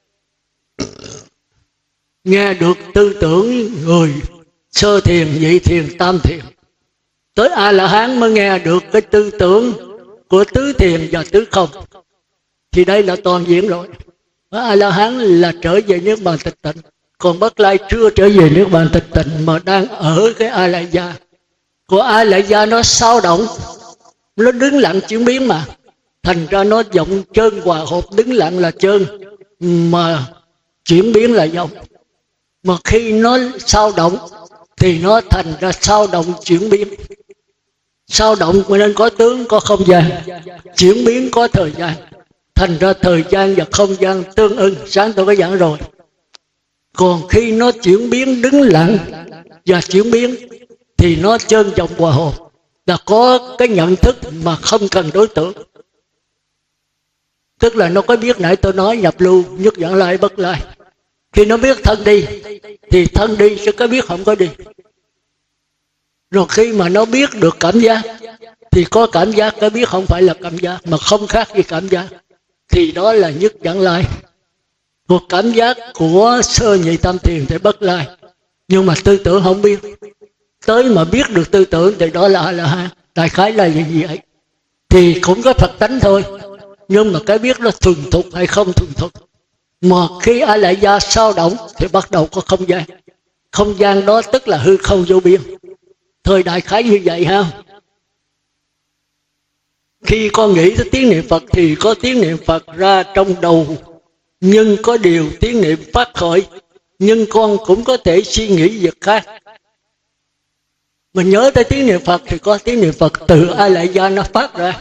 nghe được tư tưởng người sơ thiền, nhị thiền, tam thiền. Tới A La Hán mới nghe được cái tư tưởng của tứ thiền và tứ không. Thì đây là toàn diện rồi. A La Hán là trở về niết bàn tịch tịnh, còn bất lai chưa trở về niết bàn tịch tịnh mà đang ở cái A Lại Gia. Của A Lại Gia nó sao động, nó đứng lặng chuyển biến mà, thành ra nó vọng trơn hòa hợp, đứng lặng là trơn mà chuyển biến là vọng. Mà khi nó sao động thì nó thành ra sao động chuyển biến. Sao động nên có tướng, có không gian, chuyển biến có thời gian, thành ra thời gian và không gian tương ưng. Sáng tôi có giảng rồi. Còn khi nó chuyển biến đứng lặng và chuyển biến thì nó trơn vọng hòa hợp, là có cái nhận thức mà không cần đối tượng. Tức là nó có biết nãy tôi nói nhập lưu, nhất vãng lai, bất lai. Khi nó biết thân đi thì thân đi, chứ có biết không có đi. Rồi khi mà nó biết được cảm giác thì có cảm giác, có biết không phải là cảm giác mà không khác gì cảm giác, thì đó là nhất vãng lai. Một cảm giác của sơ nhị tam thiền thì bất lai, nhưng mà tư tưởng không biết. Tới mà biết được tư tưởng thì đó là A La Hán. Đại khái là gì vậy? Thì cũng có Phật tánh thôi, nhưng mà cái biết nó thuần thục hay không thuần thục Mà khi A Lại Gia sao động thì bắt đầu có không gian. Không gian đó tức là hư không vô biên. Thời đại khái như vậy ha. Khi con nghĩ tới tiếng niệm Phật thì có tiếng niệm Phật ra trong đầu. Nhưng có điều tiếng niệm phát khởi, nhưng con cũng có thể suy nghĩ việc khác. Mình nhớ tới tiếng niệm Phật thì có tiếng niệm Phật từ A Lại Gia nó phát ra.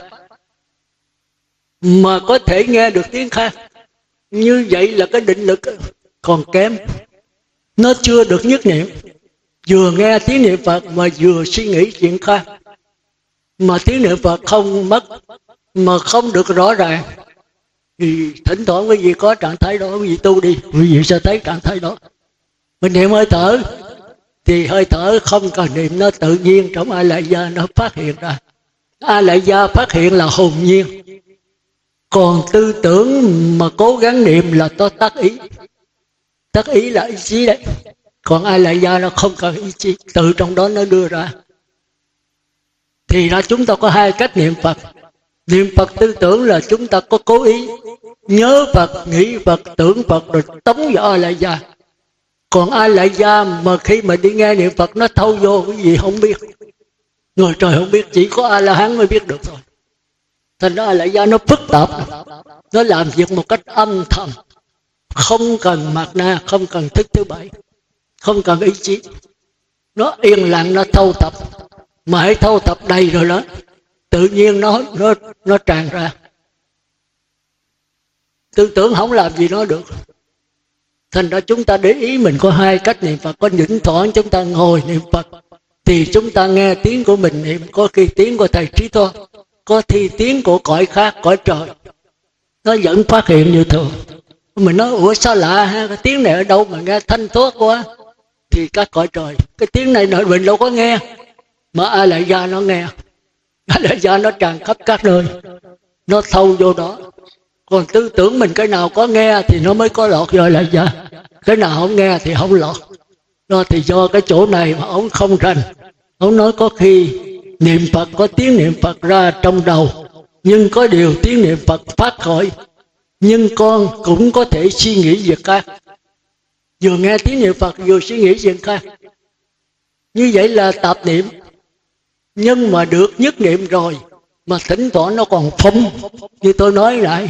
Mà có thể nghe được tiếng khác. Như vậy là cái định lực còn kém. Nó chưa được nhất niệm. Vừa nghe tiếng niệm Phật mà vừa suy nghĩ chuyện khác. Mà tiếng niệm Phật không mất, mà không được rõ ràng, thì thỉnh thoảng quý vị có trạng thái đó, quý vị tu đi, quý vị sẽ thấy trạng thái đó. Mình niệm hơi thở thì hơi thở không cần niệm, nó tự nhiên trong A Lại Gia nó phát hiện ra. A Lại Gia phát hiện là hồn nhiên. Còn tư tưởng mà cố gắng niệm là to tác ý. Tác ý là ý chí đấy. Còn A Lại Gia nó không cần ý chí, tự trong đó nó đưa ra. Thì ra chúng ta có hai cách niệm Phật. Niệm Phật tư tưởng là chúng ta có cố ý nhớ Phật, nghĩ Phật, tưởng Phật rồi tống vào A Lại Gia. Còn A Lại Gia mà khi mà đi nghe niệm Phật nó thâu vô cái gì không biết. Người trời không biết, chỉ có A La Hán mới biết được thôi. Thành ra A Lại Gia nó phức tạp. Nó làm việc một cách âm thầm. Không cần mạt na, không cần thức thứ bảy, không cần ý chí. Nó yên lặng, nó thâu tập. Mà hãy thâu tập đầy rồi đó, tự nhiên nó nó nó tràn ra. Tư tưởng không làm gì nó được. Thành ra chúng ta để ý mình có hai cách niệm Phật. Có những thoảng chúng ta ngồi niệm Phật thì chúng ta nghe tiếng của mình niệm. Có khi tiếng của thầy Trí Thoa, có khi tiếng của cõi khác, cõi trời, nó vẫn phát hiện như thường. Mình nói ủa sao lạ ha, cái tiếng này ở đâu mà nghe thanh thoát quá. Thì các cõi trời, cái tiếng này nội mình đâu có nghe, mà A Lại Gia nó nghe. A Lại Gia nó tràn khắp các nơi, nó thâu vô đó. Còn tư tưởng mình cái nào có nghe thì nó mới có lọt vô A Lại Gia, cái nào không nghe thì không lọt. Đó thì do cái chỗ này mà ông không rành. Ông nói có khi niệm Phật có tiếng niệm Phật ra trong đầu, nhưng có điều tiếng niệm Phật phát khởi, nhưng con cũng có thể suy nghĩ việc khác. Vừa nghe tiếng niệm Phật vừa suy nghĩ việc khác. Như vậy là tạp niệm. Nhưng mà được nhất niệm rồi mà thỉnh thoảng nó còn phóng. Như tôi nói lại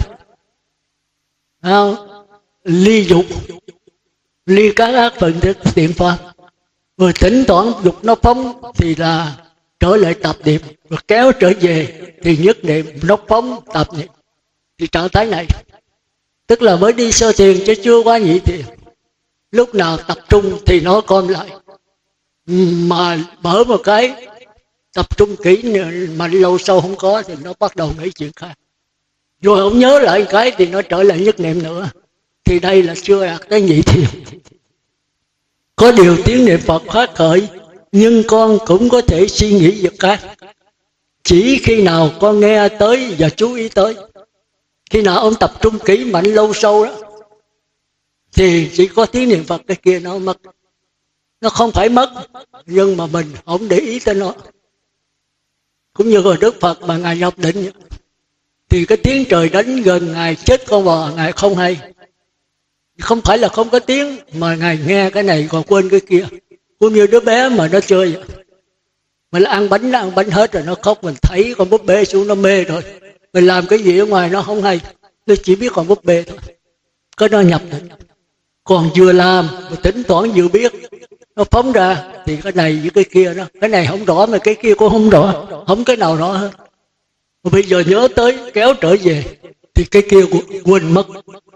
à, ly dục, ly các ác phần thức tiện pháp. Rồi thỉnh thoảng dục nó phóng thì là trở lại tạp niệm. Rồi kéo trở về thì nhất niệm, nó phóng tạp niệm. Thì trạng thái này tức là mới đi sơ thiền chứ chưa qua nhị thiền. Lúc nào tập trung thì nó com lại. Mà mở một cái tập trung kỹ mà lâu sâu không có thì nó bắt đầu nghĩ chuyện khác. Rồi không nhớ lại cái thì nó trở lại nhất niệm nữa. Thì đây là chưa đạt tới nhị thiền. Có điều tiếng niệm Phật phát khởi, nhưng con cũng có thể suy nghĩ việc khác. Chỉ khi nào con nghe tới và chú ý tới. Khi nào ông tập trung kỹ mạnh lâu sâu đó thì chỉ có tiếng niệm Phật, cái kia nó mất. Nó không phải mất, nhưng mà mình không để ý tới nó. Cũng như rồi Đức Phật mà Ngài nhập định thì cái tiếng trời đánh gần Ngài chết con bò, Ngài không hay. Không phải là không có tiếng, mà Ngài nghe cái này còn quên cái kia. Cũng như đứa bé mà nó chơi, mình ăn bánh, nó ăn bánh hết rồi nó khóc, mình thấy con búp bê xuống nó mê rồi. Mình làm cái gì ở ngoài nó không hay, nó chỉ biết còn búp bê thôi. Cái nó nhập định. Còn vừa làm, mà thỉnh thoảng vừa biết, nó phóng ra, thì cái này với cái kia đó. Cái này không rõ mà cái kia cũng không rõ, không cái nào rõ hơn. Mà bây giờ nhớ tới kéo trở về, thì cái kia quên mất.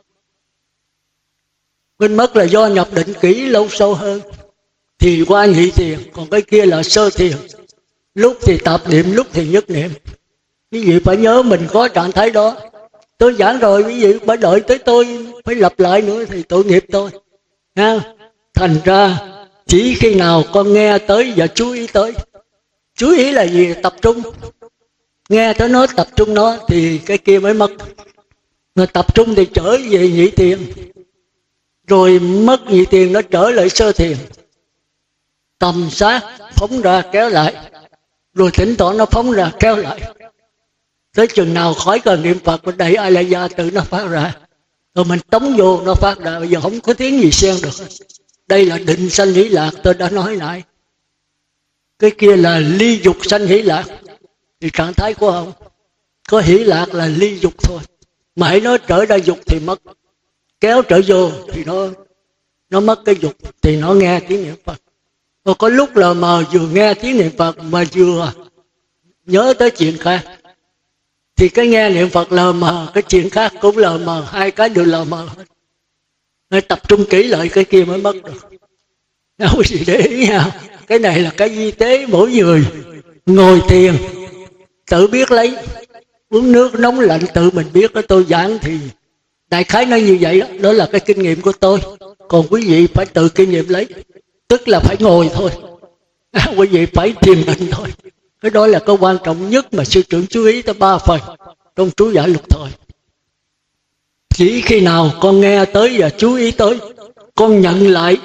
Quên mất là do nhập định kỹ lâu sâu hơn, thì qua nhị thiền. Còn cái kia là sơ thiền, lúc thì tạp niệm, lúc thì nhất niệm. Quý vị phải nhớ mình có trạng thái đó. Tôi giảng rồi, quý vị phải đợi tới tôi phải lặp lại nữa thì tội nghiệp tôi. Ha? Thành ra chỉ khi nào con nghe tới và chú ý tới. Chú ý là gì? Tập trung. Nghe tới nó, tập trung nó thì cái kia mới mất. Mà tập trung thì trở về nhị thiền. Rồi mất nhị thiền nó trở lại sơ thiền. Tầm sát phóng ra kéo lại. Rồi thỉnh thoảng nó phóng ra kéo lại. Tới chừng nào khỏi cần niệm Phật, đẩy A Lại Gia tự nó phát ra. rồi mình tống vô nó phát ra. Bây giờ không có tiếng gì xen được. Đây là định sanh hỷ lạc, tôi đã nói nãy. Cái kia là ly dục sanh hỷ lạc. Thì trạng thái của ông có hỷ lạc là ly dục thôi. Mà hãy nói trở ra dục thì mất. Kéo trở vô thì nó nó mất cái dục, thì nó nghe tiếng niệm Phật. Và có lúc là mà vừa nghe tiếng niệm Phật mà vừa nhớ tới chuyện khác. Thì cái nghe niệm Phật lờ mờ, cái chuyện khác cũng lờ mờ, hai cái đều lờ mờ hết. Nên tập trung kỹ lại cái kia mới mất được. Đâu gì để ý nha. Cái này là cái vi tế mỗi người. Ngồi thiền tự biết lấy, uống nước nóng lạnh tự mình biết. Đó tôi giảng thì đại khái nói như vậy đó. Đó là cái kinh nghiệm của tôi. Còn quý vị phải tự kinh nghiệm lấy. Tức là phải ngồi thôi. Quý vị phải thiền định thôi. Cái đó là cái quan trọng nhất mà sư trưởng chú ý tới ba phần trong chú giải lục thời. Chỉ khi nào con nghe tới và chú ý tới, con nhận lại,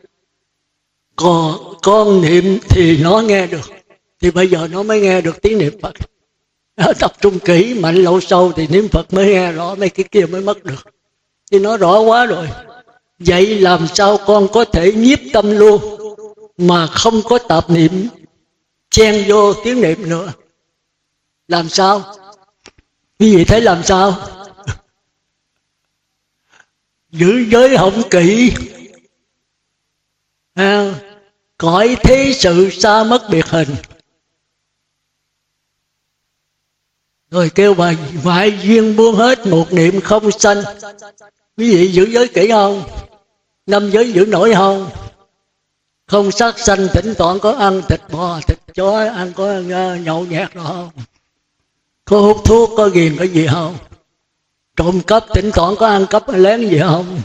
còn con niệm thì nó nghe được. Thì bây giờ nó mới nghe được tiếng niệm Phật. Tập trung kỹ, mạnh lâu sâu thì niệm Phật mới nghe rõ, mấy cái kia mới mất được. Thì nó rõ quá rồi. Vậy làm sao con có thể nhiếp tâm luôn mà không có tạp niệm chen vô tiếng niệm nữa? Làm sao? Quý vị thấy làm sao? Giữ giới không kỹ, à, cõi thế sự xa mất biệt hình. Rồi kêu bà ngoại duyên buông hết, một niệm không sanh. Quý vị giữ giới kỹ không? Năm giới giữ nổi không? Không sát sanh, thỉnh thoảng có ăn thịt bò, thịt chó, ăn có nhậu nhẹt rồi không? Có hút thuốc, có ghiền cái gì không? Trộm cắp, thỉnh thoảng có ăn cắp lén gì không?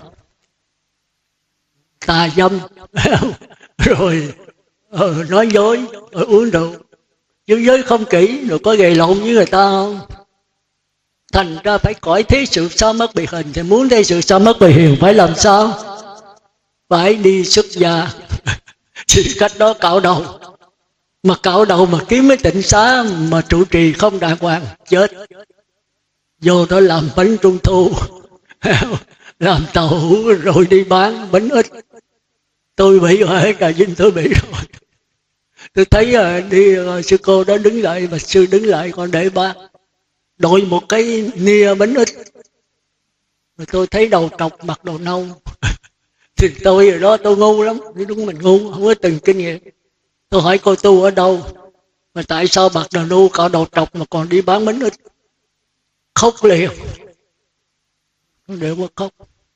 Tà dâm, rồi ờ, nói dối, rồi uống rượu. Giữ giới không kỹ, rồi có gầy lộn với người ta không? Thành ra phải cõi thế sự sao mất biệt hình. Thì muốn thế sự sao mất biệt hình phải làm sao? Phải đi xuất gia. Chỉ cách đó cạo đầu. Mà cạo đầu mà kiếm mấy tịnh xá mà trụ trì không đàng hoàng, chết. Vô đó làm bánh trung thu, làm tàu hũ rồi đi bán bánh ít. Tôi bị rồi, Trà Vinh tôi bị rồi. Tôi thấy đi sư cô đó đứng lại, mà sư đứng lại còn để bán, đội một cái nia bánh ít. Rồi tôi thấy đầu trọc mặc đồ nâu. Thì tôi ở đó tôi ngu lắm, đúng mình ngu, không có từng kinh nghiệm. Tôi hỏi cô tu ở đâu, mà tại sao mặc đồ nâu cạo đầu trọc mà còn đi bán bánh ít? Khóc liền, đều mà khóc.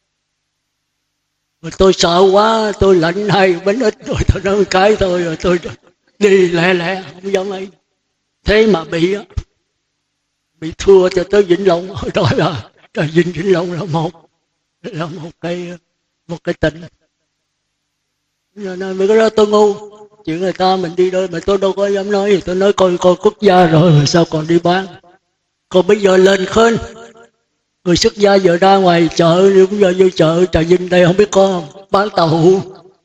Rồi tôi sợ quá, tôi lạnh hai bánh ít rồi tôi nói cái thôi, rồi tôi đi lẹ lẹ, không dám ấy. Thế mà bị bị thua cho tới Vĩnh Long. Đó là Vĩnh Vĩnh Long là một là một cái một cái tỉnh. Nên mấy cái đó tôi ngu. Chuyện người ta mình đi đâu mà tôi đâu có dám nói gì. Tôi nói coi coi quốc gia rồi mà sao còn đi bán. Còn bây giờ lên khên, người xuất gia giờ ra ngoài chợ, cũng giờ vô chợ Trà Vinh đây không biết có không? Bán tàu hũ.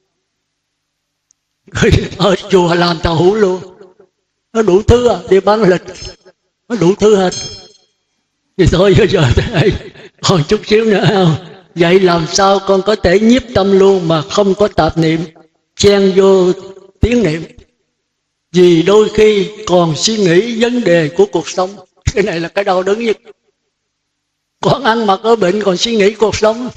Ở chùa làm tàu hũ luôn. Nó đủ thứ à, đi bán lịch, nó đủ thứ hết. Thì thôi giờ đây còn chút xíu nữa không? Vậy làm sao con có thể nhiếp tâm luôn mà không có tạp niệm chen vô tiếng niệm? Vì đôi khi còn suy nghĩ vấn đề của cuộc sống. Cái này là cái đau đớn nhất. Còn ăn mặc ở bệnh còn suy nghĩ cuộc sống,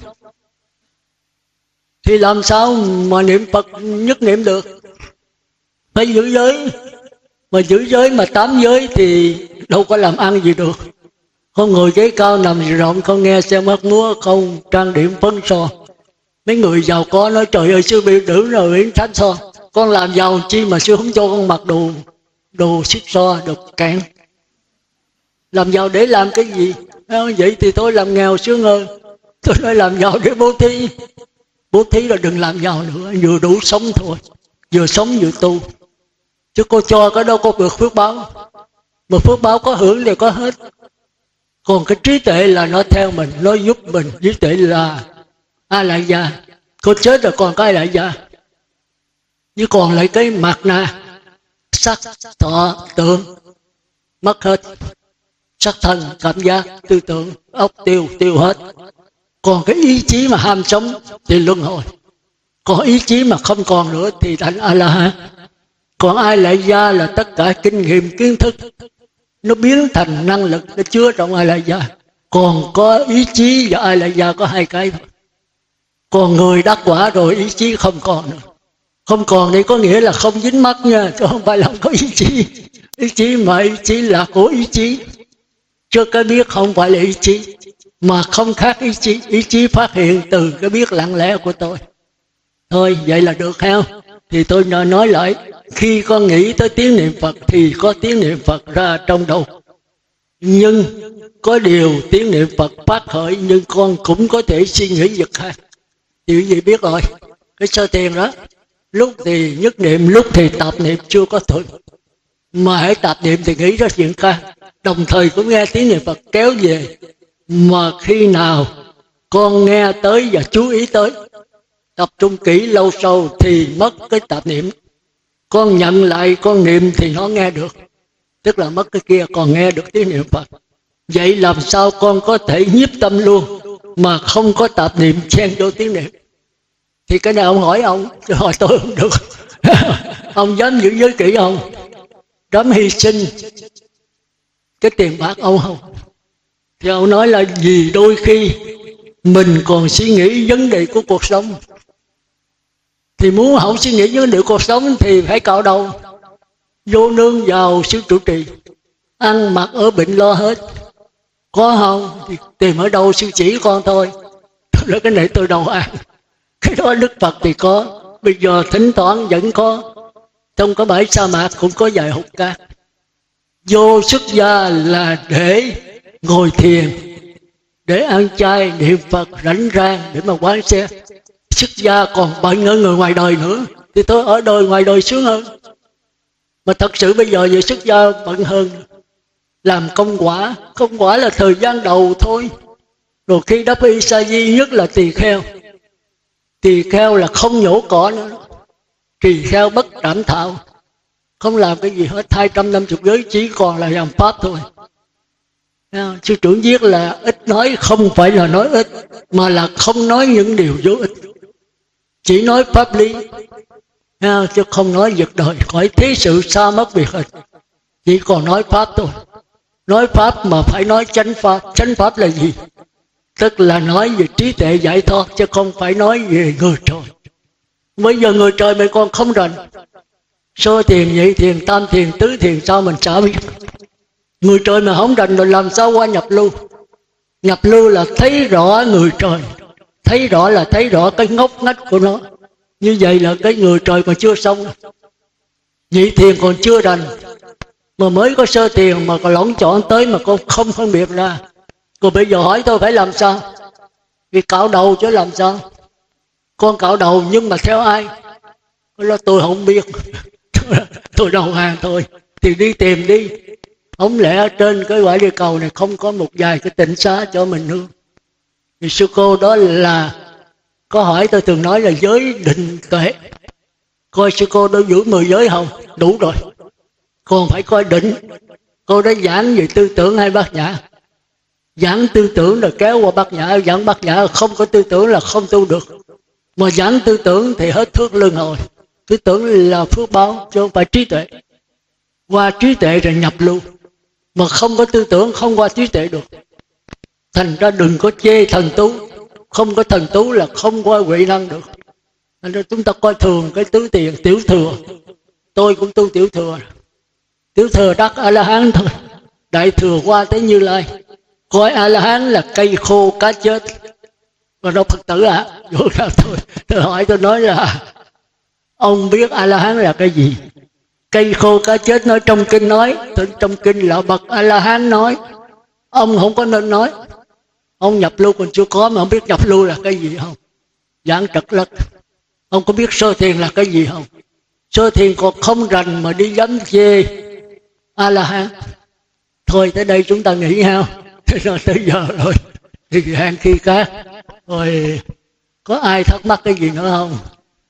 thì làm sao mà niệm Phật nhất niệm được? Phải giữ giới. Mà giữ giới mà tám giới thì đâu có làm ăn gì được. Không ngồi ghế cao nằm rộng, không nghe xe mắt múa, không trang điểm phấn son. Mấy người giàu có nói trời ơi sư bị đử rồi biến thánh son. Con làm giàu chi mà sư không cho con mặc đồ đồ xích so, đồ cạn. Làm giàu để làm cái gì? Vậy thì tôi làm nghèo sướng hơn. Tôi nói làm giàu để bố thí. Bố thí là đừng làm giàu nữa, vừa đủ sống thôi. Vừa sống vừa tu. Chứ cô cho cái đâu có được phước báo. Mà phước báo có hưởng thì có hết. Còn cái trí tuệ là nó theo mình, nó giúp mình. Trí tuệ là A Lại Gia. Cô chết rồi còn cái Lại Gia. Chứ còn lại cái mặt nạ, sắc, thọ, tưởng, mất hết. Sắc thân, cảm giác, tư tưởng, ốc tiêu, tiêu hết. Còn cái ý chí mà ham sống thì luân hồi. Còn ý chí mà không còn nữa thì thành A-la-hán. Còn ai lại gia là tất cả kinh nghiệm kiến thức nó biến thành năng lực, nó chứa trong ai lại gia. Còn có ý chí và ai lại gia có hai cái thôi. Còn người đắc quả rồi ý chí không còn nữa. Không còn đây có nghĩa là không dính mắc nha, chứ không phải là không có ý chí. Ý chí mà ý chí là của ý chí, chứ cái biết không phải là ý chí. Mà không khác ý chí. Ý chí phát hiện từ cái biết lặng lẽ của tôi. Thôi vậy là được không? Thì tôi nói lại, khi con nghĩ tới tiếng niệm Phật thì có tiếng niệm Phật ra trong đầu. Nhưng có điều tiếng niệm Phật phát khởi, nhưng con cũng có thể suy nghĩ việc khác. Thì gì biết rồi, cái sơ thiền đó, lúc thì nhất niệm, lúc thì tạp niệm chưa có thuận. Mà hãy tạp niệm thì nghĩ ra chuyện khác. Đồng thời cũng nghe tiếng niệm Phật kéo về. Mà khi nào con nghe tới và chú ý tới, tập trung kỹ lâu sâu thì mất cái tạp niệm. Con nhận lại con niệm thì nó nghe được, tức là mất cái kia còn nghe được tiếng niệm Phật. Vậy làm sao con có thể nhiếp tâm luôn mà không có tạp niệm chen vô tiếng niệm? Thì cái này ông hỏi ông, chứ hỏi tôi không được. Ông dám giữ giới kỹ không? Dám hy sinh cái tiền bạc ông không? Thì ông nói là vì đôi khi mình còn suy nghĩ vấn đề của cuộc sống. Thì muốn không suy nghĩ vấn đề cuộc sống thì phải cạo đầu, vô nương vào sư trụ trì, ăn mặc ở bệnh lo hết. Có không? Thì tìm ở đâu sư chỉ con thôi. Tôi nói cái này tôi đầu ăn. Cái đó Đức Phật thì có. Bây giờ thỉnh thoảng vẫn có. Trong cái bãi sa mạc cũng có vài hột cát. Vô xuất gia là để ngồi thiền, để ăn chay, niệm Phật, rảnh rang để mà quán xét. Xuất gia còn bận ở người ngoài đời nữa, thì tôi ở đời ngoài đời sướng hơn. Mà thật sự bây giờ về xuất gia bận hơn. Làm công quả, công quả là thời gian đầu thôi. Rồi khi đắp y sa di, nhất là tỳ kheo. Tỳ kheo là không nhổ cỏ nữa. Tỳ kheo bất trảm thảo, không làm cái gì hết. Hai trăm năm mươi giới chỉ còn là làm pháp thôi. Sư trưởng viết là ít nói, không phải là nói ít, mà là không nói những điều vô ích. Chỉ nói pháp lý, chứ không nói việc đời. Khỏi thế sự xa mất việc hình, chỉ còn nói pháp thôi. Nói pháp mà phải nói chánh pháp. Chánh pháp là gì? Tức là nói về trí tuệ giải thoát, chứ không phải nói về người trời. Bây giờ người trời mày còn không rành. Sơ thiền, nhị thiền, tam thiền, tứ thiền sao mình chả biết. Người trời mà không rành rồi làm sao qua nhập lưu? Nhập lưu là thấy rõ người trời. Thấy rõ là thấy rõ cái ngóc ngách của nó. Như vậy là cái người trời mà chưa xong. Nhị thiền còn chưa rành, mà mới có sơ thiền mà còn lỏng chọn tới mà con không phân biệt ra. Còn bây giờ hỏi tôi phải làm sao? Vì cạo đầu chứ làm sao? Con cạo đầu nhưng mà theo ai? Là tôi không biết. Tôi đầu hàng thôi. Thì đi tìm đi. Không lẽ trên cái quả địa cầu này không có một vài cái tịnh xá cho mình nữa? Thì sư cô đó là có hỏi tôi thường nói là giới định tuệ. Coi sư cô đã giữ mười giới không? Đủ rồi. Còn phải coi định. Cô đã giảng về tư tưởng hay bát nhã? Giảng tư tưởng là kéo qua bát nhã. Giảng bát nhã không có tư tưởng là không tu được. Mà giảng tư tưởng thì hết phước luân hồi. Tư tưởng là phước báo chứ không phải trí tuệ. Qua trí tuệ rồi nhập lưu. Mà không có tư tưởng không qua trí tuệ được. Thành ra đừng có chê thần tú. Không có thần tú là không qua huệ năng được. Thành ra chúng ta coi thường cái tứ tiền tiểu thừa. Tôi cũng tu tiểu thừa. Tiểu thừa đắc A-la-hán thôi. Đại thừa qua tới Như Lai. Coi A-la-hán là cây khô cá chết. Còn đâu Phật tử ạ? À? Tôi, tôi hỏi tôi nói là ông biết A-la-hán là cái gì? Cây khô cá chết nói trong kinh nói. Trong kinh là bậc A-la-hán nói. Ông không có nên nói. Ông nhập lưu còn chưa có mà không biết nhập lưu là cái gì không? Giảng trật lất. Ông có biết sơ thiền là cái gì không? Sơ thiền còn không rành mà đi dám chê A-la-hán. Thôi tới đây chúng ta nghỉ ha. Thế rồi tới giờ rồi. Thì hẹn khi khác. Rồi có ai thắc mắc cái gì nữa không?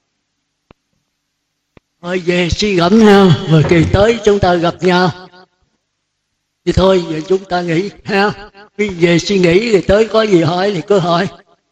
Rồi về suy gẫm ha. Rồi kỳ tới chúng ta gặp nhau. Thì thôi giờ chúng ta nghỉ ha. Khi về suy nghĩ thì tới có gì hỏi thì cứ hỏi.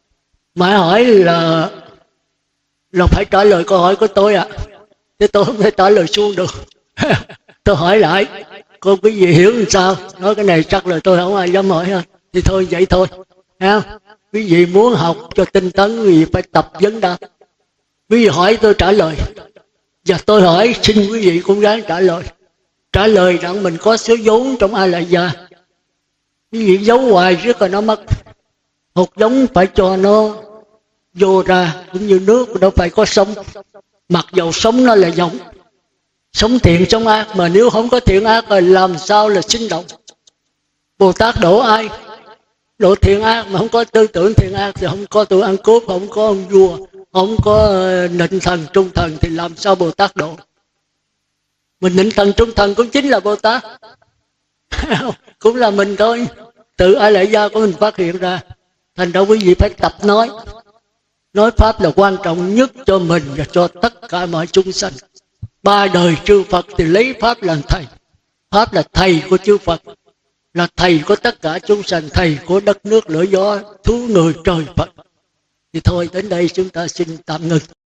Mà hỏi là là phải trả lời câu hỏi của tôi ạ. À. Chứ tôi không thể trả lời suông được. Tôi hỏi lại, cô quý vị hiểu làm sao? Nói cái này chắc là tôi không ai dám hỏi hơn. Thì thôi vậy thôi. Thấy không? Quý vị muốn học cho tinh tấn, quý vị phải tập vấn đáp. Quý vị hỏi tôi trả lời. Và tôi hỏi xin quý vị cũng ráng trả lời. Trả lời rằng mình có số vốn trong A Lại Gia. Quý vị giấu hoài rất là nó mất. Hột giống phải cho nó vô ra, cũng như nước nó phải có sống. Mặc dầu sống nó là giống, sống thiện sống ác, mà nếu không có thiện ác rồi làm sao là sinh động. Bồ Tát độ ai? Độ thiện ác, mà không có tư tưởng thiện ác thì không có tụi ăn cướp, không có ông vua, không có nịnh thần trung thần thì làm sao Bồ Tát độ? Mình nịnh thần trung thần cũng chính là Bồ Tát. Cũng là mình thôi. Tự A Lại Gia của mình phát hiện ra. Thành ra quý vị phải tập nói. Nói Pháp là quan trọng nhất cho mình và cho tất cả mọi chúng sanh. Ba đời chư Phật thì lấy Pháp làm thầy. Pháp là thầy của chư Phật, là thầy của tất cả chúng sanh, thầy của đất nước lửa gió, thú người trời Phật. Thì thôi đến đây chúng ta xin tạm ngừng.